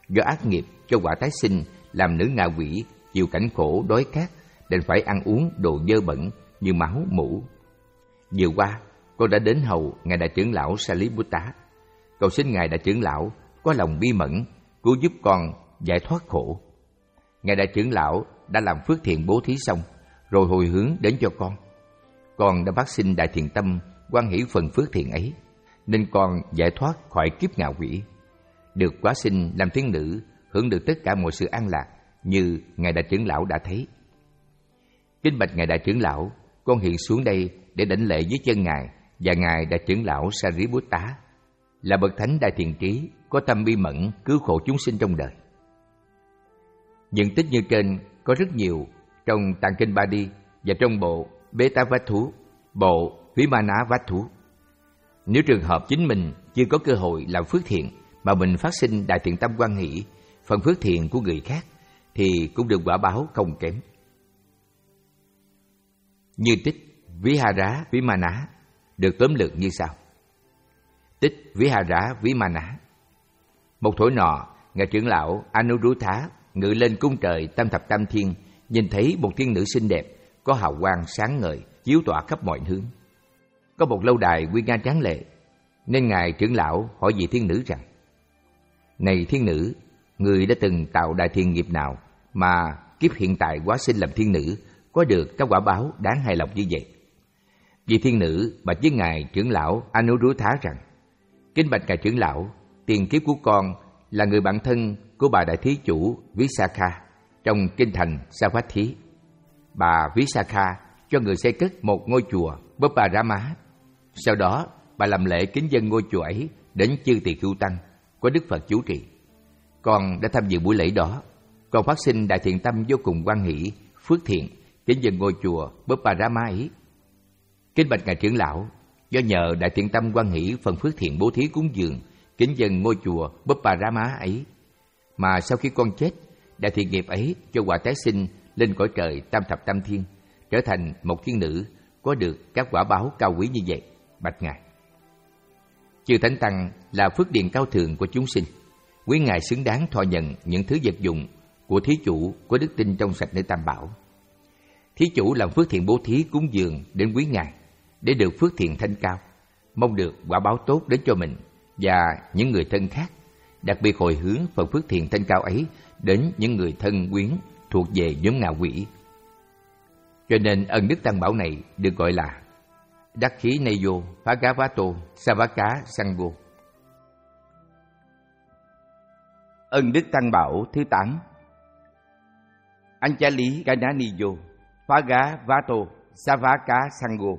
do ác nghiệp cho quả tái sinh làm nữ ngạ quỷ chịu cảnh khổ đói khát, đành phải ăn uống đồ dơ bẩn như máu mủ. Vừa qua, con đã đến hầu Ngài Đại Trưởng Lão Sariputta, cầu xin Ngài Đại Trưởng Lão có lòng bi mẫn cứu giúp con giải thoát khổ. Ngài Đại Trưởng Lão đã làm phước thiện bố thí xong, rồi hồi hướng đến cho con. Con đã phát sinh đại thiện tâm hoan hỷ phần phước thiện ấy, nên con giải thoát khỏi kiếp ngạ quỷ, được hóa sinh làm thiên nữ, hưởng được tất cả mọi sự an lạc như Ngài Đại Trưởng Lão đã thấy. Kính bạch Ngài Đại Trưởng Lão, con hiện xuống đây để đảnh lễ dưới chân Ngài và Ngài Đại Trưởng Lão Sariputta, là bậc thánh đại thiện trí, có tâm bi mẫn cứu khổ chúng sinh trong đời. Những tích như trên có rất nhiều trong Tạng Kinh Bali và trong bộ Beta Vát Thú, bộ Vimana Vát Thú. Nếu trường hợp chính mình chưa có cơ hội làm phước thiện mà mình phát sinh đại thiện tâm hoan hỷ phần phước thiện của người khác, thì cũng được quả báo không kém. Như tích Vihara Vimana được tóm lược như sau. Tích Vihara Vimana. Một thổi nọ, Ngài Trưởng Lão Anuruddha ngự lên cung trời tam thập tam thiên, nhìn thấy một thiên nữ xinh đẹp, có hào quang sáng ngời, chiếu tỏa khắp mọi hướng. Có một lâu đài nguy nga tráng lệ, nên Ngài Trưởng Lão hỏi vị thiên nữ rằng: Này thiên nữ, người đã từng tạo đại thiện nghiệp nào mà kiếp hiện tại hóa sinh làm thiên nữ, có được các quả báo đáng hài lòng như vậy? Vị thiên nữ bạch với Ngài Trưởng Lão Anuruddha rằng: Kính bạch Ngài Trưởng Lão, tiền kiếp của con là người bạn thân của bà đại thí chủ Visakha trong kinh thành Savatthi. Bà Visakha cho người xây cất một ngôi chùa Bopparama. Sau đó, bà làm lễ kính dâng ngôi chùa ấy đến chư tỳ khưu tăng có Đức Phật chủ trì. Con đã tham dự buổi lễ đó. Con phát sinh đại thiện tâm vô cùng hoan hỷ, phước thiện, kính dâng ngôi chùa Bopparama ấy. Kính bạch Ngài Trưởng Lão, do nhờ đại thiện tâm hoan hỷ phần phước thiện bố thí cúng dường, kính dâng ngôi chùa Bopparama ấy, mà sau khi con chết, đại thiện nghiệp ấy cho quả tái sinh lên cõi trời tam thập tam thiên, trở thành một thiên nữ, có được các quả báo cao quý như vậy. Bạch Ngài, chư Thánh Tăng là phước điền cao thượng của chúng sinh, quý Ngài xứng đáng thọ nhận những thứ vật dụng của thí chủ có đức tin trong sạch nơi Tam Bảo. Thí chủ làm phước thiện bố thí cúng dường đến quý Ngài để được phước thiện thanh cao, mong được quả báo tốt đến cho mình và những người thân khác, đặc biệt hồi hướng phần phước thiện thanh cao ấy đến những người thân quyến thuộc về nhóm ngạ quỷ. Cho nên ân đức Tăng Bảo này được gọi là Đắc Khí Neyo Bhagavato Savaka Sangho. Ân đức Tăng Bảo thứ tám. Anjali Gananiyo Bhagavato Savaka Sangho.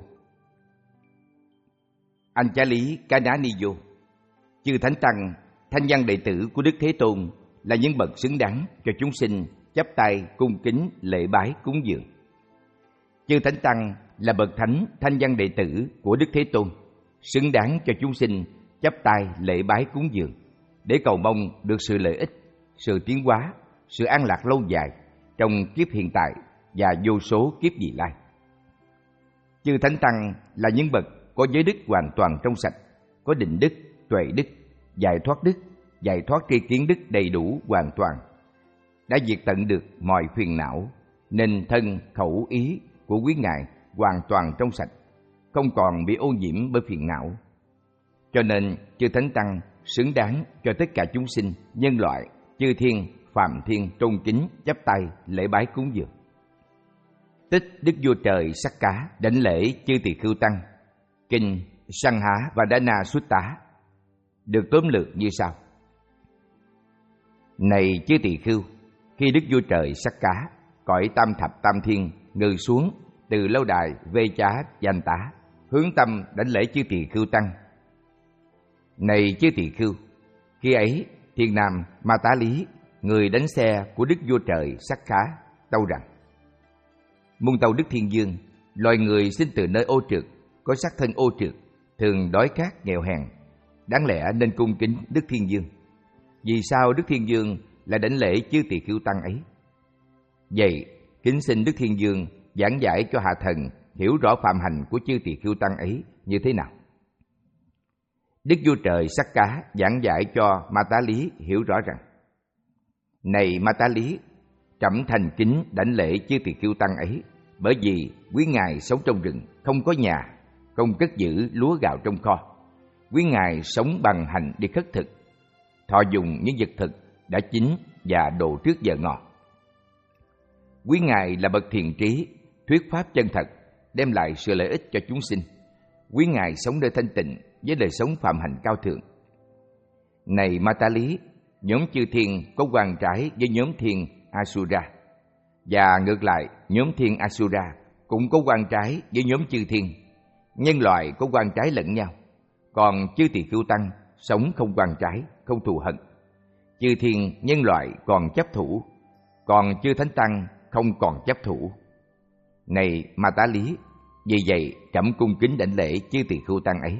Anjali Gananiyo, chư Thánh Tăng, thanh văn đệ tử của Đức Thế Tôn là những bậc xứng đáng cho chúng sinh chắp tay cung kính lễ bái cúng dường. Chư Thánh Tăng là bậc thánh thanh văn đệ tử của Đức Thế Tôn, xứng đáng cho chúng sinh chắp tay lễ bái cúng dường, để cầu mong được sự lợi ích, sự tiến hóa, sự an lạc lâu dài trong kiếp hiện tại và vô số kiếp vị lai. Chư Thánh Tăng là những bậc có giới đức hoàn toàn trong sạch, có định đức, tuệ đức, giải thoát đức, giải thoát tri kiến đức đầy đủ hoàn toàn, đã diệt tận được mọi phiền não, nên thân, khẩu, ý của quý Ngài hoàn toàn trong sạch, không còn bị ô nhiễm bởi phiền não. Cho nên chư Thánh Tăng xứng đáng cho tất cả chúng sinh, nhân loại, chư thiên, phàm thiên tôn kính chắp tay lễ bái cúng dường. Tích Đức Vua Trời Sắc Cá đảnh lễ chư tỳ khưu tăng, kinh Sanha Vadana Sutta được tóm lược như sau. Này chư tỳ khưu, khi Đức Vua Trời Sắc Cá cõi tam thập tam thiên ngự xuống từ lâu đài Vê Chá Danh Tá, hướng tâm đảnh lễ chư tỳ khưu tăng. Này chư tỳ khưu, khi ấy thiên nam Ma Tá Lý, người đánh xe của Đức Vua Trời Sắc Cá, tâu rằng: Muôn tâu Đức Thiên Dương, loài người sinh từ nơi ô trượt, có sắc thân ô trượt, thường đói khát nghèo hèn, đáng lẽ nên cung kính Đức Thiên Dương. Vì sao Đức Thiên Dương lại đảnh lễ chư tỳ khưu tăng ấy? Vậy kính xin Đức Thiên Dương giảng giải cho hạ thần hiểu rõ phạm hành của chư tỳ khưu tăng ấy như thế nào. Đức Vua Trời Sắc Cá giảng giải cho Ma Tá Lý hiểu rõ rằng: Này Ma Tá Lý, trẫm thành kính đảnh lễ chư tỳ khưu tăng ấy, bởi vì quý ngài sống trong rừng, không có nhà, không cất giữ lúa gạo trong kho. Quý ngài sống bằng hành đi khất thực, thọ dùng những vật thực đã chín và độ trước giờ ngọ. Quý ngài là bậc thiện trí, thuyết pháp chân thật, đem lại sự lợi ích cho chúng sinh. Quý ngài sống nơi thanh tịnh với đời sống phạm hạnh cao thượng. Này Ma Tá Lý, nhóm chư thiên có quan trái với nhóm thiên Asura, và ngược lại nhóm thiên Asura cũng có quan trái với nhóm chư thiên. Nhân loại có quan trái lẫn nhau, còn chư tỳ khưu tăng sống không quan trái, không thù hận. Chư thiên nhân loại còn chấp thủ, còn chư thánh tăng không còn chấp thủ. Này Ma Tá Lý, vì vậy trẫm cung kính đảnh lễ chư tỳ khưu tăng ấy.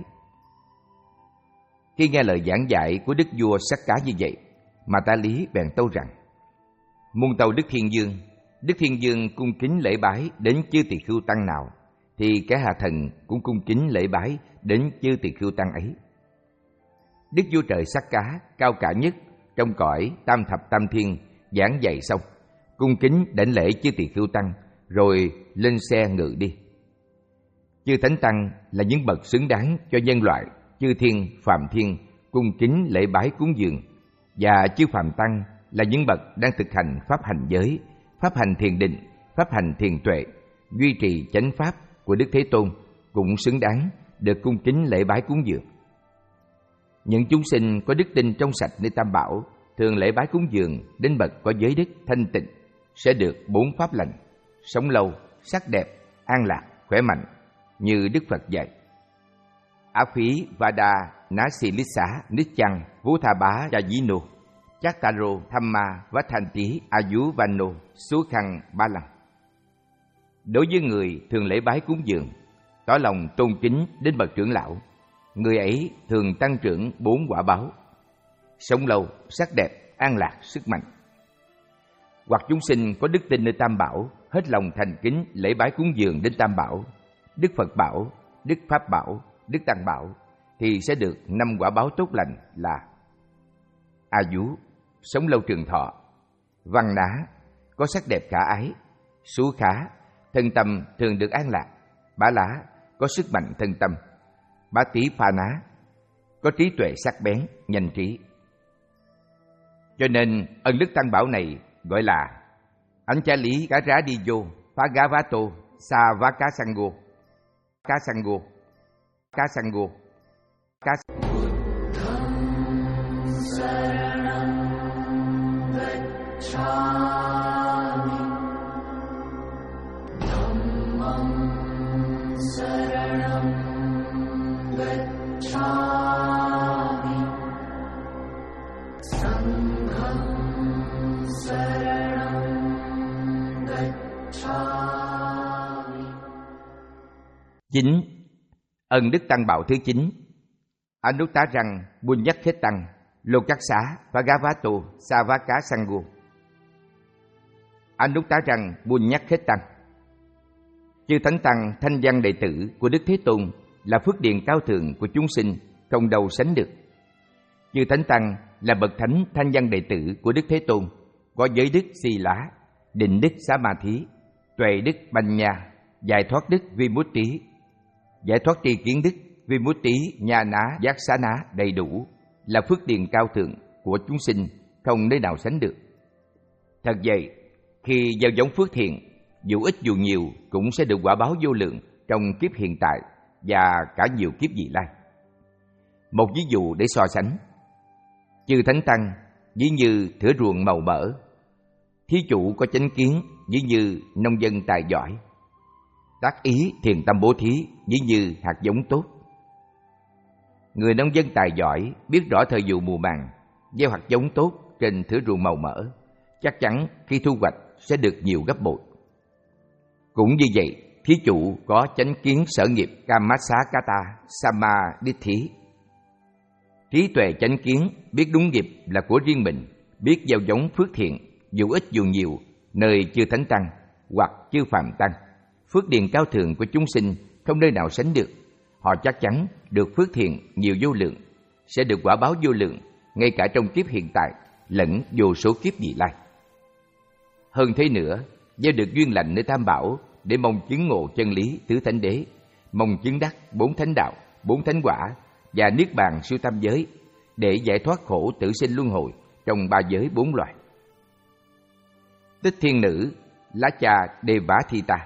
Khi nghe lời giảng dạy của đức vua Sắc Cá như vậy, Ma Tá Lý bèn tâu rằng: muôn tâu Đức Thiên Dương, Đức Thiên Dương cung kính lễ bái đến chư tỳ khưu tăng nào, thì kẻ hạ thần cũng cung kính lễ bái đến chư tỳ khưu tăng ấy. Đức vua trời Sắc Cá cao cả nhất trong cõi tam thập tam thiên giảng dạy xong, cung kính đảnh lễ chư tỳ khưu tăng, rồi lên xe ngự đi. Chư thánh tăng là những bậc xứng đáng cho nhân loại, chư thiên, phàm thiên cung kính lễ bái cúng dường, và chư phàm tăng là những bậc đang thực hành pháp hành giới, pháp hành thiền định, pháp hành thiền tuệ, duy trì chánh pháp của Đức Thế Tôn cũng xứng đáng được cung kính lễ bái cúng dường. Những chúng sinh có đức tin trong sạch nơi Tam Bảo thường lễ bái cúng dường đến bậc có giới đức thanh tịnh sẽ được bốn pháp lành: sống lâu, sắc đẹp, an lạc, khỏe mạnh, như Đức Phật dạy. Á Phí Vada Nasilissa Nichang Vũ Tha Bá Yajino Chattaro Thamma Vathanti Ayuvano Sukhang Ba Lăng. Đối với người thường lễ bái cúng dường, tỏ lòng tôn kính đến bậc trưởng lão, người ấy thường tăng trưởng bốn quả báo: sống lâu, sắc đẹp, an lạc, sức mạnh. Hoặc chúng sinh có đức tin nơi Tam Bảo, hết lòng thành kính lễ bái cúng dường đến Tam Bảo, Đức Phật Bảo, Đức Pháp Bảo, Đức Tăng Bảo, thì sẽ được năm quả báo tốt lành là: A Dú, sống lâu trường thọ; Văn Ná, có sắc đẹp khả ái; Sú Khá, thân tâm thường được an lạc; Bá Lá, có sức mạnh thân tâm; Bá Tí Pha Ná, có trí tuệ sắc bén, nhanh trí. Cho nên ân đức Tăng Bảo này gọi là Ánh Cha Lý Cá Rá Đi Vô Phá Gá Vá Tô Sa Vá Cá Sango. Cá Sango, Cá Sango, Cá Chính ân đức Tăng Bảo thứ chín: Anuttārang Buññakkhethang Lokassa Bhagavato Savaka Sangho. Anuttārang Buññakkhethang, chư thánh tăng thanh văn đệ tử của Đức Thế Tôn là phước điền cao thượng của chúng sinh, không đâu sánh được. Chư thánh tăng là bậc thánh thanh văn đệ tử của Đức Thế Tôn, có giới đức Si Lá, định đức Xá Ma Thí, tuệ đức Banh Nha, giải thoát đức Vimutti, giải thoát tri kiến đức Vimutti Nha Ná Giác Xá Ná đầy đủ, là phước điền cao thượng của chúng sinh, không nơi nào sánh được. Thật vậy, khi gieo giống phước thiện, dù ít dù nhiều cũng sẽ được quả báo vô lượng trong kiếp hiện tại và cả nhiều kiếp vị lai. Một ví dụ để so sánh: chư thánh tăng ví như thửa ruộng màu mỡ, thí chủ có chánh kiến ví như nông dân tài giỏi, tác ý thiền tâm bố thí ví như hạt giống tốt. Người nông dân tài giỏi biết rõ thời vụ mùa màng, gieo hạt giống tốt trên thửa ruộng màu mỡ, chắc chắn khi thu hoạch sẽ được nhiều gấp bội. Cũng như vậy, thí chủ có chánh kiến sở nghiệp Kammasakata Samadhi, trí tuệ chánh kiến biết đúng nghiệp là của riêng mình, biết gieo giống phước thiện dù ít dù nhiều nơi chư thánh tăng hoặc chư phàm tăng, phước điền cao thượng của chúng sinh không nơi nào sánh được. Họ chắc chắn được phước thiện nhiều vô lượng, sẽ được quả báo vô lượng ngay cả trong kiếp hiện tại lẫn vô số kiếp vị lai. Hơn thế nữa, gieo được duyên lành nơi Tam Bảo để mong chứng ngộ chân lý tứ thánh đế, mong chứng đắc bốn thánh đạo, bốn thánh quả và niết bàn siêu tam giới để giải thoát khổ tử sinh luân hồi trong ba giới bốn loài. Tích thiên nữ Lá Cha Devathita.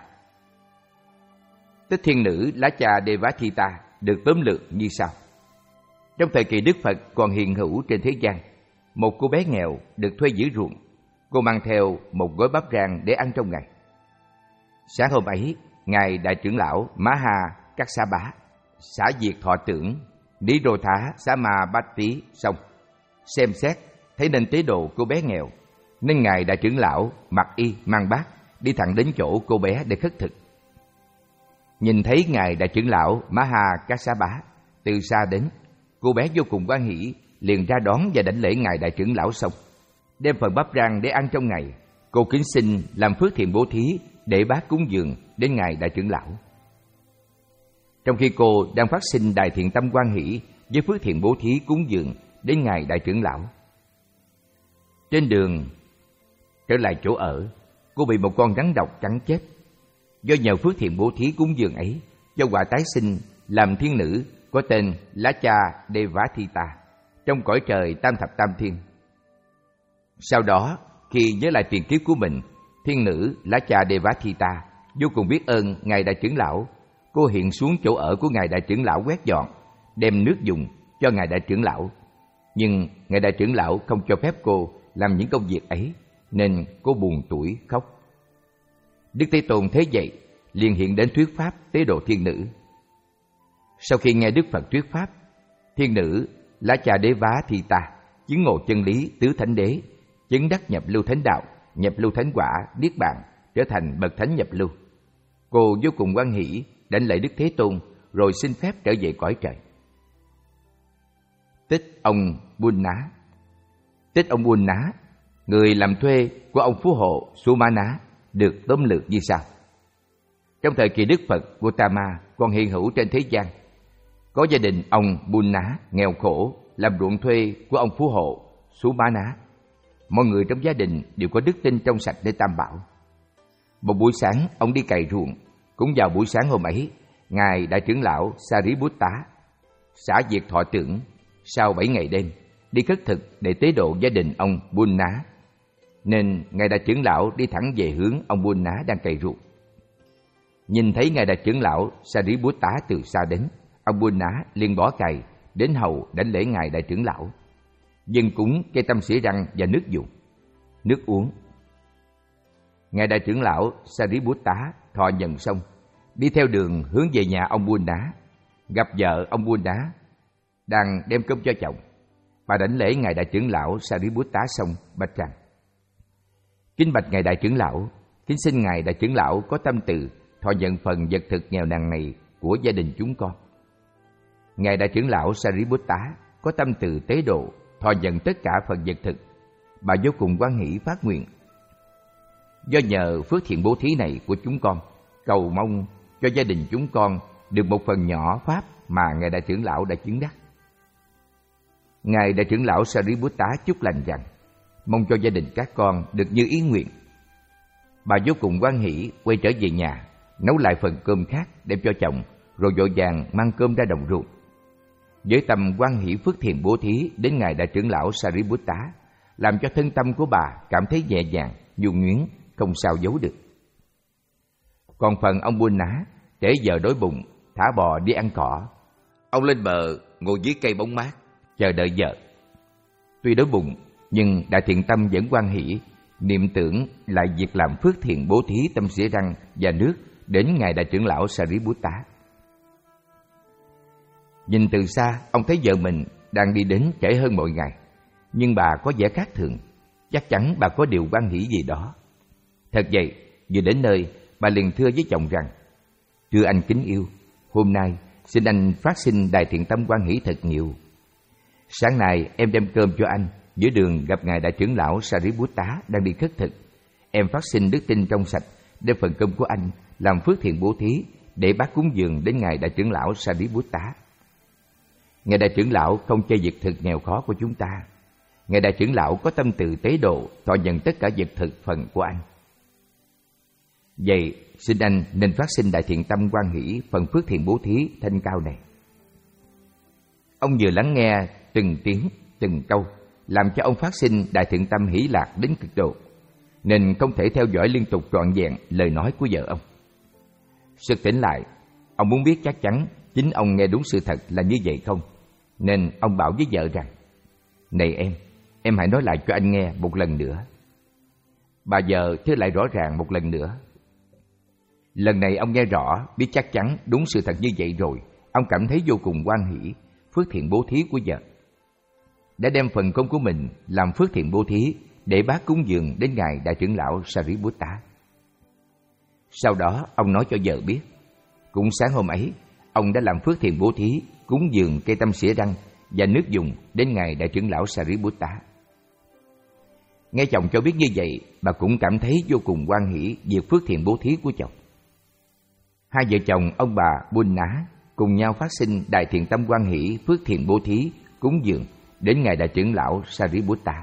Tích thiên nữ Lá Cha Devathita được tóm lược như sau. Trong thời kỳ Đức Phật còn hiện hữu trên thế gian, một cô bé nghèo được thuê giữ ruộng. Cô mang theo một gói bắp rang để ăn trong ngày. Sáng hôm ấy, ngài đại trưởng lão Maha Kassapa xả diệt thọ tưởng Nirodha Samabatti xong, xem xét thấy nên tế độ cô bé nghèo, nên ngài đại trưởng lão mặc y mang bát đi thẳng đến chỗ cô bé để khất thực. Nhìn thấy ngài đại trưởng lão Maha Kassapa từ xa đến, cô bé vô cùng hoan hỉ, liền ra đón và đảnh lễ ngài đại trưởng lão xong, đem phần bắp rang để ăn trong ngày. Cô kính xin làm phước thiện bố thí để bác cúng dường đến ngài đại trưởng lão. Trong khi cô đang phát sinh đại thiện tâm hoan hỷ với phước thiện bố thí cúng dường đến ngài đại trưởng lão, trên đường trở lại chỗ ở, cô bị một con rắn độc cắn chết. Do nhờ phước thiện bố thí cúng dường ấy, cho quả tái sinh làm thiên nữ có tên Lá Cha Devathita trong cõi trời tam thập tam thiên. Sau đó, khi nhớ lại tiền kiếp của mình, thiên nữ Lá Cha Devathita vô cùng biết ơn ngài đại trưởng lão. Cô hiện xuống chỗ ở của ngài đại trưởng lão quét dọn, đem nước dùng cho ngài đại trưởng lão. Nhưng ngài đại trưởng lão không cho phép cô làm những công việc ấy, nên cô buồn tủi khóc. Đức Thế Tôn thấy vậy, liền hiện đến thuyết pháp tế độ thiên nữ. Sau khi nghe Đức Phật thuyết pháp, thiên nữ Lá Cha Devathita chứng ngộ chân lý tứ thánh đế, chứng đắc nhập lưu thánh đạo, nhập lưu thánh quả, niết bàn, trở thành bậc thánh nhập lưu. Cô vô cùng hoan hỷ đảnh lễ Đức Thế Tôn, rồi xin phép trở về cõi trời. Tích ông Bunna. Tích ông Bunna, người làm thuê của ông phú hộ Sumana, được tóm lược như sau. Trong thời kỳ Đức Phật Gautama còn hiện hữu trên thế gian, có gia đình ông Bunna nghèo khổ làm ruộng thuê của ông phú hộ Sumana. Mọi người trong gia đình đều có đức tin trong sạch để Tam Bảo. Một buổi sáng, ông đi cày ruộng. Cũng vào buổi sáng hôm ấy, ngài đại trưởng lão Sariputta xả diệt thọ tưởng sau bảy ngày đêm, đi khất thực để tế độ gia đình ông Bunna. Nên ngài đại trưởng lão đi thẳng về hướng ông Bunna đang cày ruộng. Nhìn thấy ngài đại trưởng lão Sariputta từ xa đến, ông Bunna liền bỏ cày đến hầu đảnh lễ ngài đại trưởng lão, dâng cúng cây tâm xỉa răng và nước dùng, nước uống. Ngài đại trưởng lão Sariputta thọ nhận xong, đi theo đường hướng về nhà ông Bunna, gặp vợ ông Bunna đang đem cơm cho chồng. Bà đảnh lễ ngài đại trưởng lão Sariputta xong, bạch rằng: kính bạch ngài đại trưởng lão, kính xin ngài đại trưởng lão có tâm từ thọ nhận phần vật thực nghèo nàn này của gia đình chúng con. Ngài đại trưởng lão Sariputta có tâm từ tế độ thọ nhận tất cả phần vật thực. Bà vô cùng hoan hỷ phát nguyện: do nhờ phước thiện bố thí này của chúng con, cầu mong cho gia đình chúng con được một phần nhỏ pháp mà ngài đại trưởng lão đã chứng đắc. Ngài đại trưởng lão Sariputta chúc lành rằng mong cho gia đình các con được như ý nguyện. Bà vô cùng hoan hỷ quay trở về nhà, nấu lại phần cơm khác đem cho chồng, rồi vội vàng mang cơm ra đồng ruộng. Với tâm hoan hỷ phước thiện bố thí đến ngài đại trưởng lão Sariputta, làm cho thân tâm của bà cảm thấy nhẹ nhàng, nhu nhuyễn, không sao giấu được. Còn phần ông Bunna, trễ giờ đói bụng, thả bò đi ăn cỏ. Ông lên bờ ngồi dưới cây bóng mát, chờ đợi vợ. Tuy đói bụng, nhưng đại thiện tâm vẫn hoan hỷ, niệm tưởng lại việc làm phước thiện bố thí tâm xỉa răng và nước đến ngài đại trưởng lão Sariputta. Nhìn từ xa, ông thấy vợ mình đang đi đến trễ hơn mọi ngày, nhưng bà có vẻ khác thường, chắc chắn bà có điều hoan hỷ gì đó. Thật vậy, vừa đến nơi, bà liền thưa với chồng rằng: thưa anh kính yêu, hôm nay xin anh phát sinh đại thiện tâm hoan hỷ thật nhiều. Sáng nay em đem cơm cho anh, giữa đường gặp ngài đại trưởng lão Sariputta đang đi khất thực. Em phát sinh đức tin trong sạch, đem phần cơm của anh làm phước thiện bố thí để bác cúng dường đến ngài đại trưởng lão Sariputta. Ngài đại trưởng lão không chê việc thực nghèo khó của chúng ta. Ngài đại trưởng lão có tâm từ tế độ, thọ nhận tất cả vật thực phần của anh. Vậy xin anh nên phát sinh đại thiện tâm hoan hỷ phần phước thiện bố thí thanh cao này. Ông vừa lắng nghe từng tiếng, từng câu, làm cho ông phát sinh đại thiện tâm hỷ lạc đến cực độ, nên không thể theo dõi liên tục trọn vẹn lời nói của vợ ông. Sực tỉnh lại, ông muốn biết chắc chắn chính ông nghe đúng sự thật là như vậy không, nên ông bảo với vợ rằng: "Này em, em hãy nói lại cho anh nghe một lần nữa." Bà vợ thưa lại rõ ràng một lần nữa. Lần này ông nghe rõ, biết chắc chắn đúng sự thật như vậy rồi, ông cảm thấy vô cùng hoan hỷ phước thiện bố thí của vợ. Đã đem phần công của mình làm phước thiện bố thí để bác cúng dường đến ngài đại trưởng lão Sariputta. Sau đó ông nói cho vợ biết, cũng sáng hôm ấy ông đã làm phước thiện bố thí cúng dường cây tâm xỉa răng và nước dùng đến ngài đại trưởng lão Sariputta. Nghe chồng cho biết như vậy, bà cũng cảm thấy vô cùng hoan hỷ việc phước thiện bố thí của chồng. Hai vợ chồng ông bà Bunna cùng nhau phát sinh đại thiện tâm hoan hỷ phước thiện bố thí cúng dường đến ngài đại trưởng lão Sariputta.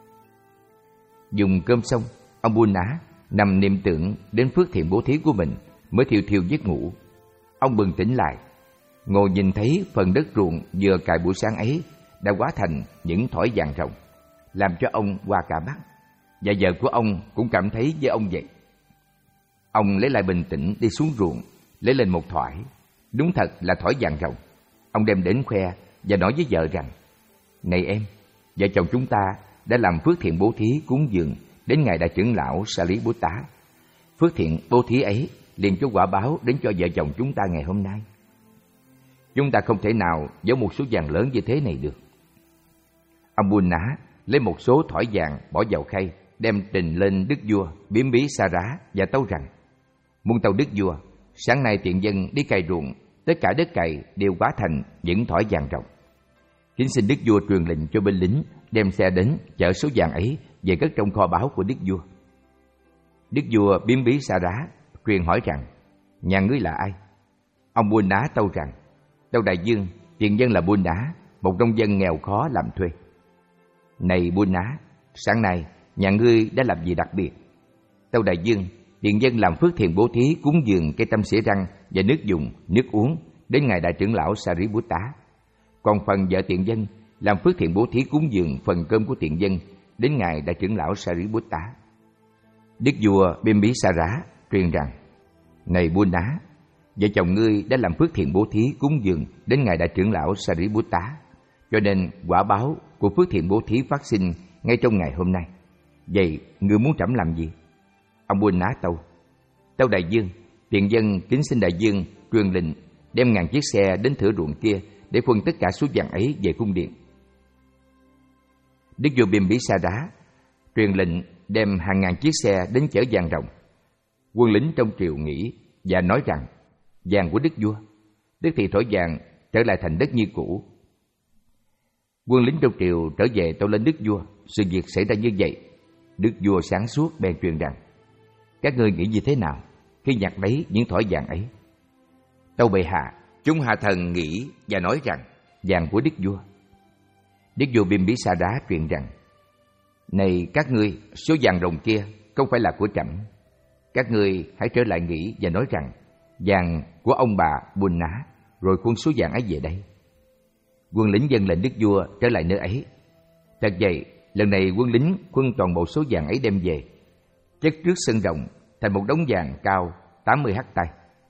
Dùng cơm xong, ông Bunna nằm niệm tưởng đến phước thiện bố thí của mình mới thiêu thiêu giấc ngủ. Ông bừng tỉnh lại, ngồi nhìn thấy phần đất ruộng vừa cày buổi sáng ấy đã hóa thành những thỏi vàng ròng, làm cho ông hoa cả mắt, và vợ của ông cũng cảm thấy với ông vậy. Ông lấy lại bình tĩnh đi xuống ruộng, lấy lên một thỏi, đúng thật là thỏi vàng ròng. Ông đem đến khoe và nói với vợ rằng: "Này em, vợ chồng chúng ta đã làm phước thiện bố thí cúng dường đến ngài đại trưởng lão Sariputta. Phước thiện bố thí ấy liền cho quả báo đến cho vợ chồng chúng ta ngày hôm nay. Chúng ta không thể nào giấu một số vàng lớn như thế này được." Ông Bunna lấy một số thỏi vàng bỏ vào khay, đem trình lên đức vua Biếm Bí Sa Rá và tâu rằng: "Muôn tâu đức vua, sáng nay tiện dân đi cày ruộng, tất cả đất cày đều hóa thành những thỏi vàng ròng. Kính xin đức vua truyền lệnh cho binh lính đem xe đến chở số vàng ấy về cất trong kho báu của đức vua." Đức vua Biếm Bí Sa Rá truyền hỏi rằng: "Nhà ngươi là ai?" Ông Bunna tâu rằng: "Tâu đại vương, tiện dân là Bunna, một nông dân nghèo khó làm thuê." "Này Bunna, sáng nay nhà ngươi đã làm gì đặc biệt?" "Tâu đại vương, tiện dân làm phước thiện bố thí cúng dường cây tâm xỉa răng và nước dùng, nước uống đến ngài đại trưởng lão Sariputta. Còn phần vợ tiện dân làm phước thiện bố thí cúng dường phần cơm của tiện dân đến ngài đại trưởng lão Sariputta." Đức vua Biếm Bí Sa Rá truyền rằng: "Này Bunna, vợ chồng ngươi đã làm phước thiện bố thí cúng dường đến ngài đại trưởng lão Sariputta, cho nên quả báo của phước thiện bố thí phát sinh ngay trong ngày hôm nay. Vậy ngươi muốn trẫm làm gì?" Ông Bunna tâu: "Tâu đại vương, tiện dân kính xin đại vương truyền lệnh đem ngàn chiếc xe đến thửa ruộng kia để phân tất cả số vàng ấy về cung điện." Đức vua Biếm Bí Sa Rá truyền lệnh đem hàng ngàn chiếc xe đến chở vàng ròng. Quân lính trong triều nghĩ và nói rằng: "Vàng của đức vua." Tức thì thỏi vàng trở lại thành đất như cũ. Quân lính trong triều trở về tâu lên đức vua sự việc xảy ra như vậy. Đức vua sáng suốt bèn truyền rằng: "Các ngươi nghĩ như thế nào khi nhặt lấy những thỏi vàng ấy?" Tâu bệ hạ, chúng hạ thần nghĩ và nói rằng: "Vàng của đức vua." Đức vua Biếm Bí Sa Rá truyền rằng: "Này các ngươi, số vàng ròng kia không phải là của trẫm. Các ngươi hãy trở lại nghĩ và nói rằng: vàng của ông bà Bunna, rồi khuân số vàng ấy về đây." Quân lính dâng lệnh đức vua trở lại nơi ấy. Thật vậy, lần này quân lính khuân toàn bộ số vàng ấy đem về, chất trước sân rộng thành một đống vàng cao tám mươi hắt tay.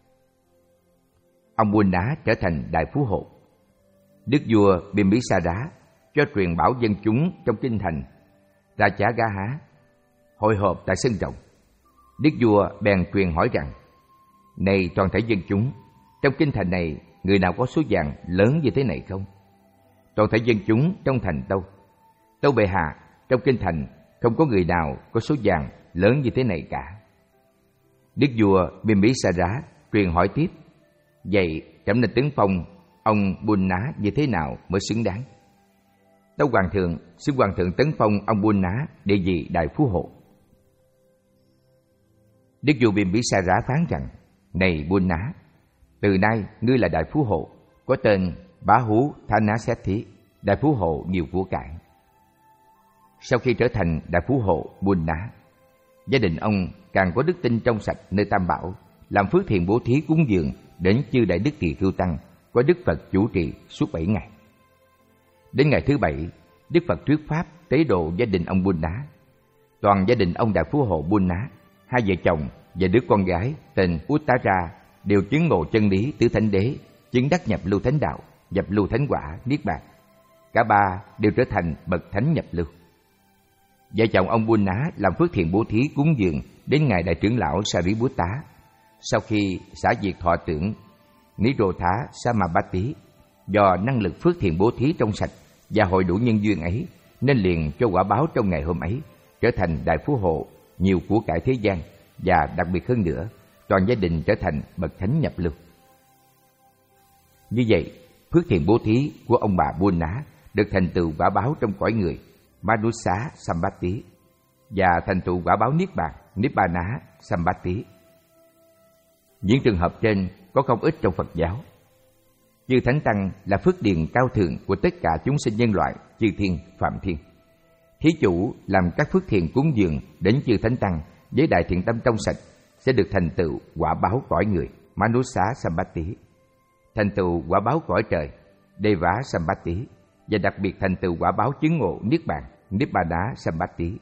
Ông Bunna trở thành đại phú hộ. Đức vua Biếm Bí Sa Rá cho truyền bảo dân chúng trong kinh thành Ra Chá Gá Há hội họp tại sân rộng. Đức vua bèn truyền hỏi rằng: "Này toàn thể dân chúng, trong kinh thành này người nào có số vàng lớn như thế này không?" Toàn thể dân chúng trong thành tâu: "Tâu bệ hạ, trong kinh thành không có người nào có số vàng lớn như thế này cả." Đức vua Biếm Bí Sa Rá truyền hỏi tiếp: "Vậy trẫm nên tấn phong ông Bunna như thế nào mới xứng đáng?" Tâu hoàng thượng, xin hoàng thượng tấn phong ông Bunna địa vị đại phú hộ. Đức vua Biếm Bí Sa Rá phán rằng: "Này Bunna, từ nay ngươi là đại phú hộ, có tên Bá Hú Tha Ná Xét Thí, đại phú hộ nhiều của cải." sau khi trở thành đại phú hộ Buôn Ná, gia đình ông càng có đức tin trong sạch nơi Tam Bảo, làm phước thiện bố thí cúng dường đến chư đại đức Tỳ Khưu tăng có Đức Phật chủ trì suốt bảy ngày. Đến ngày thứ bảy, Đức Phật thuyết pháp tế độ gia đình ông Buôn Ná. Toàn gia đình ông đại phú hộ Buôn Ná, hai vợ chồng và đứa con gái tên Uttara đều chứng ngộ chân lý tứ thánh đế, chứng đắc nhập lưu thánh đạo, nhập lưu thánh quả, niết bàn. Cả ba đều trở thành bậc thánh nhập lưu. Vợ chồng ông Buôn Ná làm phước thiện bố thí cúng dường đến ngài đại trưởng lão Sariputta. Sau khi xả diệt thọ tưởng Nirodha Samabati, do năng lực phước thiện bố thí trong sạch và hội đủ nhân duyên ấy, nên liền cho quả báo trong ngày hôm ấy, trở thành đại phú hộ, nhiều của cải thế gian, và đặc biệt hơn nữa, toàn gia đình trở thành bậc thánh nhập lưu. Như vậy, phước thiện bố thí của ông bà Buôn Ná được thành tựu quả báo trong cõi người Manusa Sambati và thành tựu quả báo niết bàn Nibbana Sambati. Những trường hợp trên có không ít trong Phật giáo. Chư Thánh Tăng là phước điền cao thượng của tất cả chúng sinh nhân loại, chư thiên, phạm thiên. Thí chủ làm các phước thiện cúng dường đến chư Thánh Tăng với đại thiện tâm trong sạch sẽ được thành tựu quả báo cõi người Manusa Sambati, thành tựu quả báo cõi trời Deva Sambati, và đặc biệt thành tựu quả báo chứng ngộ niết bàn Nibbana Sambati.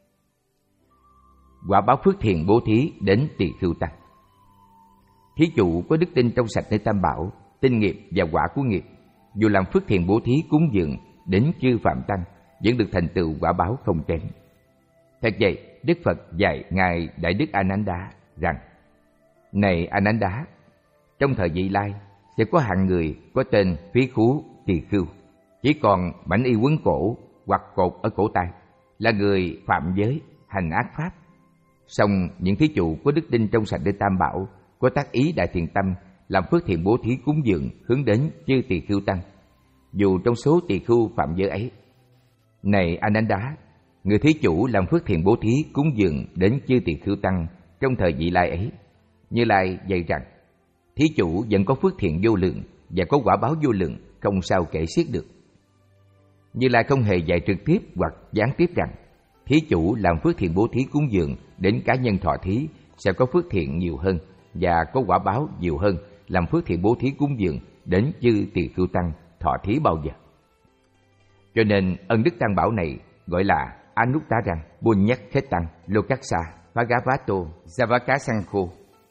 Quả báo phước thiện bố thí đến Tỳ Khưu tăng. Thí chủ có đức tin trong sạch nơi Tam Bảo, tin nghiệp và quả của nghiệp, dù làm phước thiện bố thí cúng dường đến chư phạm tăng vẫn được thành tựu quả báo không kém. Thật vậy, Đức Phật dạy ngài Đại Đức A Nan Đá rằng: này A Nan Đá, trong thời vị lai sẽ có hạng người có tên Phí Khú Tỳ Khưu, chỉ còn mảnh y quấn cổ hoặc cột ở cổ tay, là người phạm giới, hành ác pháp. Song những thí chủ có đức tin trong sạch nơi Tam Bảo, có tác ý đại thiện tâm, làm phước thiện bố thí cúng dường hướng đến chư Tỳ Khưu tăng, dù trong số tỳ khưu phạm giới ấy. Này A Nan Đá, người thí chủ làm phước thiện bố thí cúng dường đến chư Tỳ Khưu tăng trong thời vị lai ấy, Như Lai dạy rằng: thí chủ vẫn có phước thiện vô lượng và có quả báo vô lượng, không sao kể xiết được. Như Lai không hề dạy trực tiếp hoặc gián tiếp rằng thí chủ làm phước thiện bố thí cúng dường đến cá nhân thọ thí sẽ có phước thiện nhiều hơn và có quả báo nhiều hơn làm phước thiện bố thí cúng dường đến chư Tỳ Khưu tăng thọ thí bao giờ. Cho nên ân đức tăng bảo này gọi là Anuttarang Bunyakhetang Lokaksa Bhagavato Savakasankho.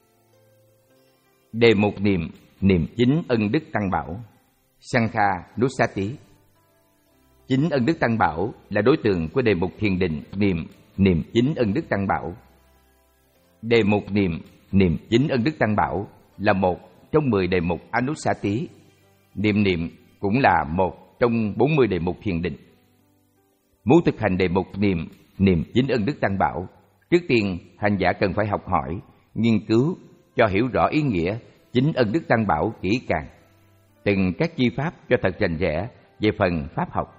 Đề mục niệm niệm chính ân đức tăng bảo Sankha Nusati. Chính ân đức tăng bảo là đối tượng của đề mục thiền định niệm niệm chính ân đức tăng bảo. Đề mục niệm niệm chính ân đức tăng bảo là một trong mười đề mục Anusati. Niệm niệm cũng là một trong bốn mươi đề mục thiền định. Muốn thực hành đề mục niệm niệm chính ân đức tăng bảo, trước tiên hành giả cần phải học hỏi, nghiên cứu cho hiểu rõ ý nghĩa chính ân đức tăng bảo kỹ càng, từng các chi pháp cho thật rành rẽ về phần pháp học.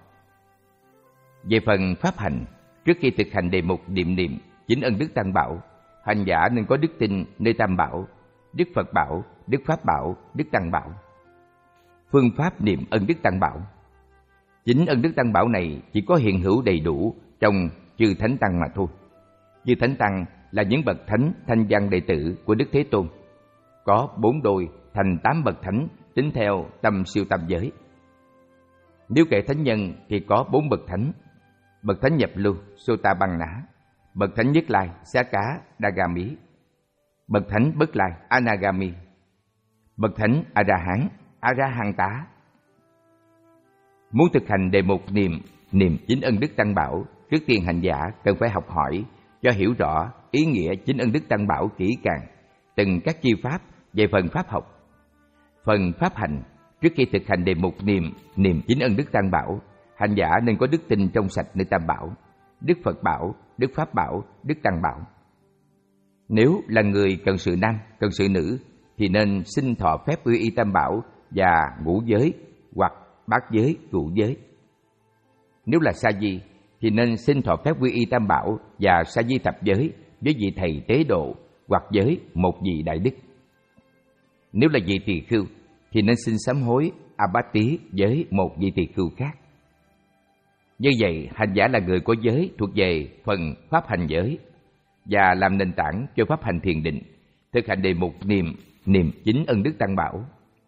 Về phần pháp hành, trước khi thực hành đề mục niệm niệm chính ân đức tăng bảo, hành giả nên có đức tin nơi Tam Bảo, Đức Phật bảo, Đức Pháp bảo, Đức Tăng bảo. Phương pháp niệm ân đức tăng bảo. Chính ân đức tăng bảo này chỉ có hiện hữu đầy đủ trong chư thánh tăng mà thôi. Chư thánh tăng là những bậc thánh thanh văn đệ tử của Đức Thế Tôn, có bốn đôi thành tám bậc thánh tính theo tâm siêu tâm giới. Nếu kể thánh nhân thì có bốn bậc thánh: bậc thánh nhập lưu Sotabpanna, bậc thánh nhất lai Sakka Dagami, bậc thánh bất lai Anagami, bậc thánh A La Hán Arahanta. Muốn thực hành đề mục niệm niệm chính ân đức tăng bảo, trước tiên hành giả cần phải học hỏi cho hiểu rõ ý nghĩa chính ân đức tăng bảo kỹ càng, từng các chi pháp về phần pháp học. Phần pháp hành, trước khi thực hành đề mục niệm niệm chính ân đức tăng bảo, hành giả nên có đức tin trong sạch nơi Tam Bảo, Đức Phật bảo, Đức Pháp bảo, Đức Tăng bảo. Nếu là người cần sự nam, cần sự nữ thì nên xin thọ phép quy y Tam bảo và ngũ giới hoặc bát giới, cửu giới. Nếu là sa di thì nên xin thọ phép quy y Tam bảo và sa di thập giới với vị thầy tế độ hoặc với một vị đại đức. Nếu là vị tỳ khưu thì nên xin sám hối a bát tí với một vị tỳ khưu khác. Như vậy, hành giả là người có giới thuộc về phần pháp hành giới và làm nền tảng cho pháp hành thiền định, thực hành đề mục niệm niệm chính ân đức Tăng Bảo.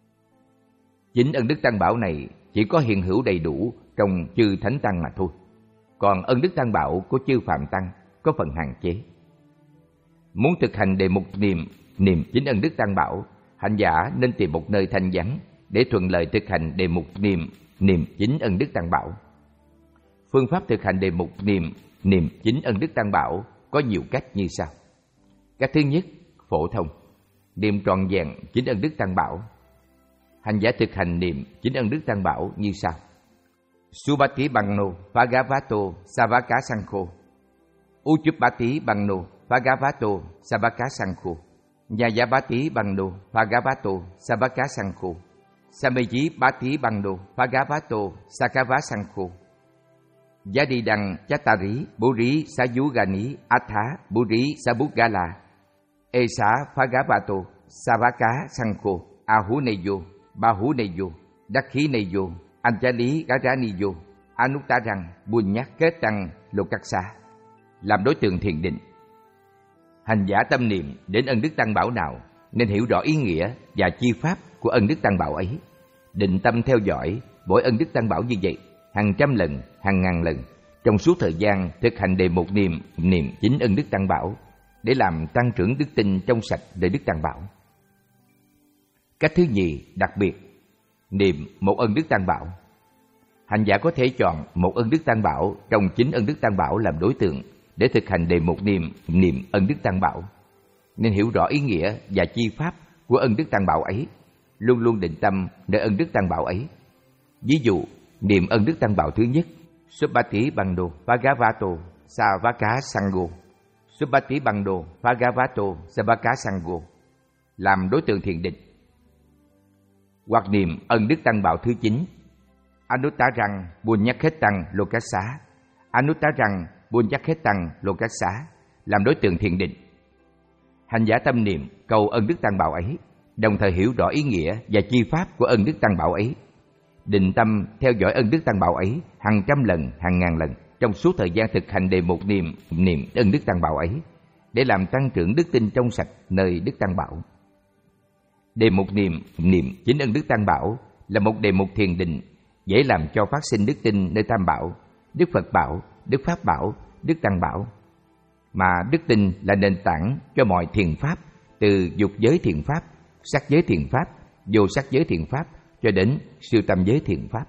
Chính ân đức Tăng Bảo này chỉ có hiện hữu đầy đủ trong chư Thánh Tăng mà thôi. Còn ân đức Tăng Bảo của chư Phạm Tăng có phần hạn chế. Muốn thực hành đề mục niệm niệm chính ân đức Tăng Bảo, hành giả nên tìm một nơi thanh vắng để thuận lợi thực hành đề mục niệm niệm chính ân đức Tăng Bảo. Phương pháp thực hành đề mục niệm niệm chính ân đức Tăng Bảo có nhiều cách như sau. Cách thứ nhất, phổ thông, niệm trọn vẹn chính ân đức Tăng Bảo. Hành giả thực hành niệm chính ân đức Tăng Bảo như sau: Subati Banno Bhagavato Savaka Sankho, Ujjupati Banno Bhagavato Savaka Sankho, Nyayabati Banno Bhagavato Savaka Sankho, Samejibati Banno Bhagavato Sakava Sankho, Yadidang Chattari Buri Sayugani Atha Buri Sabugala, Esa Bhagavato Savaka Sankho, Ahuneyo Bahuneyo, Dakhineyo, Anjali Garaniyo, Anuttarang Bunyat Kết Tăng Lokaksa, làm đối tượng thiền định. Hành giả tâm niệm đến ân đức Tăng Bảo nào nên hiểu rõ ý nghĩa và chi pháp của ân đức Tăng Bảo ấy. Định tâm theo dõi mỗi ân đức Tăng Bảo như vậy hàng trăm lần, hàng ngàn lần trong suốt thời gian thực hành đề mục niệm niệm chính ân đức Tăng Bảo để làm tăng trưởng đức tin trong sạch đời đức Tăng Bảo. Cách thứ nhì, đặc biệt, niệm một ân đức Tăng Bảo. Hành giả có thể chọn một ân đức Tăng Bảo trong chính ân đức Tăng Bảo làm đối tượng để thực hành đề mục niệm niệm ân đức Tăng Bảo, nên hiểu rõ ý nghĩa và chi pháp của ân đức Tăng Bảo ấy, luôn luôn định tâm nơi ân đức Tăng Bảo ấy. Ví dụ, niệm ân đức Tăng Bảo thứ nhất, Subati Banno Bhagavato Savaka Sankho, Subati Banno Bhagavato Savaka Sankho, làm đối tượng thiền định. Hoặc niệm ân đức Tăng Bảo thứ chín, Anuttarang Bunyakhetang Lokassa, Anuttarang Bunyakhetang Lokassa, làm đối tượng thiền định. Hành giả tâm niệm cầu ân đức Tăng Bảo ấy, đồng thời hiểu rõ ý nghĩa và chi pháp của ân đức Tăng Bảo ấy. Định tâm theo dõi ân đức Tăng Bảo ấy hàng trăm lần, hàng ngàn lần trong suốt thời gian thực hành đề mục niệm niệm ân đức Tăng Bảo ấy để làm tăng trưởng đức tin trong sạch nơi đức Tăng Bảo. Đề mục niệm niệm chính ân đức Tăng Bảo là một đề mục thiền định dễ làm cho phát sinh đức tin nơi Tam Bảo, Đức Phật Bảo, Đức Pháp Bảo, Đức Tăng Bảo. Mà đức tin là nền tảng cho mọi thiền pháp, từ dục giới thiền pháp, sắc giới thiền pháp, vô sắc giới thiền pháp cho đến siêu tâm giới thiền pháp.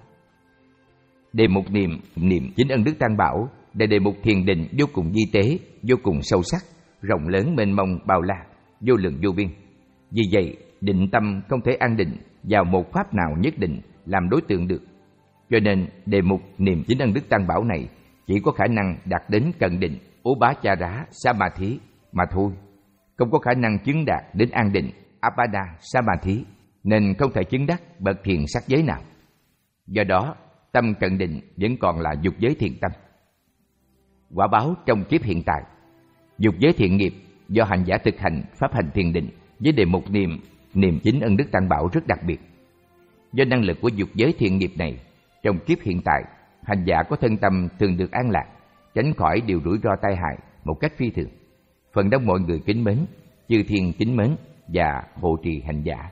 Đề mục niệm niệm chính ân đức Tăng Bảo là đề mục thiền định vô cùng vi tế, vô cùng sâu sắc, rộng lớn mênh mông bao la, vô lượng vô biên. Vì vậy, định tâm không thể an định vào một pháp nào nhất định làm đối tượng được. Cho nên, đề mục niệm chính ân đức Tăng Bảo này chỉ có khả năng đạt đến cận định, Upachara Samadhi mà thôi, không có khả năng chứng đạt đến an định, Apada Samadhi, nên không thể chứng đắc bậc thiền sắc giới nào. Do đó, tâm cận định vẫn còn là dục giới thiền tâm. Quả báo trong kiếp hiện tại, dục giới thiện nghiệp do hành giả thực hành pháp hành thiền định với đề mục niệm niệm chính ân đức Tăng Bảo rất đặc biệt. Do năng lực của dục giới thiện nghiệp này, trong kiếp hiện tại, hành giả có thân tâm thường được an lạc, tránh khỏi điều rủi ro tai hại một cách phi thường. Phần đông mọi người kính mến, chư thiên kính mến và hộ trì hành giả.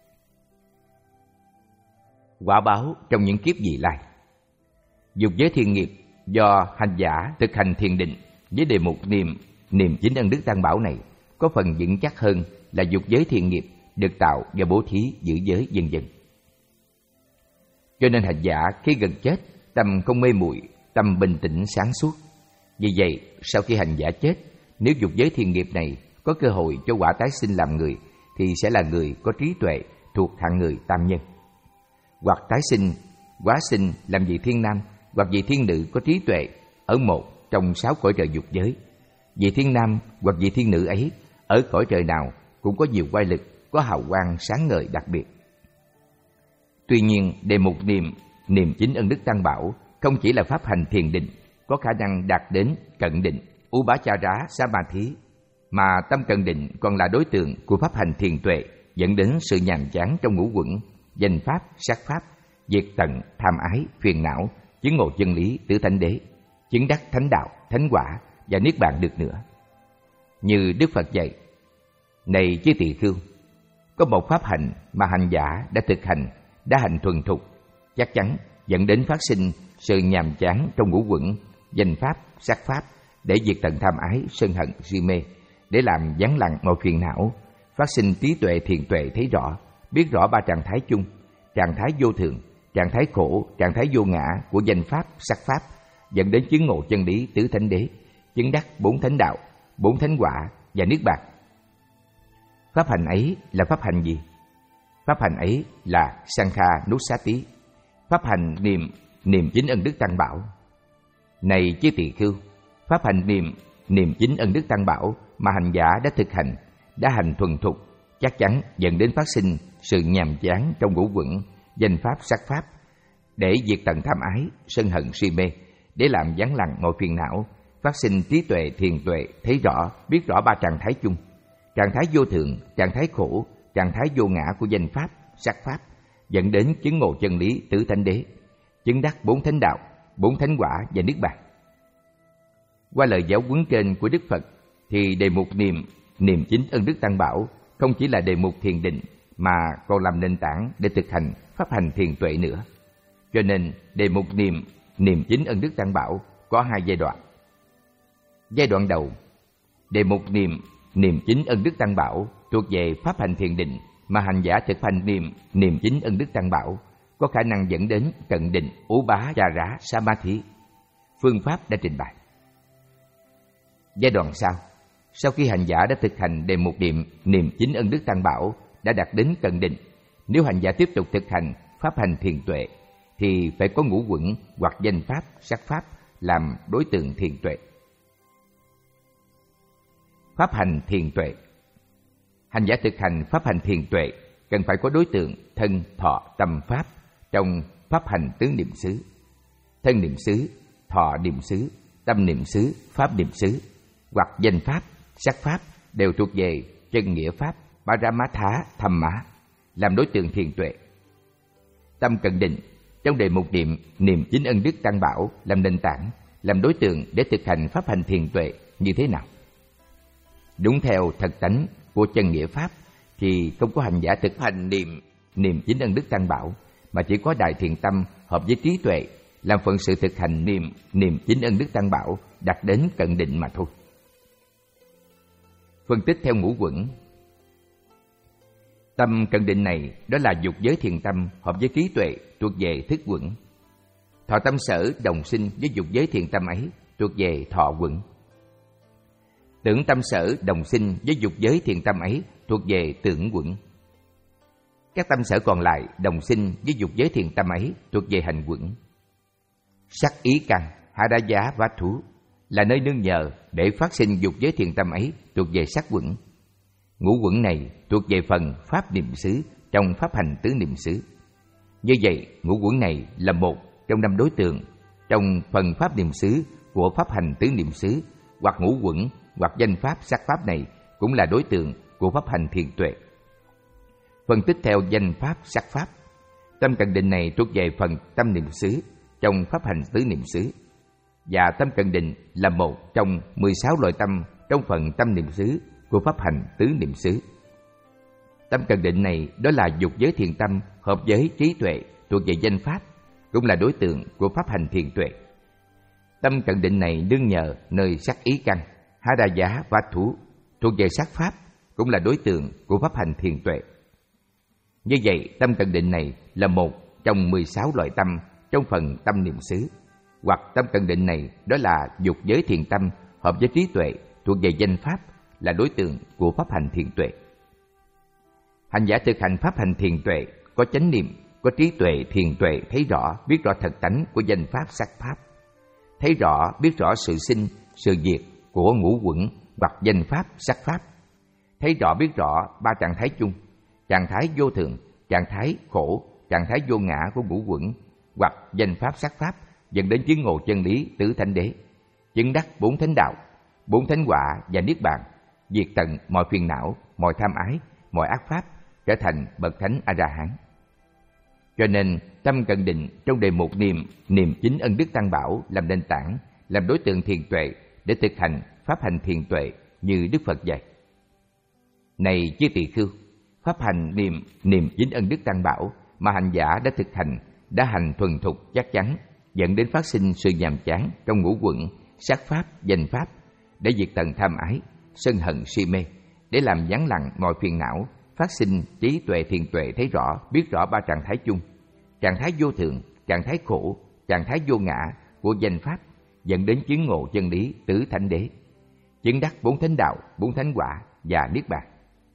Quả báo trong những kiếp vị lai, dục giới thiện nghiệp do hành giả thực hành thiền định với đề mục niệm niệm chính ân đức Tăng Bảo này có phần vững chắc hơn là dục giới thiện nghiệp được tạo do bố thí, giữ giới, vân vân. Cho nên hành giả khi gần chết, tâm không mê muội, tâm bình tĩnh sáng suốt. Vì vậy, sau khi hành giả chết, nếu dục giới thiện nghiệp này có cơ hội cho quả tái sinh làm người, thì sẽ là người có trí tuệ thuộc hạng người tam nhân. Hoặc tái sinh, hóa sinh làm vị thiên nam, hoặc vị thiên nữ có trí tuệ ở một trong sáu cõi trời dục giới. Vị thiên nam hoặc vị thiên nữ ấy ở cõi trời nào cũng có nhiều oai lực, có hào quang sáng ngời đặc biệt. Tuy nhiên, đề mục niệm niệm chính ân đức Tăng Bảo không chỉ là pháp hành thiền định có khả năng đạt đến cận định, Upachara Samadhi, mà tâm cận định còn là đối tượng của pháp hành thiền tuệ dẫn đến sự nhàm chán trong ngũ quẩn, danh pháp, sắc pháp, diệt tận tham ái, phiền não, chứng ngộ chân lý tứ thánh đế, chứng đắc thánh đạo, thánh quả và niết bàn được nữa. Như Đức Phật dạy: này chư tỳ khưu, có một pháp hành mà hành giả đã thực hành, đã hành thuần thục, chắc chắn dẫn đến phát sinh sự nhàm chán trong ngũ quẩn, danh pháp, sắc pháp, để diệt tận tham ái, sân hận, si mê, để làm vắng lặng mọi phiền não, phát sinh trí tuệ thiền tuệ thấy rõ, biết rõ ba trạng thái chung, trạng thái vô thường, trạng thái khổ, trạng thái vô ngã của danh pháp, sắc pháp, dẫn đến chứng ngộ chân lý tứ thánh đế, chứng đắc bốn thánh đạo, bốn thánh quả và niết bàn. Pháp hành ấy là pháp hành gì? Pháp hành ấy là Sankha-nusati, pháp hành niệm niệm chính ân đức Tăng Bảo. Này chư tỳ khưu, pháp hành niệm niệm chính ân đức Tăng Bảo mà hành giả đã thực hành, đã hành thuần thục, chắc chắn dẫn đến phát sinh sự nhàm chán trong ngũ quẩn, danh pháp, sắc pháp, để diệt tận tham ái, sân hận, si mê, để làm vắng lặng mọi phiền não, phát sinh trí tuệ thiền tuệ thấy rõ, biết rõ ba trạng thái chung, trạng thái vô thường, trạng thái khổ, trạng thái vô ngã của danh pháp, sắc pháp, dẫn đến chứng ngộ chân lý tứ thánh đế, chứng đắc bốn thánh đạo, bốn thánh quả và niết bàn. Qua lời giáo huấn trên của Đức Phật thì đề mục niệm niệm chính ân đức Tăng Bảo không chỉ là đề mục thiền định mà còn làm nền tảng để thực hành pháp hành thiền tuệ nữa. Cho nên đề mục niệm niệm chính ân đức Tăng Bảo có hai giai đoạn. Giai đoạn đầu, đề mục niệm niệm chính ân đức Tăng Bảo thuộc về pháp hành thiền định mà hành giả thực hành niệm niệm chính ân đức Tăng Bảo có khả năng dẫn đến cận định, ú bá, trà rá, samadhi. Phương pháp đã trình bày. Giai đoạn sau, sau khi hành giả đã thực hành đề mục niệm niệm chính ân đức Tăng Bảo đã đạt đến cận định, nếu hành giả tiếp tục thực hành pháp hành thiền tuệ thì phải có ngũ quẩn hoặc danh pháp, sắc pháp làm đối tượng thiền tuệ. Pháp hành thiền tuệ. Hành giả thực hành pháp hành thiền tuệ cần phải có đối tượng thân, thọ, tâm, pháp trong pháp hành tứ niệm xứ. Thân niệm xứ, thọ niệm xứ, tâm niệm xứ, pháp niệm xứ hoặc danh pháp, sắc pháp đều thuộc về chân nghĩa pháp Paramatha Thamma làm đối tượng thiền tuệ. Tâm cận định trong đề mục niệm niệm chính ân đức Tăng Bảo làm nền tảng, làm đối tượng để thực hành pháp hành thiền tuệ như thế nào? Đúng theo thật tánh của chân nghĩa pháp thì không có hành giả thực hành niệm niệm chính ân đức Tăng Bảo mà chỉ có đại thiền tâm hợp với trí tuệ làm phận sự thực hành niệm niệm chính ân đức Tăng Bảo đạt đến cận định mà thôi. Phân tích theo ngũ quẩn. Tâm cận định này đó là dục giới thiền tâm hợp với trí tuệ thuộc về thức quẩn. Thọ tâm sở đồng sinh với dục giới thiền tâm ấy thuộc về thọ quẩn. Tưởng tâm sở đồng sinh với dục giới thiền tâm ấy thuộc về tưởng quẩn. Các tâm sở còn lại đồng sinh với dục giới thiền tâm ấy thuộc về hành quẩn. Sắc ý căn, Hadaya và thú là nơi nương nhờ để phát sinh dục giới thiền tâm ấy thuộc về sắc quẩn. Ngũ quẩn này thuộc về phần pháp niệm xứ trong pháp hành tứ niệm xứ. Như vậy, ngũ quẩn này là một trong năm đối tượng trong phần pháp niệm xứ của pháp hành tứ niệm xứ, hoặc ngũ quẩn hoặc danh pháp sắc pháp này cũng là đối tượng của pháp hành thiền tuệ. Phân tích theo danh pháp sắc pháp, tâm cận định này thuộc về phần tâm niệm xứ trong pháp hành tứ niệm xứ, và tâm cận định là một trong mười sáu loại tâm trong phần tâm niệm xứ của pháp hành tứ niệm xứ. Tâm cận định này đó là dục giới thiền tâm hợp với trí tuệ thuộc về danh pháp, cũng là đối tượng của pháp hành thiền tuệ. Tâm cận định này nương nhờ nơi sắc ý căn, Hadaya và thú thuộc về sắc pháp, cũng là đối tượng của pháp hành thiền tuệ. Như vậy, tâm cận định này là một trong mười sáu loại tâm trong phần tâm niệm xứ, hoặc tâm cận định này đó là dục giới thiền tâm hợp với trí tuệ thuộc về danh pháp, là đối tượng của pháp hành thiền tuệ. Hành giả thực hành pháp hành thiền tuệ có chánh niệm, có trí tuệ thiền tuệ thấy rõ, biết rõ thật tánh của danh pháp sắc pháp, thấy rõ biết rõ sự sinh, sự diệt của ngũ quẩn hoặc danh pháp sắc pháp, thấy rõ biết rõ ba trạng thái chung, trạng thái vô thường, trạng thái khổ, trạng thái vô ngã của ngũ quẩn hoặc danh pháp sắc pháp, dẫn đến chứng ngộ chân lý tứ thánh đế, chứng đắc bốn thánh đạo, bốn thánh quả và niết bàn, diệt tận mọi phiền não, mọi tham ái, mọi ác pháp, trở thành bậc thánh A-la-hán. Cho nên tâm cần định trong đề mục niệm niệm chính ân đức Tăng Bảo làm nền tảng, làm đối tượng thiền tuệ để thực hành pháp hành thiền tuệ như Đức Phật dạy. Này chư tỳ khưu, pháp hành niệm niệm chính ân đức Tăng Bảo mà hành giả đã thực hành, đã hành thuần thục chắc chắn, dẫn đến phát sinh sự nhàm chán trong ngũ quẩn, sát pháp, danh pháp, để diệt tận tham ái, sân hận si mê, để làm vắng lặng mọi phiền não, phát sinh trí tuệ thiền tuệ thấy rõ, biết rõ ba trạng thái chung, trạng thái vô thường, trạng thái khổ, trạng thái vô ngã của danh pháp, dẫn đến chứng ngộ chân lý tứ thánh đế, chứng đắc bốn thánh đạo, bốn thánh quả và niết bàn.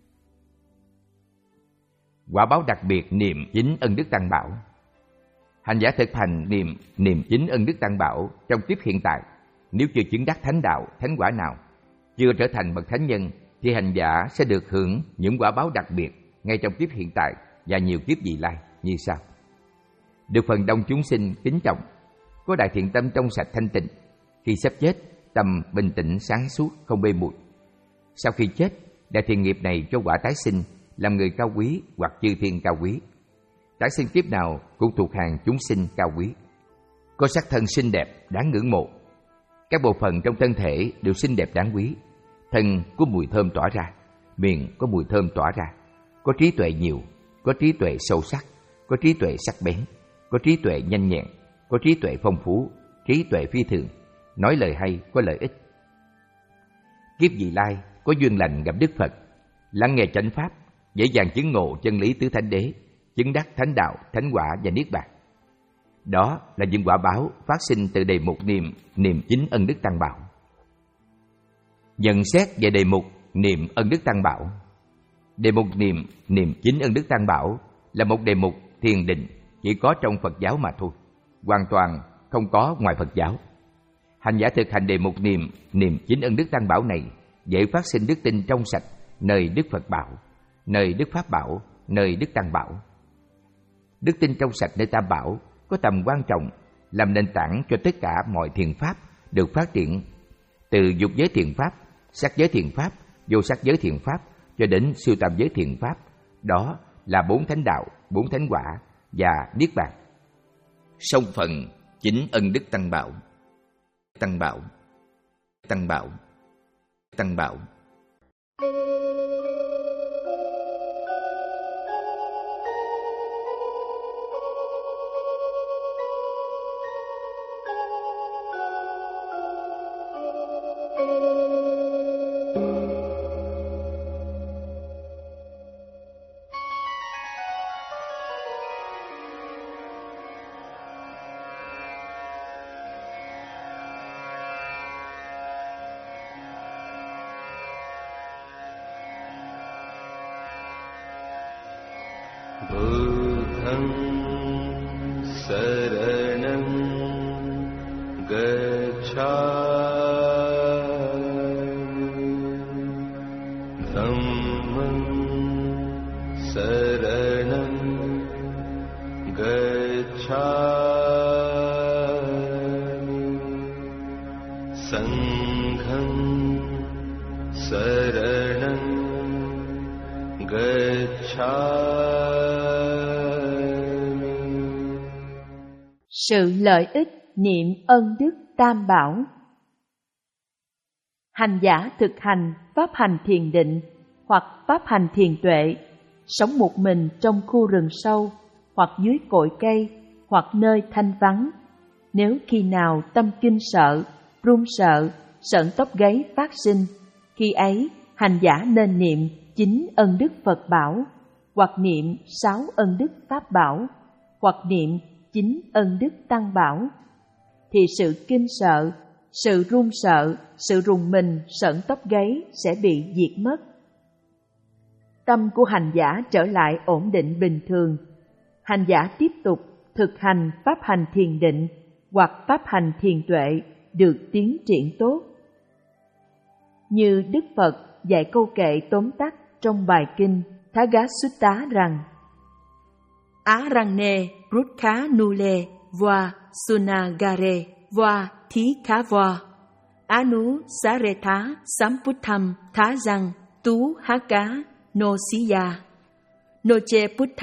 Quả báo đặc biệt niệm chính ân đức Tăng Bảo. Hành giả thực hành niệm niệm chính ân đức Tăng Bảo trong kiếp hiện tại, nếu chưa chứng đắc thánh đạo, thánh quả nào, chưa trở thành bậc thánh nhân, thì hành giả sẽ được hưởng những quả báo đặc biệt ngay trong kiếp hiện tại và nhiều kiếp vị lai như sau. Được phần đông chúng sinh kính trọng, có đại thiện tâm trong sạch thanh tịnh, khi sắp chết tâm bình tĩnh sáng suốt không mê muội. Sau khi chết, đại thiện nghiệp này cho quả tái sinh làm người cao quý hoặc chư thiên cao quý. Tái sinh kiếp nào cũng thuộc hàng chúng sinh cao quý, có sắc thân xinh đẹp đáng ngưỡng mộ. Các bộ phận trong thân thể đều xinh đẹp đáng quý. Thân có mùi thơm tỏa ra, miệng có mùi thơm tỏa ra, có trí tuệ nhiều, có trí tuệ sâu sắc, có trí tuệ sắc bén, có trí tuệ nhanh nhẹn, có trí tuệ phong phú, trí tuệ phi thường, nói lời hay, có lợi ích. Kiếp vị lai có duyên lành gặp Đức Phật, lắng nghe chánh pháp, dễ dàng chứng ngộ chân lý tứ thánh đế, chứng đắc thánh đạo, thánh quả và niết bàn. Đó là những quả báo phát sinh từ đề mục niệm niệm chính ân đức Tăng Bảo. Nhận xét về đề mục niệm ân đức Tăng Bảo. Đề mục niệm niệm chính ân đức Tăng Bảo là một đề mục thiền định chỉ có trong Phật giáo mà thôi, hoàn toàn không có ngoài Phật giáo. Hành giả thực hành đề mục niệm niệm chính ân đức Tăng Bảo này dễ phát sinh đức tin trong sạch nơi Đức Phật Bảo, nơi Đức Pháp Bảo, nơi Đức Tăng Bảo. Đức tin trong sạch nơi Tam Bảo có tầm quan trọng, làm nền tảng cho tất cả mọi thiện pháp được phát triển, từ dục giới thiện pháp, sắc giới thiện pháp, vô sắc giới thiện pháp cho đến siêu tam giới thiện pháp. Đó là bốn thánh đạo, bốn thánh quả và niết bàn. Song phần chính ân đức Tăng Bảo. Tăng Bảo, Tăng Bảo, Tăng Bảo. Buddham saranam gacchami, Dhammam saranam gacchami, Sangham saranam gacchami. Sự lợi ích niệm ân đức Tam Bảo. Hành giả thực hành pháp hành thiền định hoặc pháp hành thiền tuệ, sống một mình trong khu rừng sâu, hoặc dưới cội cây, hoặc nơi thanh vắng. Nếu khi nào tâm kinh sợ, run sợ, sởn tóc gáy phát sinh, khi ấy hành giả nên niệm chính ân đức Phật Bảo, hoặc niệm sáu ân đức Pháp Bảo, hoặc niệm chính ân đức Tăng Bảo, thì sự kinh sợ, sự run sợ, sự rùng mình, sởn tóc gáy sẽ bị diệt mất. Tâm của hành giả trở lại ổn định bình thường. Hành giả tiếp tục thực hành pháp hành thiền định hoặc pháp hành thiền tuệ được tiến triển tốt. Như Đức Phật dạy câu kệ tóm tắt trong bài kinh Thaggasutta rằng: Arane Rutkha Nule Voa Sunagare Voa Thí Khá Voa Anu Saretha Samputham Thá Răng Tú Há Cá Nô Xí Ya Nô Chê Putham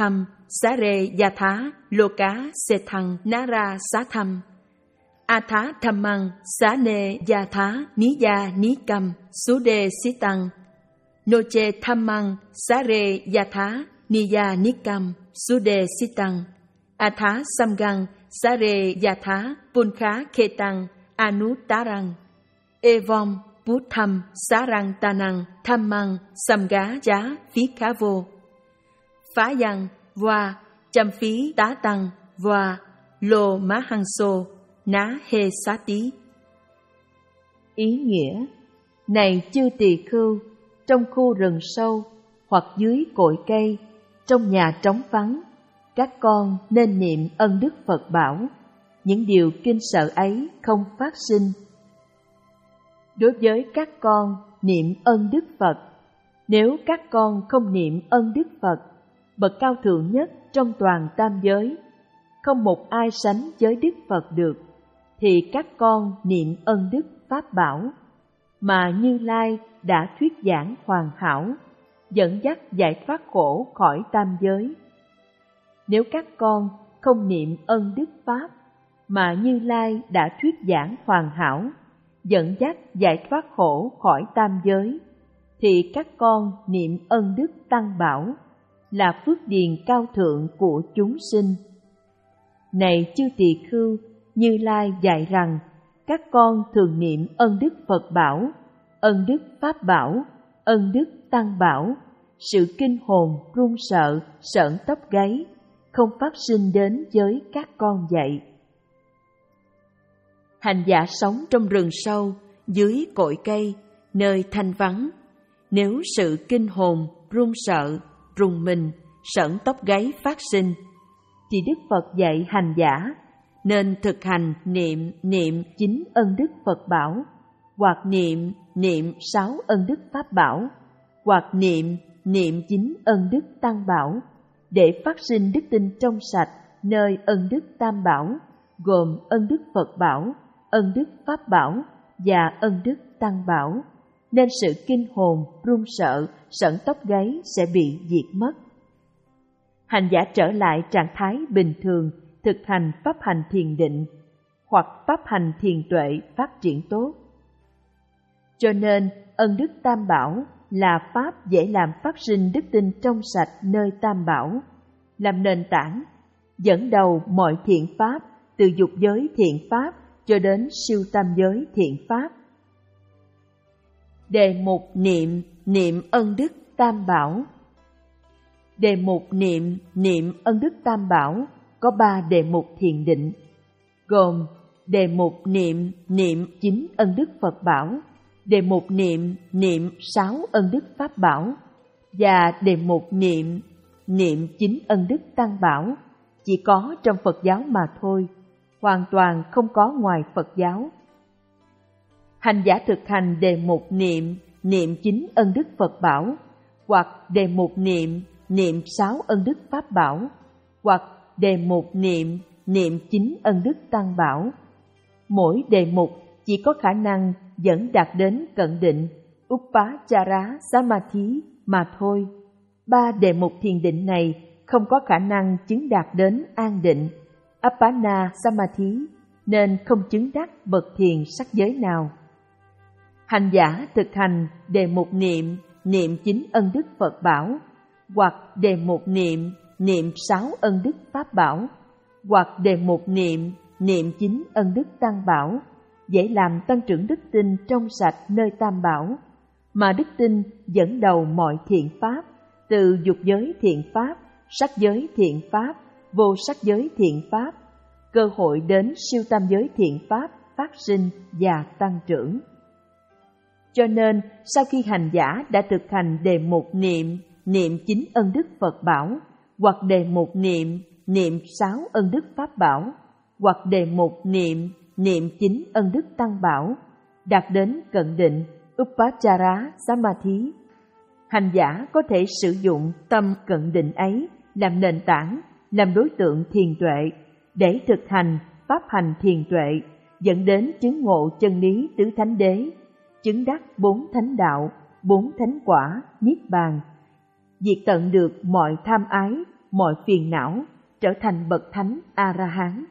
Sare Yatha Loka Sethang Nara Satham Atha Dhammang Sane Yatha Niya Nikam Sude Sitang Noche Dhammang Sare Yatha Niya Nikam Sude Sitang Atha Samgang Sare Yatha Punkha Khetang Anutarang Evom Buddham Sarang Tanang Dhammang Samgá Giá Phí Khá Vô Phá Yang Và Chăm Phí Tá Tăng Và Lô Má Hăng Sô Ná Hê Xá Tí. Ý nghĩa: này chư tỳ khưu, trong khu rừng sâu hoặc dưới cội cây, trong nhà trống vắng, các con nên niệm ân đức Phật bảo, những điều kinh sợ ấy không phát sinh. Đối với các con niệm ân đức Phật, nếu các con không niệm ân đức Phật, bậc cao thượng nhất trong toàn tam giới, không một ai sánh với Đức Phật được, thì các con niệm ân đức Pháp bảo mà Như Lai đã thuyết giảng hoàn hảo, dẫn dắt giải thoát khổ khỏi tam giới. Nếu các con không niệm ân đức Pháp mà Như Lai đã thuyết giảng hoàn hảo, dẫn dắt giải thoát khổ khỏi tam giới, thì các con niệm ân đức Tăng bảo là phước điền cao thượng của chúng sinh. Này chư tỳ khưu, Như Lai dạy rằng các con thường niệm ân đức Phật bảo, ân đức Pháp bảo, ân đức Tăng bảo, sự kinh hồn run sợ, sởn tóc gáy không phát sinh đến với các con vậy. Hành giả sống trong rừng sâu, dưới cội cây, nơi thanh vắng, nếu sự kinh hồn run sợ, rùng mình, sởn tóc gáy phát sinh, thì Đức Phật dạy hành giả nên thực hành niệm niệm chín ân đức Phật bảo, hoặc niệm niệm sáu ân đức Pháp bảo, hoặc niệm niệm chín ân đức Tăng bảo, để phát sinh đức tin trong sạch nơi ân đức Tam bảo, gồm ân đức Phật bảo, ân đức Pháp bảo và ân đức Tăng bảo, nên sự kinh hồn run sợ, sởn tóc gáy sẽ bị diệt mất. Hành giả trở lại trạng thái bình thường, thực hành pháp hành thiền định hoặc pháp hành thiền tuệ phát triển tốt. Cho nên ân đức Tam bảo là pháp dễ làm phát sinh đức tin trong sạch nơi Tam bảo, làm nền tảng, dẫn đầu mọi thiện pháp, từ dục giới thiện pháp cho đến siêu tam giới thiện pháp. Đề mục niệm niệm ân đức Tam bảo. Đề mục niệm niệm ân đức Tam bảo có ba đề mục thiền định, gồm đề mục niệm niệm chín ân đức Phật bảo, đề mục niệm niệm sáu ân đức Pháp bảo và đề mục niệm niệm chín ân đức Tăng bảo, chỉ có trong Phật giáo mà thôi, hoàn toàn không có ngoài Phật giáo. Hành giả thực hành đề mục niệm niệm chín ân đức Phật bảo, hoặc đề mục niệm niệm sáu ân đức Pháp bảo, hoặc đề mục niệm niệm chín ân đức Tăng bảo. Mỗi đề mục chỉ có khả năng dẫn đạt đến cận định Upachara Samadhi mà thôi. Ba đề mục thiền định này không có khả năng chứng đạt đến an định Appana Samadhi, nên không chứng đắc bậc thiền sắc giới nào. Hành giả thực hành đề mục niệm niệm chín ân đức Phật bảo, hoặc đề mục niệm niệm sáu ân đức Pháp bảo, hoặc đề mục niệm niệm chín ân đức Tăng bảo, dễ làm tăng trưởng đức tin trong sạch nơi Tam bảo, mà đức tin dẫn đầu mọi thiện pháp, từ dục giới thiện pháp, sắc giới thiện pháp, vô sắc giới thiện pháp, cơ hội đến siêu tam giới thiện pháp phát sinh và tăng trưởng. Cho nên, sau khi hành giả đã thực hành đề mục niệm niệm chín ân đức Phật bảo, hoặc đề mục niệm niệm sáu ân đức Pháp bảo, hoặc đề mục niệm niệm chín ân đức Tăng bảo, đạt đến cận định Upachara Samadhi, hành giả có thể sử dụng tâm cận định ấy làm nền tảng, làm đối tượng thiền tuệ, để thực hành pháp hành thiền tuệ, dẫn đến chứng ngộ chân lý tứ thánh đế, chứng đắc bốn thánh đạo, bốn thánh quả, niết bàn, diệt tận được mọi tham ái, mọi phiền não, trở thành bậc thánh A-la-hán.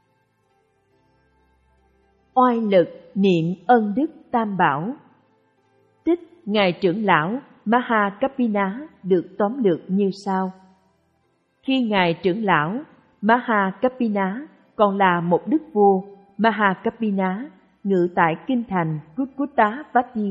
Oai lực niệm ân đức Tam Bảo. Tích Ngài trưởng lão Mahakapina được tóm lược như sau. Khi Ngài trưởng lão Mahakapina còn là một đức vua, Mahakapina ngự tại kinh thành Kutkutavati.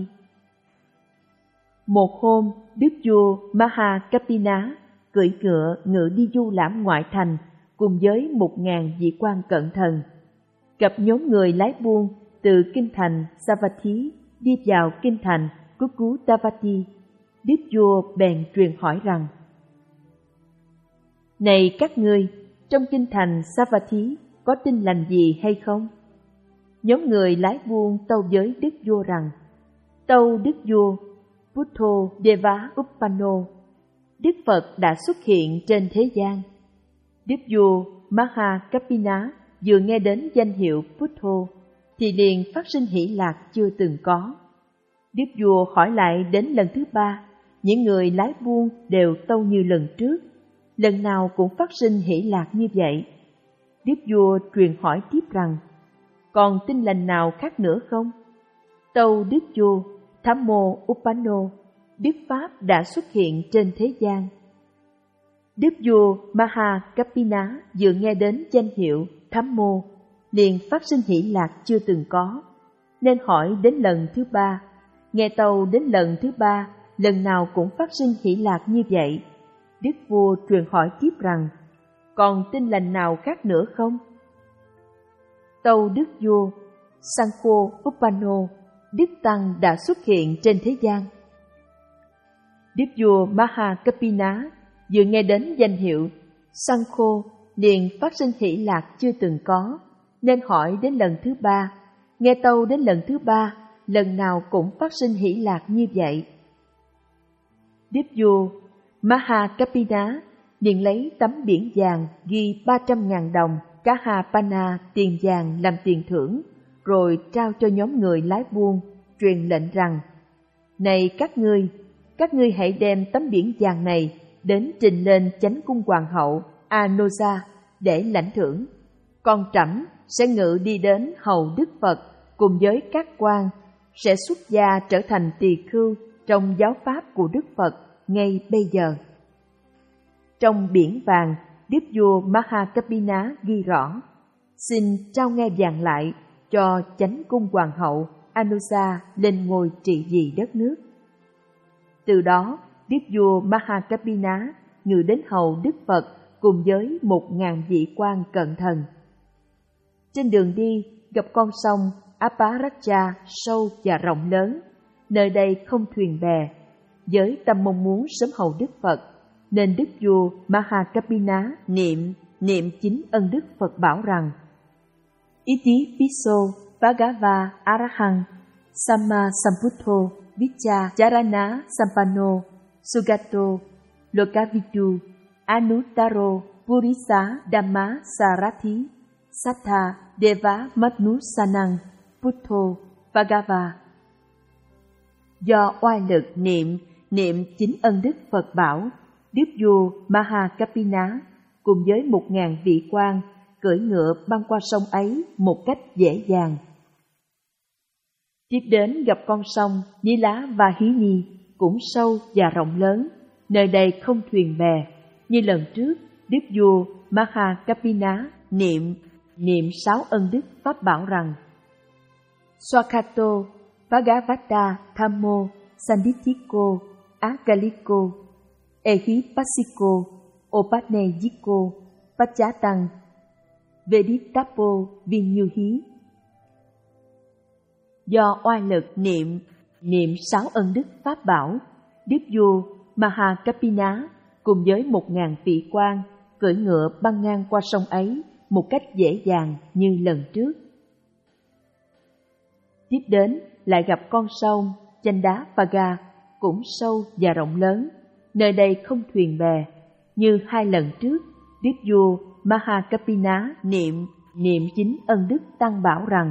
Một hôm, đức vua Mahakapina cưỡi ngựa ngự đi du lãm ngoại thành cùng với một ngàn vị quan cận thần. Gặp nhóm người lái buôn từ kinh thành Savatthi đi vào kinh thành Kutkutavati, đức vua bèn truyền hỏi rằng: Này các ngươi, trong kinh thành Savatthi có tin lành gì hay không? Nhóm người lái buôn tâu với đức vua rằng: Tâu đức vua, Buddho Deva Uppanno, Đức Phật đã xuất hiện trên thế gian. Đức vua Mahakapina vừa nghe đến danh hiệu Buddho thì liền phát sinh hỷ lạc chưa từng có. Đức vua hỏi lại đến lần thứ ba, những người lái buôn đều tâu như lần trước, lần nào cũng phát sinh hỷ lạc như vậy. Đức vua truyền hỏi tiếp rằng: Còn tin lành nào khác nữa không? Tâu đức vua, Thammo Uppanno, Đức Pháp đã xuất hiện trên thế gian. Đức vua Mahakapina vừa nghe đến danh hiệu Thammo, liền phát sinh hỷ lạc chưa từng có, nên hỏi đến lần thứ ba. Nghe tâu đến lần thứ ba, lần nào cũng phát sinh hỷ lạc như vậy. Đức vua truyền hỏi tiếp rằng: Còn tin lành nào khác nữa không? Tâu đức vua, Sankho Uppanno, Đức Tăng đã xuất hiện trên thế gian. Đức vua Mahakapina vừa nghe đến danh hiệu Sankho liền phát sinh hỷ lạc chưa từng có, nên hỏi đến lần thứ ba. Nghe tâu đến lần thứ ba, lần nào cũng phát sinh hỷ lạc như vậy. Đức vua Mahakapina liền lấy tấm biển vàng ghi ba trăm ngàn đồng Kahapana tiền vàng làm tiền thưởng, rồi trao cho nhóm người lái buôn, truyền lệnh rằng: Này các ngươi, các ngươi hãy đem tấm biển vàng này đến trình lên chánh cung hoàng hậu Anoja để lãnh thưởng. Còn trẫm sẽ ngự đi đến hầu Đức Phật cùng với các quan, sẽ xuất gia trở thành tỳ khưu trong giáo pháp của Đức Phật ngay bây giờ. Trong biển vàng, đức vua Mahakapina ghi rõ: Xin trao ngai vàng lại cho chánh cung hoàng hậu Anoja lên ngôi trị vì đất nước. Từ đó, đức vua Mahakapina ngự đến hầu Đức Phật cùng với một ngàn vị quan cận thần. Trên đường đi, gặp con sông Aparacha sâu và rộng lớn, nơi đây không thuyền bè. Với tâm mong muốn sớm hầu Đức Phật, nên đức vua Mahakapina niệm niệm chính ân đức Phật bảo rằng: Iti piso bhagava arahang samma sambuddho vicha charana sampanno sugato lokavitu anuttaro purisa dhamma sarathi sattha deva manusanang buddho bhagava. Do oai lực niệm niệm chính ân đức Phật bảo, đức vua Mahakapina cùng với một ngàn vị quan cưỡi ngựa băng qua sông ấy một cách dễ dàng. Tiếp đến gặp con sông Nila và Hí Nhi, cũng sâu và rộng lớn, nơi đây không thuyền bè. Như lần trước, đức vua Mahakapina niệm niệm sáu ân đức pháp bảo rằng: Swakato Bhagavata Thammo Sandithiko Akaliko Ehipassiko Opanejiko Pachatan Veditapo Vinyuhi. Do oai lực niệm niệm sáu ân đức pháp bảo, đức vua Mahakapina cùng với một ngàn vị quan cưỡi ngựa băng ngang qua sông ấy một cách dễ dàng như lần trước. Tiếp đến lại gặp con sông Chandavaga, cũng sâu và rộng lớn, nơi đây không thuyền bè. Như hai lần trước, đức vua Mahakapina niệm niệm chính ân đức tăng bảo rằng: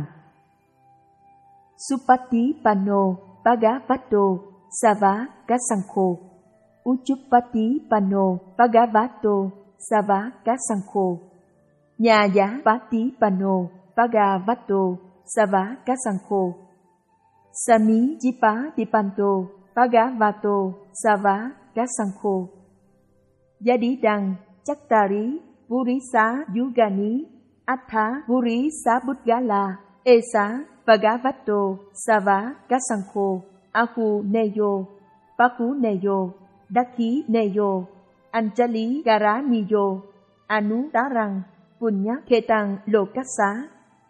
Suppatipano Bhagavato Sava Kasankho Uchupatipano Bhagavato Savakasankho, Nhà Giá Patipano Bhagavato Savakasankho, Sami Jipatipanto Bhagavato Savakasankho, Giá-đi Đăng Chattari Vurisa Yugani Attha Vurisa Buddgala Esa Bhagavato Savakasankho, Aku Neyo Paku Neyo Dakhi Neyo Anjali Garaniyo Anutarang Punyakhetang Lokassa.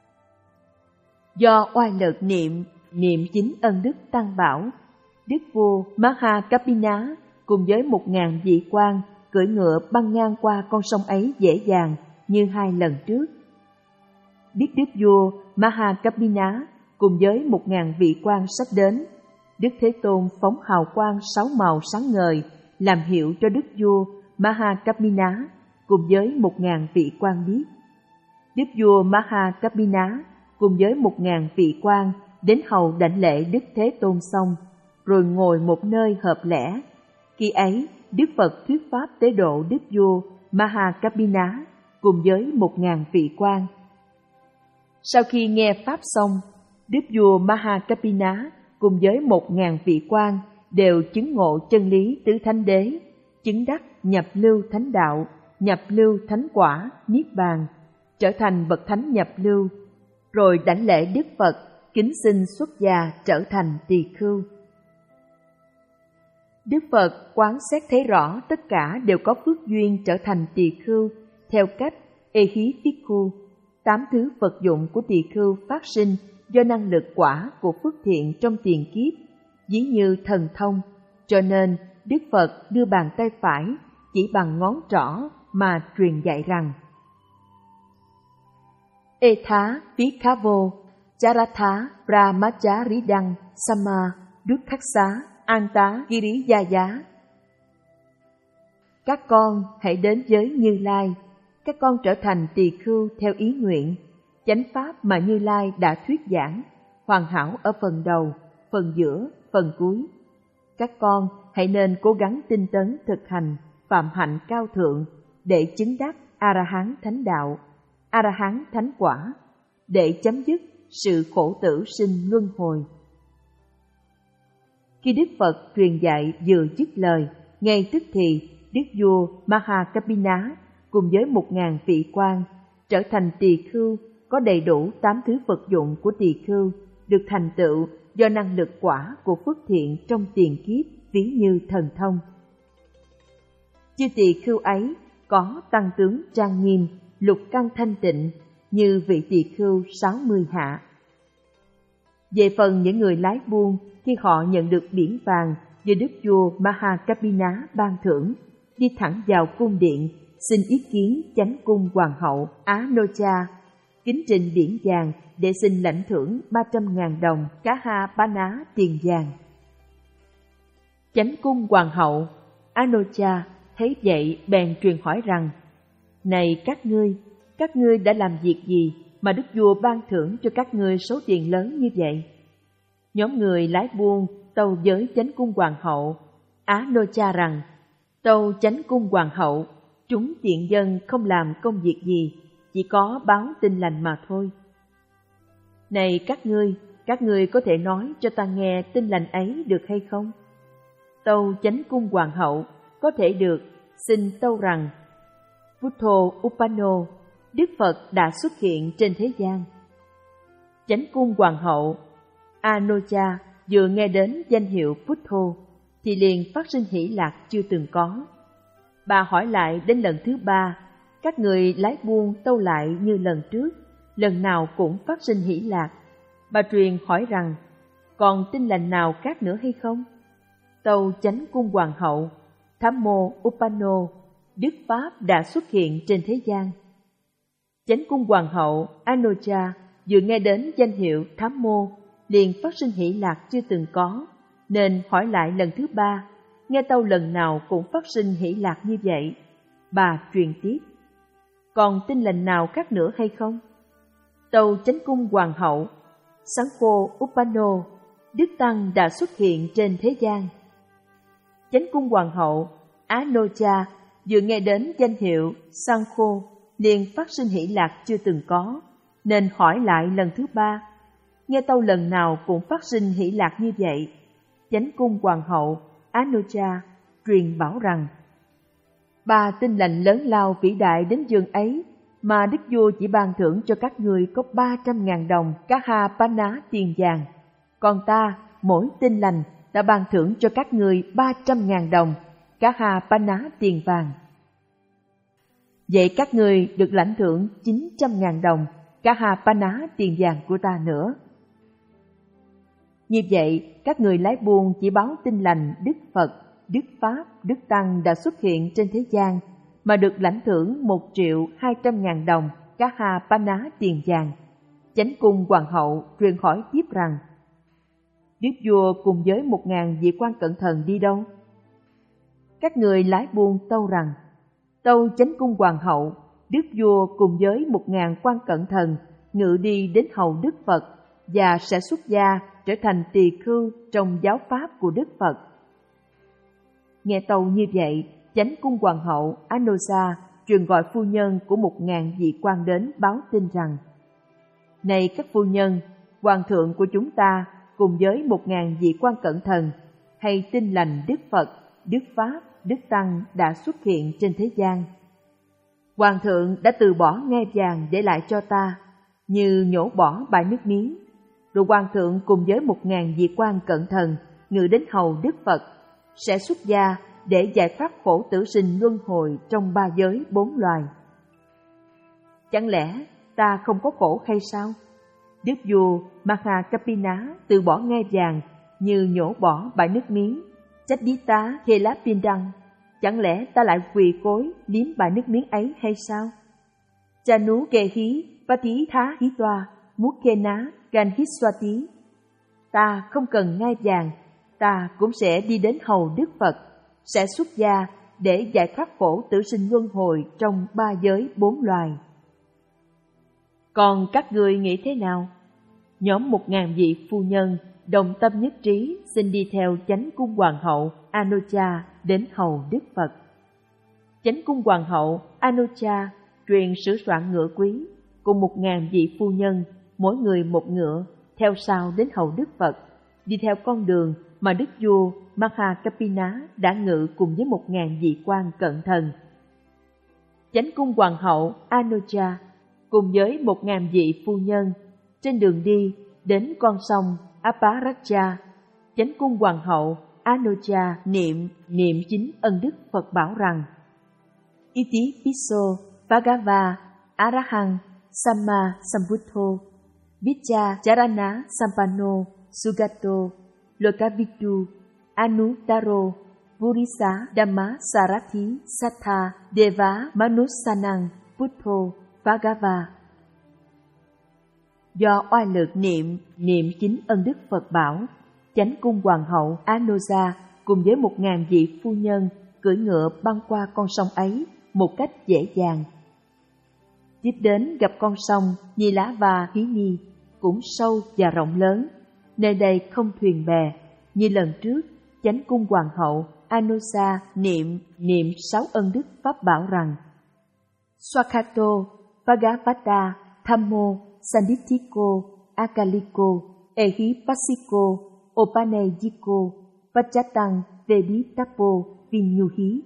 Do oai lực niệm niệm chính ân đức Tăng Bảo, Đức vua Mahakapina cùng với một ngàn vị quan cưỡi ngựa băng ngang qua con sông ấy dễ dàng như hai lần trước. Biết đức vua Mahakapina cùng với một ngàn vị quan sắp đến, Đức Thế Tôn phóng hào quang sáu màu sáng ngời làm hiệu cho đức vua Mahakapina cùng với một ngàn vị quan biết. Đức vua Mahakapina cùng với một ngàn vị quan đến hầu đảnh lễ Đức Thế Tôn xong, rồi ngồi một nơi hợp lẽ. Khi ấy, Đức Phật thuyết pháp tế độ đức vua Mahakapina cùng với một ngàn vị quan. Sau khi nghe pháp xong, đức vua Mahakapina cùng với một ngàn vị quan đều chứng ngộ chân lý tứ thánh đế, chứng đắc nhập lưu thánh đạo, nhập lưu thánh quả, niết bàn, trở thành bậc thánh nhập lưu, rồi đảnh lễ Đức Phật, kính xin xuất gia trở thành tỳ khưu. Đức Phật quán xét thấy rõ tất cả đều có phước duyên trở thành tỳ khưu theo cách Ehiphiku. Tám thứ vật dụng của tỳ khưu phát sinh do năng lực quả của phước thiện trong tiền kiếp, ví như thần thông, cho nên Đức Phật đưa bàn tay phải chỉ bằng ngón trỏ mà truyền dạy rằng: Etha Bhikkhavu Charatha Brahmacharidang Sama Dukkhakksa Anta Giriyaya. Các con hãy đến với Như Lai, các con trở thành tỳ khưu theo ý nguyện, chánh pháp mà Như Lai đã thuyết giảng, hoàn hảo ở phần đầu, phần giữa, phần cuối. Các con hãy nên cố gắng tinh tấn thực hành phạm hạnh cao thượng để chứng đắc A-la-hán thánh đạo, A-la-hán thánh quả, để chấm dứt sự khổ tử sinh luân hồi. Khi Đức Phật truyền dạy vừa dứt lời, ngay tức thì Đức vua Mahakapina cùng với một ngàn vị quan trở thành tỳ khưu, có đầy đủ tám thứ vật dụng của tỳ khưu, được thành tựu do năng lực quả của phước thiện trong tiền kiếp, ví như thần thông. Chư tỳ khưu ấy có tăng tướng trang nghiêm, lục căn thanh tịnh như vị tỳ khưu sáu mươi hạ. Về phần những người lái buôn, khi họ nhận được biển vàng do đức vua Mahakapina ban thưởng, đi thẳng vào cung điện xin ý kiến chánh cung hoàng hậu Anocha, kính trình biển vàng để xin lãnh thưởng ba trăm ngàn đồng cá ha bá ná tiền vàng. Chánh cung hoàng hậu Anocha thấy vậy bèn truyền hỏi rằng: Này các ngươi, các ngươi đã làm việc gì mà đức vua ban thưởng cho các ngươi số tiền lớn như vậy? Nhóm người lái buôn tâu với chánh cung hoàng hậu Anocha rằng: Tâu chánh cung hoàng hậu, chúng tiện dân không làm công việc gì, chỉ có báo tin lành mà thôi. Này các ngươi, các ngươi có thể nói cho ta nghe tin lành ấy được hay không? Tâu chánh cung hoàng hậu: Có thể được, xin tâu rằng: Buddho Upano, Đức Phật đã xuất hiện trên thế gian. Chánh cung hoàng hậu Anocha vừa nghe đến danh hiệu Buddho thì liền phát sinh hỷ lạc chưa từng có. Bà hỏi lại đến lần thứ ba, các người lái buôn tâu lại như lần trước, lần nào cũng phát sinh hỷ lạc. Bà truyền hỏi rằng: Còn tin lành nào khác nữa hay không? Tâu chánh cung hoàng hậu Thammo Upano, Đức Pháp đã xuất hiện trên thế gian. Chánh cung hoàng hậu Anocha vừa nghe đến danh hiệu Thammo liền phát sinh hỷ lạc chưa từng có, nên hỏi lại lần thứ ba, nghe tâu lần nào cũng phát sinh hỷ lạc như vậy. Bà truyền tiếp: Còn tin lành nào khác nữa hay không? Tâu chánh cung hoàng hậu Sankho Upano, Đức Tăng đã xuất hiện trên thế gian. Chánh cung hoàng hậu Anocha vừa nghe đến danh hiệu Sankho liền phát sinh hỷ lạc chưa từng có, nên hỏi lại lần thứ ba. Nghe tâu lần nào cũng phát sinh hỷ lạc như vậy. Chánh cung hoàng hậu Anuja truyền bảo rằng: ba tinh lành lớn lao vĩ đại đến giường ấy mà đức vua chỉ ban thưởng cho các ngươi có ba trăm ngàn đồng Kahapana tiền vàng, còn ta mỗi tinh lành đã ban thưởng cho các ngươi ba trăm ngàn đồng Kahapana tiền vàng. Vậy các ngươi được lãnh thưởng chín trăm ngàn đồng Kahapana tiền vàng của ta nữa. Như vậy, các người lái buôn chỉ báo tin lành Đức Phật, Đức Pháp, Đức Tăng đã xuất hiện trên thế gian mà được lãnh thưởng một triệu hai trăm ngàn đồng Kahapana tiền vàng. Chánh cung hoàng hậu truyền hỏi tiếp rằng: Đức vua cùng với một ngàn vị quan cận thần đi đâu? Các người lái buôn tâu rằng: tâu chánh cung hoàng hậu, Đức vua cùng với một ngàn quan cận thần ngự đi đến hầu Đức Phật và sẽ xuất gia trở thành tỳ khưu trong giáo pháp của Đức Phật. Nghe tâu như vậy, chánh cung hoàng hậu Anuja truyền gọi phu nhân của một ngàn vị quan đến báo tin rằng: này các phu nhân, hoàng thượng của chúng ta cùng với một ngàn vị quan cận thần hay tin lành Đức Phật, Đức Pháp, Đức Tăng đã xuất hiện trên thế gian. Hoàng thượng đã từ bỏ ngai vàng để lại cho ta, như nhổ bỏ bãi nước miếng. Rồi hoàng thượng cùng với một ngàn vị quan cận thần ngự đến hầu Đức Phật sẽ xuất gia để giải thoát khổ tử sinh luân hồi trong ba giới bốn loài. Chẳng lẽ ta không có khổ hay sao? Đức vua Mahakapina từ bỏ ngai vàng như nhổ bỏ bãi nước miếng. Chadita Khelapindang, chẳng lẽ ta lại quỳ gối liếm bãi nước miếng ấy hay sao? Chanu Kehi Pati Tha Hí Toa Mukhena Ganhiswati, ta không cần ngai vàng, ta cũng sẽ đi đến hầu Đức Phật, sẽ xuất gia để giải thoát khổ tử sinh luân hồi trong ba giới bốn loài. Còn các ngươi nghĩ thế nào? Nhóm một ngàn vị phu nhân đồng tâm nhất trí xin đi theo chánh cung hoàng hậu Anuja đến hầu Đức Phật. Chánh cung hoàng hậu Anuja truyền sửa soạn ngựa quý cùng một ngàn vị phu nhân, mỗi người một ngựa, theo sau đến hầu Đức Phật, đi theo con đường mà đức vua Mahakapina đã ngự cùng với một ngàn vị quan cận thần. Chánh cung hoàng hậu Anuja cùng với một ngàn vị phu nhân trên đường đi đến con sông Aparaja. Chánh cung hoàng hậu Anuja niệm niệm chính ân đức Phật bảo rằng: Iti piso Bhagava Arahang Samma Sambuddho Vicha Charana Sampano Sugato Lokavitu Anuttaro Purisa Dhamma Sarathi Sattha Deva Manusanang Buddho Bhagava. Do oai lực niệm niệm chính ân đức Phật bảo, chánh cung hoàng hậu Anuja cùng với một ngàn vị phu nhân cưỡi ngựa băng qua con sông ấy một cách dễ dàng. Tiếp đến gặp con sông Nhi Lá Va Hí Nhi, cũng sâu và rộng lớn. Nơi đây không thuyền bè. Như lần trước, chánh cung hoàng hậu Anuja niệm niệm sáu ân đức pháp bảo rằng: Swakato, Bhagavata, Thammo, Sandithiko, Akaliko, Ehipassiko, Opanejiko, Pachatang, Veditapo, Vinyuhi.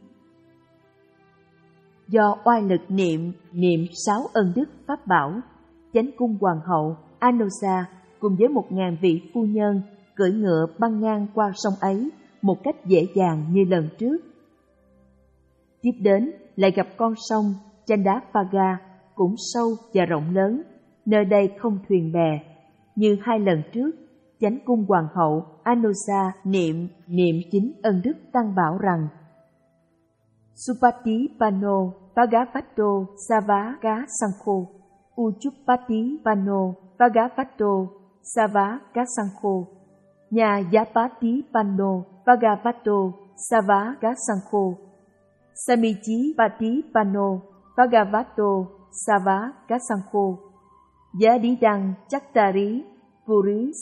Do oai lực niệm niệm sáu ân đức pháp bảo, chánh cung hoàng hậu Anuja cùng với một ngàn vị phu nhân cưỡi ngựa băng ngang qua sông ấy một cách dễ dàng như lần trước. Tiếp đến lại gặp con sông Chandaphaga, cũng sâu và rộng lớn. Nơi đây không thuyền bè. Như hai lần trước, chánh cung hoàng hậu Anuja niệm niệm chính ân đức tăng bảo rằng: Supati Pano Bhagavato Savaka Sankho Uchupati Pano Bhagavato Savaka Sankho Nhà Yapati Pano Bhagavato Savaka Sankho Samichi Pati Pano Bhagavato Savaka Sankho Yadidang Chaktari Puri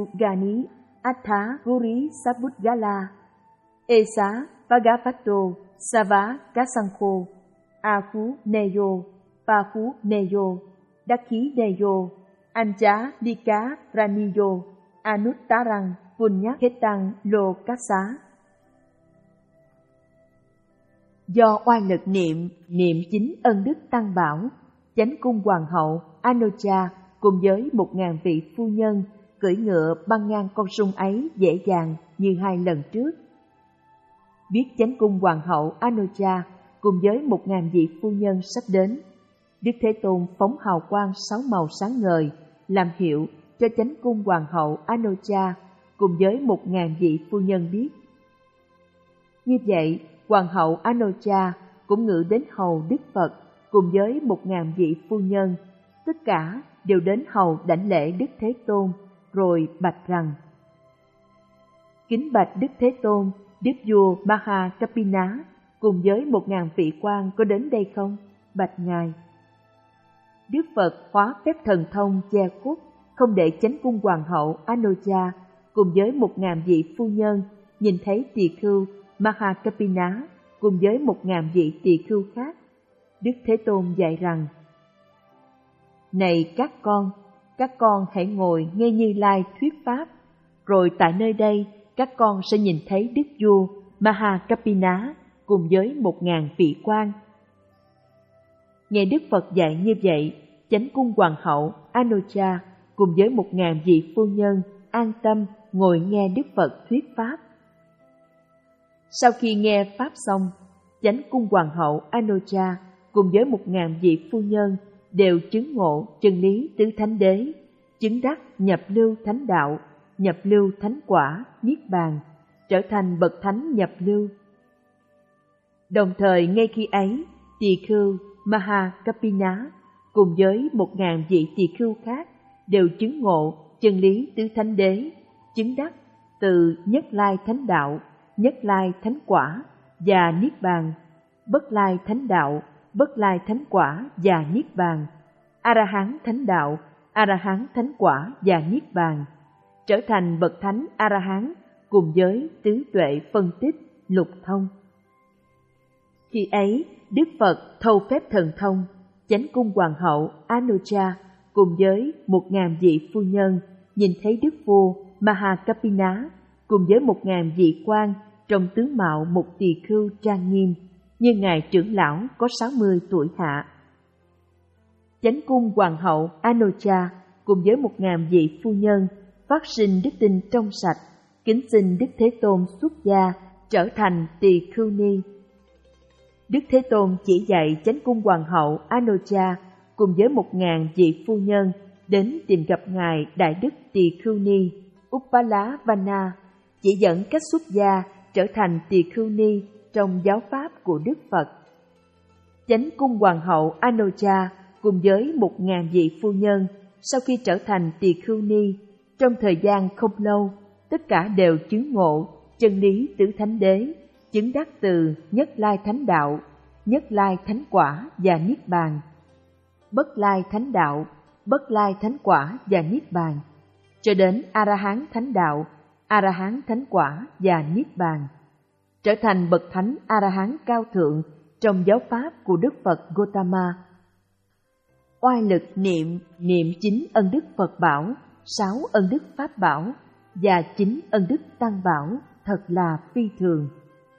Sayugani Atha Puri Sabudgala Esa Bhagavato Sava Kasankho, A Phú Neyo, Pa Phú Neyo, Đắc Khí Neyo, Anja Lika Raniyo, Anuttarang Punyakhetang Lokasa. Do oai lực niệm, niệm chính ân đức Tăng Bảo, Chánh cung hoàng hậu Anuja cùng với một ngàn vị phu nhân cưỡi ngựa băng ngang con sông ấy dễ dàng như hai lần trước. Biết Chánh cung hoàng hậu Anuja cùng với một ngàn vị phu nhân sắp đến, Đức Thế Tôn phóng hào quang sáu màu sáng ngời làm hiệu cho Chánh cung hoàng hậu Anuja cùng với một ngàn vị phu nhân biết. Như vậy, hoàng hậu Anuja cũng ngự đến hầu Đức Phật cùng với một ngàn vị phu nhân, tất cả đều đến hầu đảnh lễ Đức Thế Tôn, rồi bạch rằng: Kính bạch Đức Thế Tôn, Đức vua Maha Kapina cùng với một ngàn vị quan có đến đây không? Bạch ngài. Đức Phật hóa phép thần thông che khuất, không để Chánh cung hoàng hậu Anuja cùng với một ngàn vị phu nhân nhìn thấy tỳ khưu Maha Kapina cùng với một ngàn vị tỳ khưu khác. Đức Thế Tôn dạy rằng: Này các con, các con hãy ngồi nghe Như Lai thuyết pháp, rồi tại nơi đây các con sẽ nhìn thấy Đức vua Maha Kapina cùng với một ngàn vị quan. Nghe Đức Phật dạy như vậy, Chánh cung hoàng hậu Anuja cùng với một ngàn vị phu nhân an tâm ngồi nghe Đức Phật thuyết pháp. Sau khi nghe pháp xong, Chánh cung hoàng hậu Anuja cùng với một ngàn vị phu nhân đều chứng ngộ chân lý tứ thánh đế, chứng đắc nhập lưu thánh đạo, nhập lưu thánh quả, niết bàn, trở thành bậc thánh nhập lưu. Đồng thời ngay khi ấy, tỳ khưu Maha Kapina cùng với một ngàn vị tỳ khưu khác đều chứng ngộ chân lý tứ thánh đế, chứng đắc từ nhất lai thánh đạo, nhất lai thánh quả và niết bàn, bất lai thánh đạo, bất lai thánh quả và niết bàn, a la hán thánh đạo, a la hán thánh quả và niết bàn, trở thành bậc thánh a la hán cùng với tứ tuệ phân tích lục thông. Khi ấy, Đức Phật thâu phép thần thông, Chánh cung hoàng hậu Anuja cùng với một ngàn vị phu nhân nhìn thấy Đức vua Maha Kapina cùng với một ngàn vị quan trong tướng mạo một tỳ khưu trang nghiêm, như ngài trưởng lão có sáu mươi tuổi hạ. Chánh cung hoàng hậu Anuja cùng với một ngàn vị phu nhân phát sinh đức tin trong sạch, kính xin Đức Thế Tôn xuất gia trở thành tỳ khưu ni. Đức Thế Tôn chỉ dạy Chánh cung hoàng hậu Anuja cùng với một ngàn vị phu nhân đến tìm gặp ngài Đại Đức Tỳ Khưu Ni Uppalavana, chỉ dẫn cách xuất gia trở thành tỳ khưu ni trong giáo pháp của Đức Phật. Chánh cung hoàng hậu Anuja cùng với một ngàn vị phu nhân sau khi trở thành tỳ khưu ni, trong thời gian không lâu, tất cả đều chứng ngộ chân lý tứ thánh đế, chứng đắc từ nhất lai thánh đạo, nhất lai thánh quả và niết bàn, bất lai thánh đạo, bất lai thánh quả và niết bàn, cho đến a la hán thánh đạo, a la hán thánh quả và niết bàn, trở thành bậc thánh a la hán cao thượng trong giáo pháp của Đức Phật Gotama. Oai lực niệm, niệm chính ân đức Phật bảo, sáu ân đức Pháp bảo và chín ân đức Tăng bảo thật là phi thường.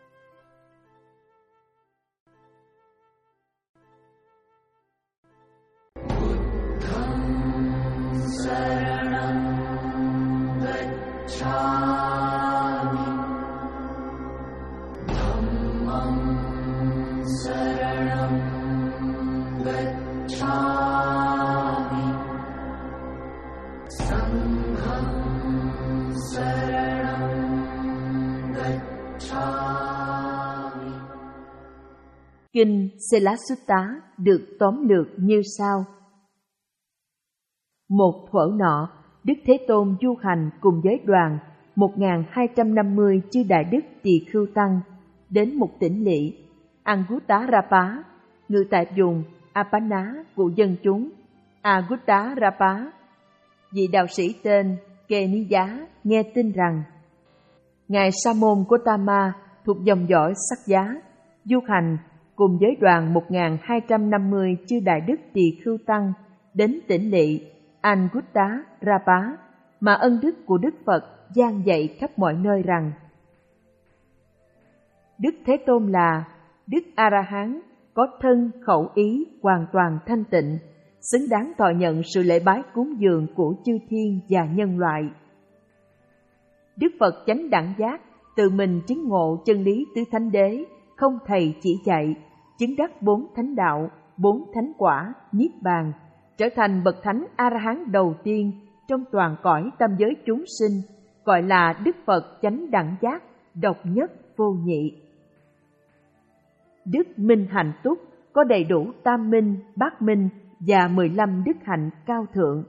Kinh Selasutta được tóm lược như sau. Một thuở nọ, Đức Thế Tôn du hành cùng với đoàn một nghìn hai trăm năm mươi chư đại đức tỳ khưu tăng đến một tỉnh lỵ Anguttarapa, ngự tại vùng Apana của dân chúng Anguttarapa. Vị đạo sĩ tên Keniya nghe tin rằng ngài Sa môn Gotama thuộc dòng dõi Sắc Giá du hành cùng với đoàn một nghìn hai trăm năm mươi chư Đại Đức Tỳ Khưu Tăng đến tỉnh lỵ Angutta Rapa, mà ân đức của Đức Phật giảng dạy khắp mọi nơi rằng Đức Thế Tôn là Đức A-la-hán, có thân khẩu ý hoàn toàn thanh tịnh, xứng đáng thọ nhận sự lễ bái cúng dường của chư thiên và nhân loại. Đức Phật chánh đẳng giác, tự mình chứng ngộ chân lý tứ thánh đế, không thầy chỉ dạy, chứng đắc bốn thánh đạo, bốn thánh quả, niết bàn, trở thành bậc thánh A-la-hán đầu tiên trong toàn cõi tam giới chúng sinh, gọi là Đức Phật chánh đẳng giác, độc nhất vô nhị. Đức Minh Hạnh Túc có đầy đủ tam minh, bát minh và mười lăm đức hạnh cao thượng.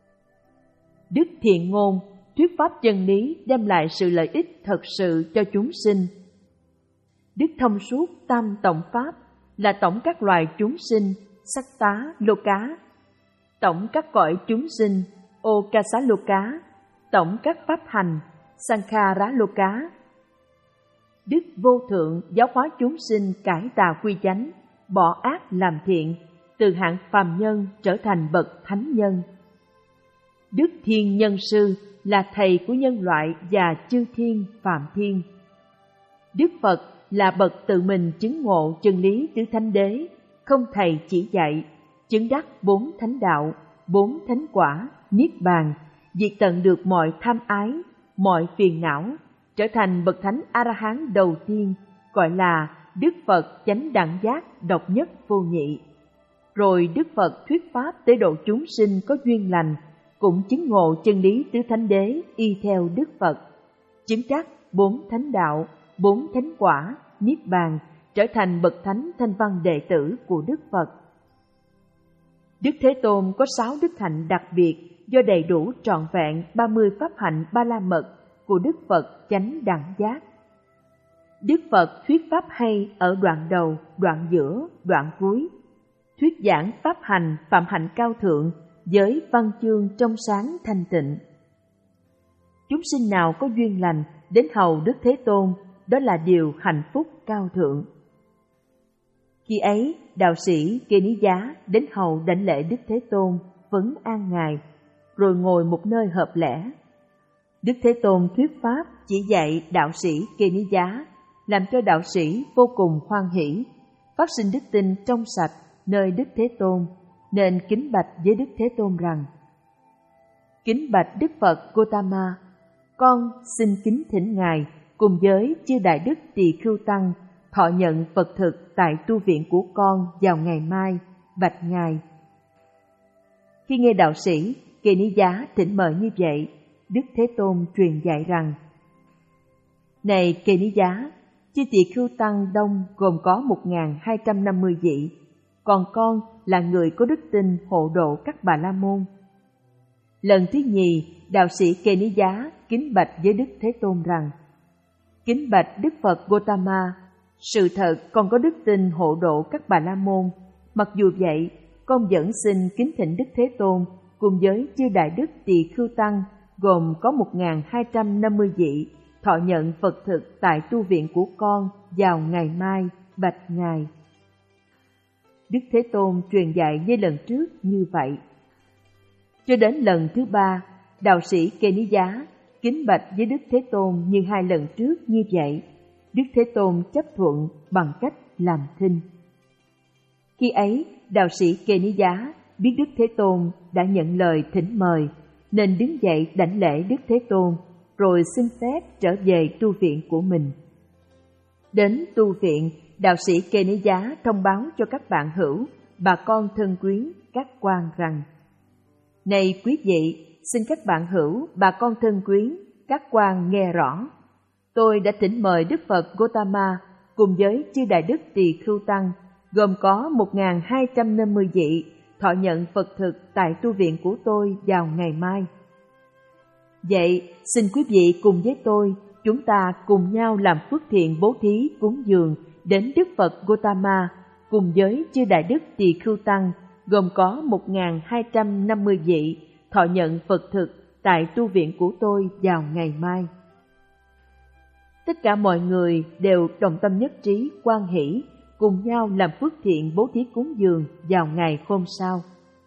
Đức Thiện Ngôn thuyết pháp chân lý, đem lại sự lợi ích thật sự cho chúng sinh. Đức Thông Suốt Tam Tổng Pháp là tổng các loài chúng sinh, sắc tá, lô cá, tổng các cõi chúng sinh, ô ca xá lô cá, tổng các pháp hành, sankha rá lô cá. Đức Vô Thượng giáo hóa chúng sinh cải tà quy chánh, bỏ ác làm thiện, từ hạng phàm nhân trở thành bậc thánh nhân. Đức Thiên Nhân Sư là thầy của nhân loại và chư thiên phạm thiên. Đức Phật là bậc tự mình chứng ngộ chân lý tứ thánh đế, không thầy chỉ dạy, chứng đắc bốn thánh đạo, bốn thánh quả, niết bàn, diệt tận được mọi tham ái, mọi phiền não, trở thành bậc thánh A-la-hán đầu tiên, gọi là Đức Phật chánh đẳng giác, độc nhất vô nhị. Rồi Đức Phật thuyết pháp tế độ chúng sinh có duyên lành, cũng chứng ngộ chân lý tứ thánh đế y theo Đức Phật, chứng đắc bốn thánh đạo, bốn thánh quả, niết bàn, trở thành bậc thánh thanh văn đệ tử của Đức Phật. Đức Thế Tôn có sáu đức hạnh đặc biệt do đầy đủ trọn vẹn ba mươi pháp hạnh ba la mật của Đức Phật chánh đẳng giác. Đức Phật thuyết pháp hay ở đoạn đầu, đoạn giữa, đoạn cuối, thuyết giảng pháp hành, phạm hạnh cao thượng với văn chương trong sáng thanh tịnh. Chúng sinh nào có duyên lành đến hầu Đức Thế Tôn, đó là điều hạnh phúc cao thượng. Khi ấy, đạo sĩ Kê Ní Giá đến hầu đảnh lễ Đức Thế Tôn, vấn an Ngài, rồi ngồi một nơi hợp lẽ. Đức Thế Tôn thuyết pháp chỉ dạy đạo sĩ Kê Ní Giá, làm cho đạo sĩ vô cùng hoan hỷ, phát sinh đức tin trong sạch nơi Đức Thế Tôn, nên kính bạch với Đức Thế Tôn rằng: Kính bạch Đức Phật Gotama, con xin kính thỉnh Ngài cùng với chư Đại Đức Tỳ Khưu Tăng thọ nhận Phật thực tại tu viện của con vào ngày mai, bạch Ngài. Khi nghe đạo sĩ Kê Ní Giá thỉnh mời như vậy, Đức Thế Tôn truyền dạy rằng: Này Kê Ní Giá, chư Tỳ Khưu Tăng đông gồm có một nghìn hai trăm năm mươi vị, còn con là người có đức tin hộ độ các Bà La Môn. Lần thứ nhì, đạo sĩ Kê Ní Giá kính bạch với Đức Thế Tôn rằng: Kính bạch Đức Phật Gotama, sự thật con có đức tin hộ độ các Bà La Môn. Mặc dù vậy, con vẫn xin kính thỉnh Đức Thế Tôn cùng với chư Đại Đức Tỳ Khưu Tăng gồm có một nghìn hai trăm năm mươi vị thọ nhận Phật thực tại tu viện của con vào ngày mai, bạch Ngài. Đức Thế Tôn truyền dạy như lần trước như vậy. Cho đến lần thứ ba, đạo sĩ Kê Ní Giá kính bạch với Đức Thế Tôn như hai lần trước như vậy. Đức Thế Tôn chấp thuận bằng cách làm thinh. Khi ấy, đạo sĩ Kê Ní Giá biết Đức Thế Tôn đã nhận lời thỉnh mời, nên đứng dậy đảnh lễ Đức Thế Tôn, rồi xin phép trở về tu viện của mình. Đến tu viện, đạo sĩ Kê Ní Giá thông báo cho các bạn hữu, bà con thân quyến, các quan rằng: Này quý vị, xin các bạn hữu, bà con thân quyến, các quan nghe rõ. Tôi đã thỉnh mời Đức Phật Gotama cùng với chư Đại Đức Tỳ Khưu Tăng, gồm có một nghìn hai trăm năm mươi vị, thọ nhận Phật thực tại tu viện của tôi vào ngày mai. Vậy, xin quý vị cùng với tôi, chúng ta cùng nhau làm phước thiện bố thí cúng dường đến Đức Phật Gotama cùng với chư Đại Đức Tỳ Khưu Tăng, gồm có một nghìn hai trăm năm mươi vị, thọ nhận Phật thực tại tu viện của tôi vào ngày mai. Tất cả mọi người đều đồng tâm nhất trí, hoan hỷ, cùng nhau làm phước thiện bố thí cúng dường vào ngày hôm sau.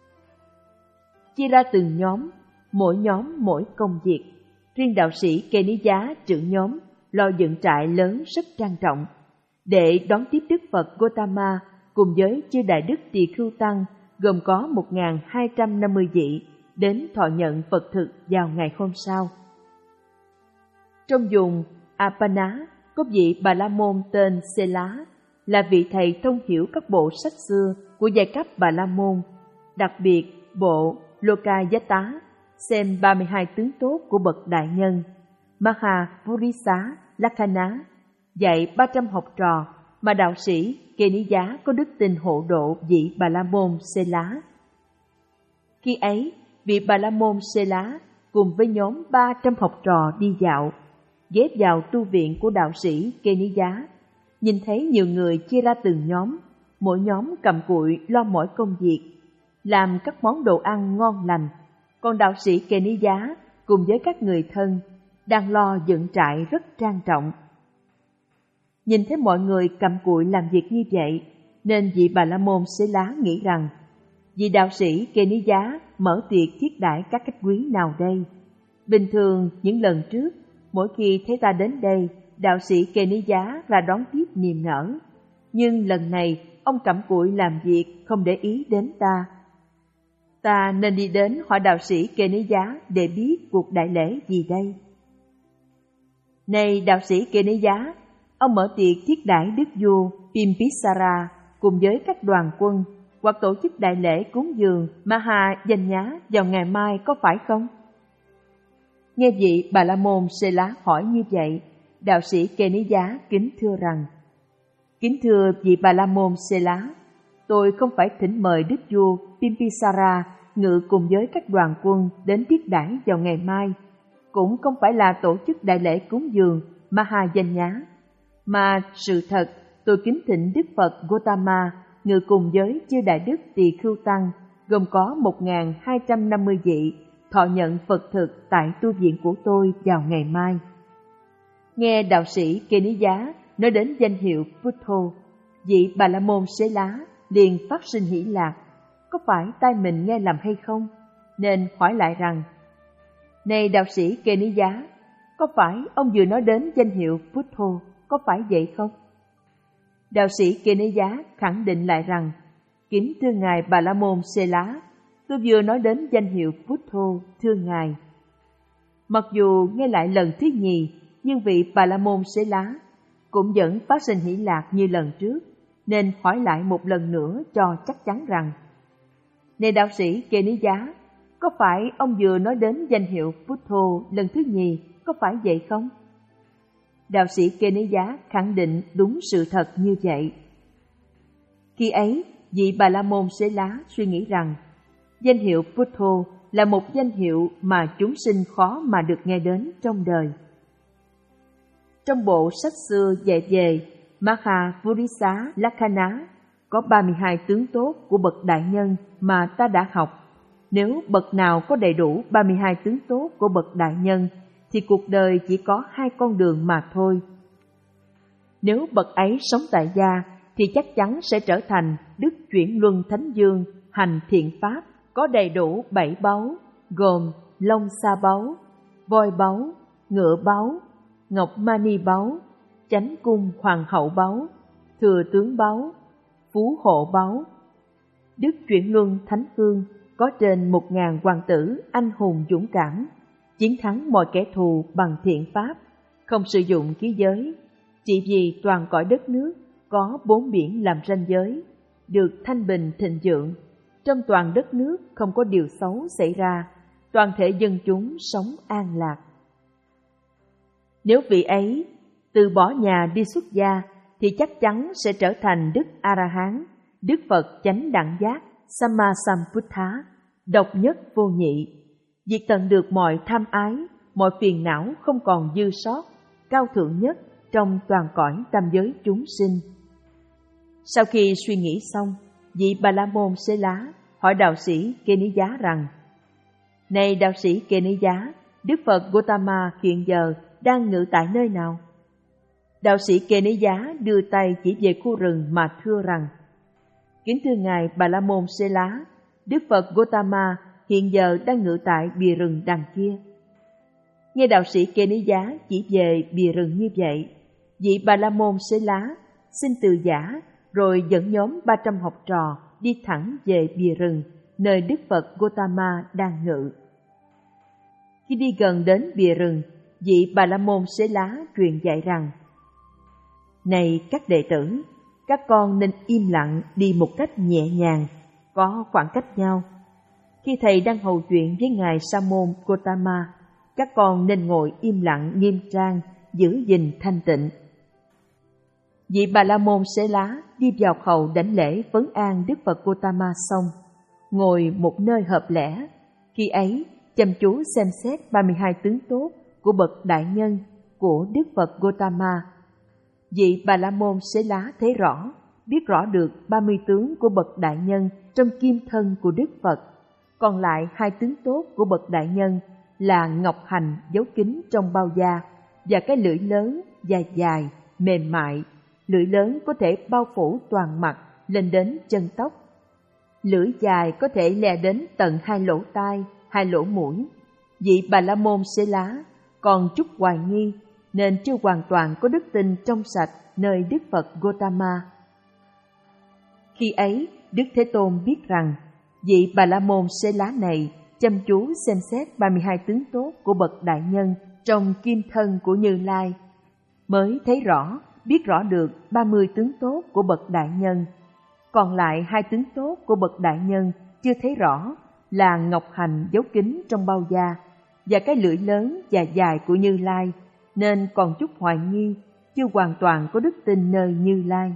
Chia ra từng nhóm, mỗi nhóm mỗi công việc. Riêng đạo sĩ Kê Ní Giá trưởng nhóm lo dựng trại lớn rất trang trọng để đón tiếp Đức Phật Gotama cùng với chư đại đức Tỳ Khưu tăng gồm có một nghìn hai trăm năm mươi vị đến thọ nhận Phật thực vào ngày hôm sau. Trong vùng Apana có vị Bà La Môn tên Xê Lá, là vị thầy thông hiểu các bộ sách xưa của giai cấp Bà La Môn, đặc biệt bộ Lokayata xem ba mươi hai tướng tốt của bậc đại nhân. Mahavurisa Lakkhana dạy ba trăm học trò mà đạo sĩ Kê Ní Giá có đức tin hộ độ vị Bà La Môn Xê Lá. Khi ấy, vị Bà La Môn Xê Lá cùng với nhóm ba trăm học trò đi dạo, ghé vào tu viện của đạo sĩ Kê Ní Giá, nhìn thấy nhiều người chia ra từng nhóm, mỗi nhóm cầm cụi lo mỗi công việc, làm các món đồ ăn ngon lành, còn đạo sĩ Kê Ní Giá cùng với các người thân đang lo dựng trại rất trang trọng. Nhìn thấy mọi người cầm cụi làm việc như vậy, nên vị Bà La Môn Xê Lá nghĩ rằng vị đạo sĩ Kê Ní Giá mở tiệc thiết đãi các khách quý nào đây. Bình thường những lần trước, mỗi khi thấy ta đến đây, đạo sĩ Kê Ní Giá ra đón tiếp niềm nở. Nhưng lần này, ông cặm cụi làm việc không để ý đến ta. Ta nên đi đến hỏi đạo sĩ Kê Ní Giá để biết cuộc đại lễ gì đây. Này đạo sĩ Kê Ní Giá, ông mở tiệc thiết đãi đức vua Bimbisara cùng với các đoàn quân, hoặc tổ chức đại lễ cúng dường Maha Danh Nhá vào ngày mai có phải không? Nghe vị Bà La Môn Xê Lá hỏi như vậy, đạo sĩ Kê Ní Giá kính thưa rằng: Kính thưa vị Bà La Môn Xê Lá, tôi không phải thỉnh mời đức vua Bimbisara ngự cùng với các đoàn quân đến tiếp đãi vào ngày mai, cũng không phải là tổ chức đại lễ cúng dường Maha Danh Nhá, mà sự thật tôi kính thỉnh Đức Phật Gotama ngự cùng với chư đại đức Tỳ Khưu tăng gồm có một nghìn hai trăm năm mươi vị thọ nhận Phật thực tại tu viện của tôi vào ngày mai. Nghe đạo sĩ Kê Ní Giá nói đến danh hiệu Buddho, vị Bà La Môn Xê Lá liền phát sinh hỷ lạc, có phải tai mình nghe lầm hay không, nên hỏi lại rằng: Này đạo sĩ Kê Ní Giá, có phải ông vừa nói đến danh hiệu Buddho, có phải vậy không? Đạo sĩ Kê Ní Giá khẳng định lại rằng: Kính thưa ngài Bà La Môn Xê Lá, tôi vừa nói đến danh hiệu Buddho, thưa ngài. Mặc dù nghe lại lần thứ nhì, nhưng vị Bà La Môn Xê Lá cũng vẫn phát sinh hỷ lạc như lần trước, nên hỏi lại một lần nữa cho chắc chắn rằng: Này đạo sĩ Kê Ní Giá, có phải ông vừa nói đến danh hiệu Buddho lần thứ nhì, có phải vậy không? Đạo sĩ Kê Ní Giá khẳng định đúng sự thật như vậy. Khi ấy, vị Bà La Môn Xê Lá suy nghĩ rằng danh hiệu Buddho là một danh hiệu mà chúng sinh khó mà được nghe đến trong đời. Trong bộ sách xưa dạy về Mahavurisa Lakkhana có ba mươi hai tướng tốt của bậc đại nhân mà ta đã học. Nếu bậc nào có đầy đủ ba mươi hai tướng tốt của bậc đại nhân thì cuộc đời chỉ có hai con đường mà thôi. Nếu bậc ấy sống tại gia thì chắc chắn sẽ trở thành Đức Chuyển Luân Thánh Dương, hành thiện pháp, có đầy đủ bảy báu, gồm Long Sa báu, Voi báu, Ngựa báu, Ngọc Mani báu, Chánh Cung Hoàng hậu báu, Thừa tướng báu, Phú hộ báu. Đức Chuyển Luân Thánh Vương có trên một ngàn hoàng tử anh hùng dũng cảm, chiến thắng mọi kẻ thù bằng thiện pháp, không sử dụng khí giới, chỉ vì toàn cõi đất nước có bốn biển làm ranh giới, được thanh bình thịnh vượng. Trong toàn đất nước không có điều xấu xảy ra, toàn thể dân chúng sống an lạc. Nếu vị ấy từ bỏ nhà đi xuất gia thì chắc chắn sẽ trở thành Đức A-la-hán, Đức Phật chánh đẳng giác, Sammasambuddha, độc nhất vô nhị, diệt tận được mọi tham ái, mọi phiền não không còn dư sót, cao thượng nhất trong toàn cõi tam giới chúng sinh. Sau khi suy nghĩ xong, vị Bà La Môn Xê Lá hỏi đạo sĩ Kê Ní Giá rằng: Này đạo sĩ Kê Ní Giá, Đức Phật Gotama hiện giờ đang ngự tại nơi nào? Đạo sĩ Kê Ní Giá đưa tay chỉ về khu rừng mà thưa rằng: Kính thưa Ngài Bà La Môn Xê Lá, Đức Phật Gotama hiện giờ đang ngự tại bìa rừng đằng kia. Nghe đạo sĩ Kê Ní Giá chỉ về bìa rừng như vậy, vị Bà La Môn Xê Lá xin từ giả, rồi dẫn nhóm ba trăm học trò đi thẳng về bìa rừng nơi Đức Phật Gotama đang ngự. Khi đi gần đến bìa rừng, vị Bà La Môn Xê Lá truyền dạy rằng: Này các đệ tử, các con nên im lặng đi một cách nhẹ nhàng, có khoảng cách nhau. Khi thầy đang hầu chuyện với ngài Sa môn Gotama, các con nên ngồi im lặng nghiêm trang, giữ gìn thanh tịnh. Vị Bà La Môn Xê Lá đi vào hầu đảnh lễ vấn an Đức Phật Gotama xong, ngồi một nơi hợp lẽ. Khi ấy chăm chú xem xét ba mươi hai tướng tốt của bậc đại nhân của Đức Phật Gotama. Vị Bà La Môn Xê Lá thấy rõ, biết rõ được ba mươi tướng của bậc đại nhân trong kim thân của Đức Phật. Còn lại hai tướng tốt của bậc đại nhân là ngọc hành giấu kín trong bao da và cái lưỡi lớn dài dài, mềm mại. Lưỡi lớn có thể bao phủ toàn mặt lên đến chân tóc. Lưỡi dài có thể lè đến tận hai lỗ tai, hai lỗ mũi. Vị Bà La Môn Xê Lá còn chút hoài nghi nên chưa hoàn toàn có đức tin trong sạch nơi Đức Phật Gotama. Khi ấy, Đức Thế Tôn biết rằng vị Bà La Môn Xê Lá này chăm chú xem xét ba mươi hai tướng tốt của bậc đại nhân trong kim thân của Như Lai, mới thấy rõ, biết rõ được ba mươi tướng tốt của bậc đại nhân. Còn lại hai tướng tốt của bậc đại nhân chưa thấy rõ là ngọc hành giấu kín trong bao da và cái lưỡi lớn và dài của Như Lai, nên còn chút hoài nghi, chưa hoàn toàn có đức tin nơi Như Lai.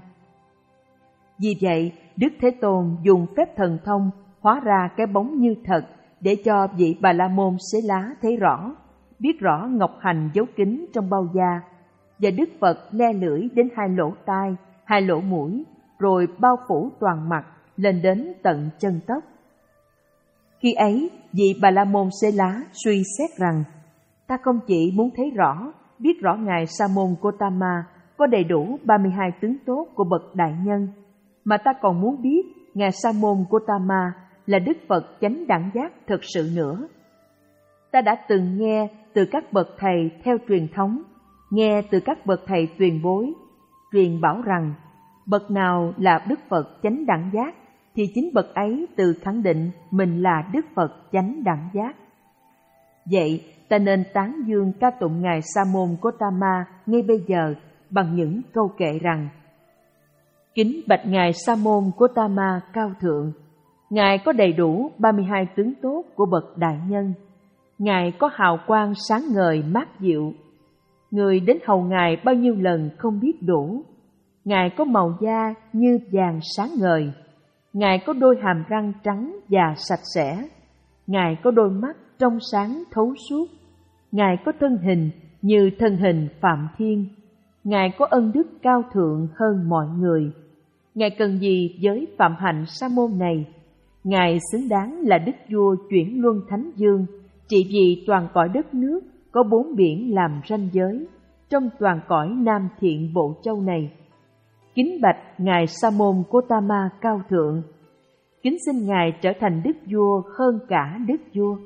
Vì vậy, Đức Thế Tôn dùng phép thần thông hóa ra cái bóng như thật để cho vị Bà La Môn Xê Lá thấy rõ, biết rõ ngọc hành giấu kín trong bao da, và Đức Phật le lưỡi đến hai lỗ tai, hai lỗ mũi, rồi bao phủ toàn mặt lên đến tận chân tóc. Khi ấy, vị Bà La Môn Xê Lá suy xét rằng: Ta không chỉ muốn thấy rõ, biết rõ ngài Sa môn Gotama có đầy đủ ba mươi hai tướng tốt của bậc đại nhân, mà ta còn muốn biết ngài Sa môn Gotama là Đức Phật chánh đẳng giác thực sự nữa. Ta đã từng nghe từ các bậc thầy theo truyền thống, nghe từ các bậc thầy truyền bối, truyền bảo rằng bậc nào là Đức Phật chánh đẳng giác thì chính bậc ấy tự khẳng định mình là Đức Phật chánh đẳng giác. Vậy ta nên tán dương ca tụng ngài Sa môn Gotama ngay bây giờ bằng những câu kệ rằng: Kính bạch ngài Sa môn Gotama cao thượng, ngài có đầy đủ ba mươi hai tướng tốt của bậc đại nhân. Ngài có hào quang sáng ngời mát dịu, người đến hầu ngài bao nhiêu lần không biết đủ. Ngài có màu da như vàng sáng ngời, ngài có đôi hàm răng trắng và sạch sẽ, ngài có đôi mắt trong sáng thấu suốt, ngài có thân hình như thân hình Phạm Thiên, ngài có ân đức cao thượng hơn mọi người. Ngài cần gì với phạm hạnh sa môn này? Ngài xứng đáng là đức vua chuyển luân thánh dương, trị vì toàn cõi đất nước có bốn biển làm ranh giới trong toàn cõi Nam Thiện Bộ Châu này. Kính bạch ngài Sa môn Gotama cao thượng, kính xin ngài trở thành đức vua hơn cả đức vua.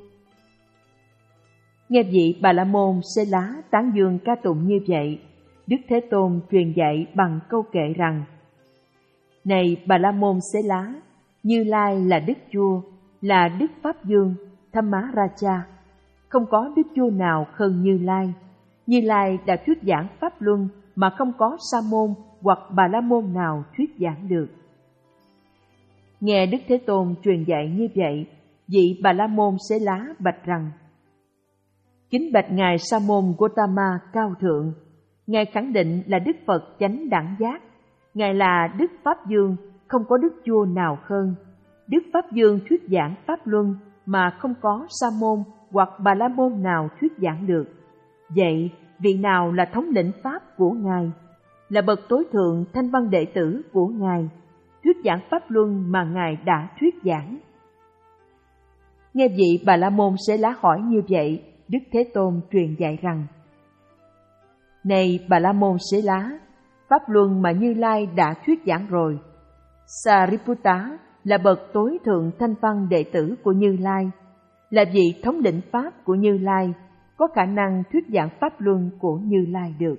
Nghe vị Bà La Môn Xê Lá tán dương ca tụng như vậy, Đức Thế Tôn truyền dạy bằng câu kệ rằng: Này Bà La Môn Xê Lá, Như Lai là đức vua, là đức pháp dương, Thamma-raja. Không có đức vua nào hơn Như Lai. Như Lai đã thuyết giảng pháp luân mà không có sa môn hoặc Bà La Môn nào thuyết giảng được. Nghe Đức Thế Tôn truyền dạy như vậy, vị Bà La Môn Xê Lá bạch rằng: Kính bạch ngài Sa môn Gotama cao thượng, ngài khẳng định là Đức Phật chánh đẳng giác. Ngài là Đức Pháp Dương, không có đức vua nào hơn. Đức Pháp Dương thuyết giảng pháp luân mà không có sa môn hoặc Bà La Môn nào thuyết giảng được. Vậy, vị nào là thống lĩnh pháp của ngài, là bậc tối thượng thanh văn đệ tử của ngài, thuyết giảng pháp luân mà ngài đã thuyết giảng? Nghe vị Bà La Môn Xê Lá hỏi như vậy, Đức Thế Tôn truyền dạy rằng: Này Bà La Môn Xế Lá, pháp luân mà Như Lai đã thuyết giảng rồi. Sariputta là bậc tối thượng thanh văn đệ tử của Như Lai, là vị thống lĩnh pháp của Như Lai, có khả năng thuyết giảng pháp luân của Như Lai được.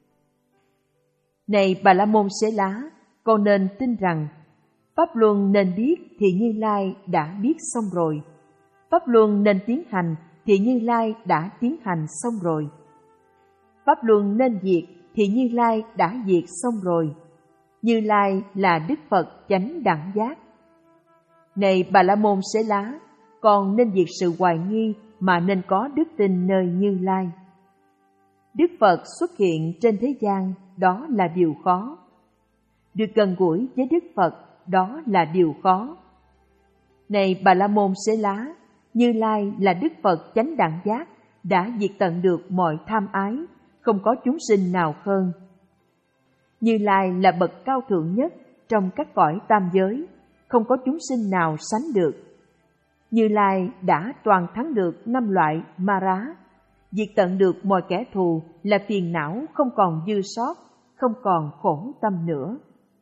Này Bà La Môn Xế Lá, con nên tin rằng pháp luân nên biết thì Như Lai đã biết xong rồi. Pháp luân nên tiến hành thì Như Lai đã tiến hành xong rồi. Pháp luân nên diệt thì Như Lai đã diệt xong rồi. Như Lai là Đức Phật chánh đẳng giác. Này Bà La Môn Xế Lá, con nên diệt sự hoài nghi mà nên có đức tin nơi Như Lai. Đức Phật xuất hiện trên thế gian, đó là điều khó. Được gần gũi với Đức Phật, đó là điều khó. Này Bà La Môn Xế Lá, Như Lai là Đức Phật chánh đẳng giác, đã diệt tận được mọi tham ái, không có chúng sinh nào hơn. Như Lai là bậc cao thượng nhất trong các cõi tam giới, không có chúng sinh nào sánh được. Như Lai đã toàn thắng được năm loại ma rá, diệt tận được mọi kẻ thù, là phiền não không còn dư sót, không còn khổ tâm nữa.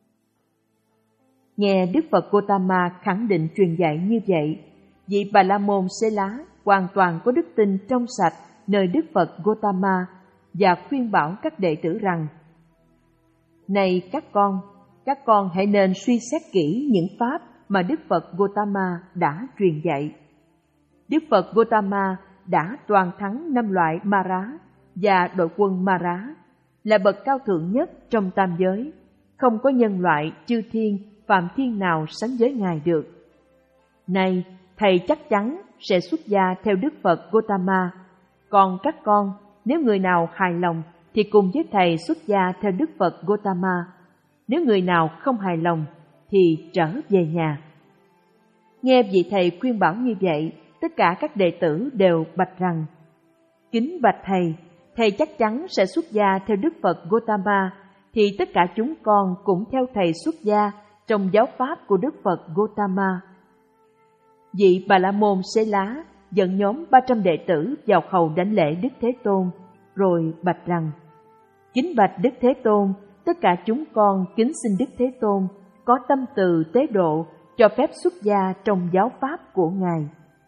Nghe Đức Phật Gotama khẳng định truyền dạy như vậy, vị Bà La Môn Xế Lá hoàn toàn có đức tin trong sạch nơi Đức Phật Gotama và khuyên bảo các đệ tử rằng: Này các con, các con hãy nên suy xét kỹ những pháp mà Đức Phật Gotama đã truyền dạy. Đức Phật Gotama đã toàn thắng năm loại ma rá và đội quân ma rá, là bậc cao thượng nhất trong tam giới, không có nhân loại chư thiên phạm thiên nào sánh với Ngài được. Này, Thầy chắc chắn sẽ xuất gia theo Đức Phật Gotama, còn các con, nếu người nào hài lòng thì cùng với Thầy xuất gia theo Đức Phật Gotama, nếu người nào không hài lòng thì trở về nhà. Nghe vị Thầy khuyên bảo như vậy, tất cả các đệ tử đều bạch rằng: Kính bạch Thầy, Thầy chắc chắn sẽ xuất gia theo Đức Phật Gotama, thì tất cả chúng con cũng theo Thầy xuất gia trong giáo pháp của Đức Phật Gotama. Vị Bà La Môn Xế Lá dẫn nhóm ba trăm đệ tử vào hầu đảnh lễ Đức Thế Tôn, rồi bạch rằng: Kính bạch Đức Thế Tôn, tất cả chúng con kính xin Đức Thế Tôn có tâm từ tế độ, cho phép xuất gia trong giáo pháp của Ngài.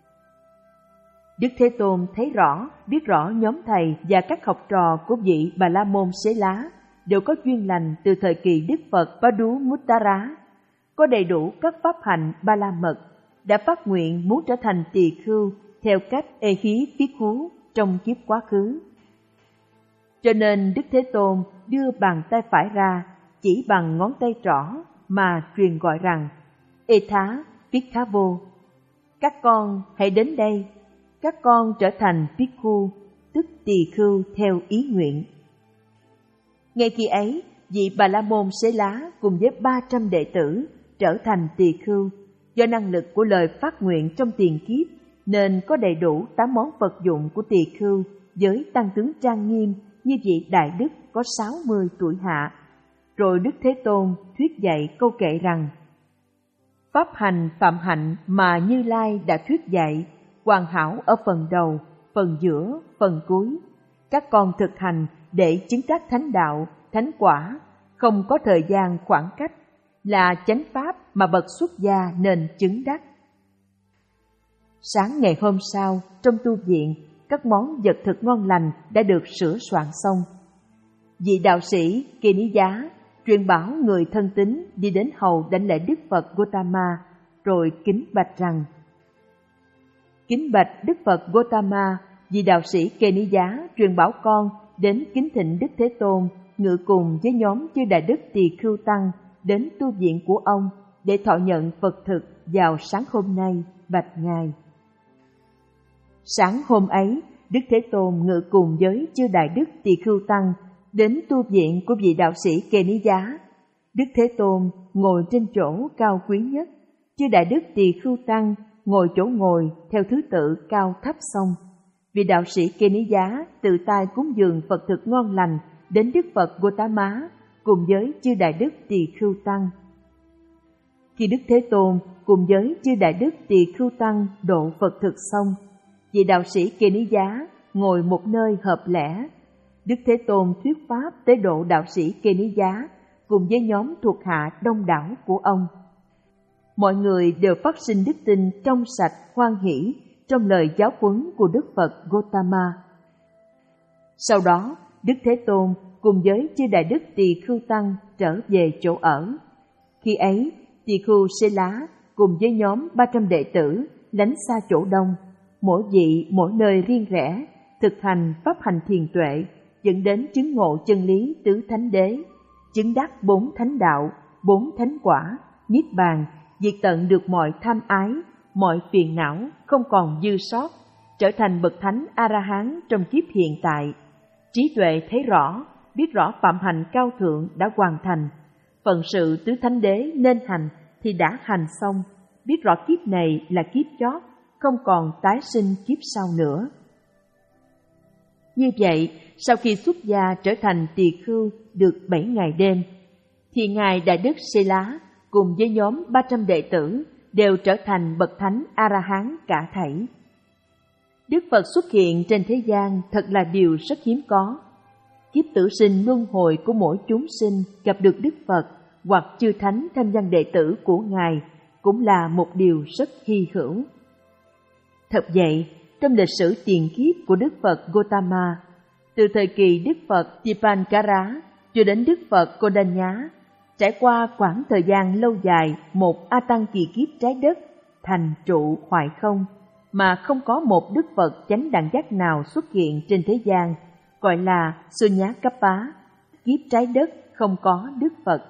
Đức Thế Tôn thấy rõ, biết rõ nhóm thầy và các học trò của vị Bà La Môn Xế Lá đều có duyên lành từ thời kỳ Đức Phật Padumuttara, có đầy đủ các pháp hạnh ba la mật, đã phát nguyện muốn trở thành tỳ khưu theo cách ê hí phí khú trong kiếp quá khứ. Cho nên Đức Thế Tôn đưa bàn tay phải ra, chỉ bằng ngón tay trỏ mà truyền gọi rằng: Ê thá, Bhikkhavu, các con hãy đến đây, các con trở thành Bhikkhu, tức tỳ khưu theo ý nguyện. Ngay khi ấy, vị Bà La Môn Xế Lá cùng với ba trăm đệ tử trở thành tỳ khưu, do năng lực của lời phát nguyện trong tiền kiếp nên có đầy đủ tám món vật dụng của tỳ khưu với tăng tướng trang nghiêm như vị Đại Đức có sáu mươi tuổi hạ. Rồi Đức Thế Tôn thuyết dạy câu kệ rằng: Pháp hành phạm hạnh mà Như Lai đã thuyết dạy, hoàn hảo ở phần đầu, phần giữa, phần cuối. Các con thực hành để chứng đắc thánh đạo, thánh quả, không có thời gian khoảng cách, là chánh pháp mà bậc xuất gia nên chứng đắc. Sáng ngày hôm sau, trong tu viện, các món vật thực ngon lành đã được sửa soạn xong. Vị đạo sĩ Kê Ní Giá truyền bảo người thân tín đi đến hầu đảnh lễ Đức Phật Gotama, rồi kính bạch rằng: Kính bạch Đức Phật Gotama, vị đạo sĩ Kê Ní Giá truyền bảo con đến kính thịnh Đức Thế Tôn ngự cùng với nhóm chư Đại Đức Tỳ Khưu Tăng đến tu viện của ông để thọ nhận Phật thực vào sáng hôm nay, bạch Ngài. Sáng hôm ấy, Đức Thế Tôn ngự cùng với chư Đại Đức Tỳ Khưu Tăng đến tu viện của vị đạo sĩ Kê Ní Giá. Đức Thế Tôn ngồi trên chỗ cao quý nhất, chư Đại Đức Tỳ Khưu Tăng ngồi chỗ ngồi theo thứ tự cao thấp xong. Vị đạo sĩ Kê Ní Giá tự tay cúng dường Phật thực ngon lành đến Đức Phật Gotama cùng với chư Đại Đức Tỳ Khưu Tăng. Khi Đức Thế Tôn cùng với chư Đại Đức Tỳ Khưu Tăng độ Phật thực xong, vị đạo sĩ Kê Ní Giá ngồi một nơi hợp lẽ, Đức Thế Tôn thuyết pháp tới độ đạo sĩ Kê Ní Giá cùng với nhóm thuộc hạ đông đảo của ông. Mọi người đều phát sinh đức tin trong sạch hoan hỷ trong lời giáo huấn của Đức Phật Gotama. Sau đó, Đức Thế Tôn cùng với chư đại đức Tỳ Khưu Tăng trở về chỗ ở. Khi ấy, Tỳ Khưu Xê Lá cùng với nhóm ba trăm đệ tử lánh xa chỗ đông, mỗi vị mỗi nơi riêng rẽ, thực hành pháp hành thiền tuệ, dẫn đến chứng ngộ chân lý tứ thánh đế, chứng đắc bốn thánh đạo, bốn thánh quả, niết bàn, diệt tận được mọi tham ái, mọi phiền não không còn dư sót, trở thành bậc thánh A-la-hán trong kiếp hiện tại. Trí tuệ thấy rõ, biết rõ phạm hành cao thượng đã hoàn thành, phận sự tứ thánh đế nên hành thì đã hành xong, biết rõ kiếp này là kiếp chót, không còn tái sinh kiếp sau nữa. Như vậy, sau khi xuất gia trở thành tỳ khưu được bảy ngày đêm, thì Ngài Đại Đức Xê Lá cùng với nhóm ba trăm đệ tử đều trở thành bậc thánh A-la-hán cả thảy. Đức Phật xuất hiện trên thế gian thật là điều rất hiếm có. Kiếp tử sinh luân hồi của mỗi chúng sinh gặp được Đức Phật hoặc chư thánh thanh văn đệ tử của Ngài cũng là một điều rất hy hữu. Thật vậy, trong lịch sử tiền kiếp của Đức Phật Gotama, từ thời kỳ Đức Phật Dipankara cho đến Đức Phật Kodanya, trải qua khoảng thời gian lâu dài một A Tăng kỳ kiếp trái đất thành trụ hoại không, mà không có một Đức Phật chánh đẳng giác nào xuất hiện trên thế gian, gọi là Sunyakapa, kiếp trái đất không có Đức Phật.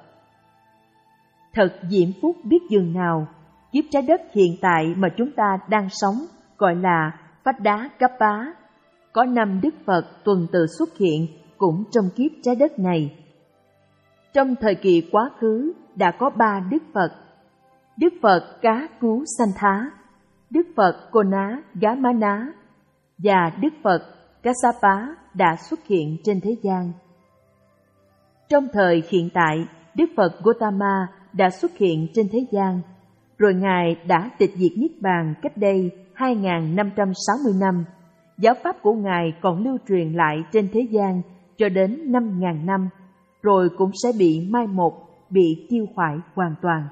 Thật diễm phúc biết dường nào, kiếp trái đất hiện tại mà chúng ta đang sống gọi là Phách Đá Kappa, có năm Đức Phật tuần tự xuất hiện cũng trong kiếp trái đất này. Trong thời kỳ quá khứ đã có ba Đức Phật: Đức Phật Cá Cứu Sanh Thá, Đức Phật Cô Ná Gá Má Ná và Đức Phật Kassapa đã xuất hiện trên thế gian. Trong thời hiện tại, Đức Phật Gotama đã xuất hiện trên thế gian, rồi Ngài đã tịch diệt Niết Bàn cách đây hai nghìn năm trăm sáu mươi năm. Giáo pháp của Ngài còn lưu truyền lại trên thế gian cho đến năm nghìn năm, rồi cũng sẽ bị mai một, bị tiêu hoại hoàn toàn.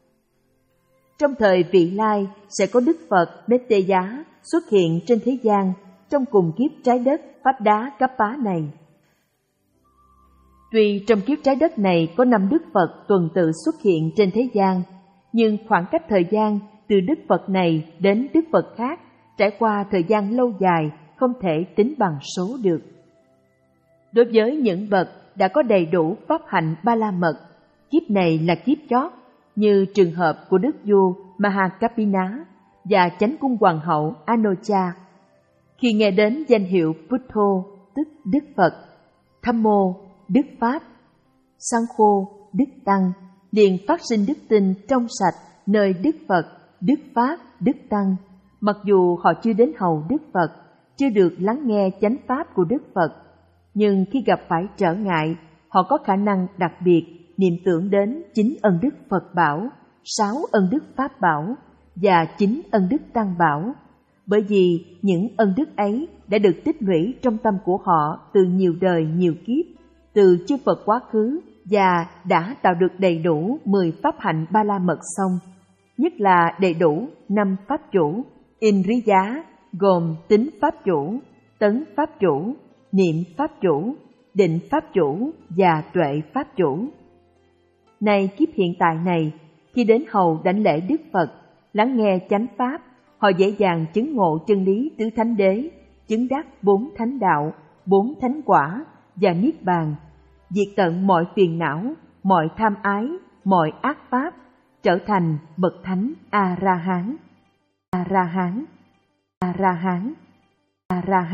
Trong thời vị lai sẽ có Đức Phật Mette Giá xuất hiện trên thế gian trong cùng kiếp trái đất Phách Đá Kappa này. Tuy trong kiếp trái đất này có năm Đức Phật tuần tự xuất hiện trên thế gian, nhưng khoảng cách thời gian từ Đức Phật này đến Đức Phật khác trải qua thời gian lâu dài không thể tính bằng số được. Đối với những bậc đã có đầy đủ pháp hạnh ba la mật, kiếp này là kiếp chót, như trường hợp của Đức vua Mahakapina và chánh cung hoàng hậu Anocha, khi nghe đến danh hiệu Buddho tức Đức Phật, Thammo Đức Pháp, Sankho Đức Tăng, liền phát sinh đức tin trong sạch nơi Đức Phật, Đức Pháp, Đức Tăng, mặc dù họ chưa đến hầu Đức Phật, chưa được lắng nghe chánh pháp của Đức Phật, nhưng khi gặp phải trở ngại, họ có khả năng đặc biệt niệm tưởng đến chín ân đức Phật bảo, sáu ân đức Pháp bảo và chín ân đức Tăng bảo, bởi vì những ân đức ấy đã được tích lũy trong tâm của họ từ nhiều đời nhiều kiếp, từ chư Phật quá khứ, và đã tạo được đầy đủ mười pháp hạnh ba la mật xong, nhất là đầy đủ năm pháp chủ, Indriya gồm tính pháp chủ, tấn pháp chủ, niệm pháp chủ, định pháp chủ và tuệ pháp chủ. Nay kiếp hiện tại này, khi đến hầu đảnh lễ Đức Phật, lắng nghe chánh pháp, họ dễ dàng chứng ngộ chân lý tứ thánh đế, chứng đắc bốn thánh đạo, bốn thánh quả và niết bàn, diệt tận mọi phiền não, mọi tham ái, mọi ác pháp, trở thành bậc thánh A-ra-hán. A-ra-hán, A-ra-hán, A-ra-hán.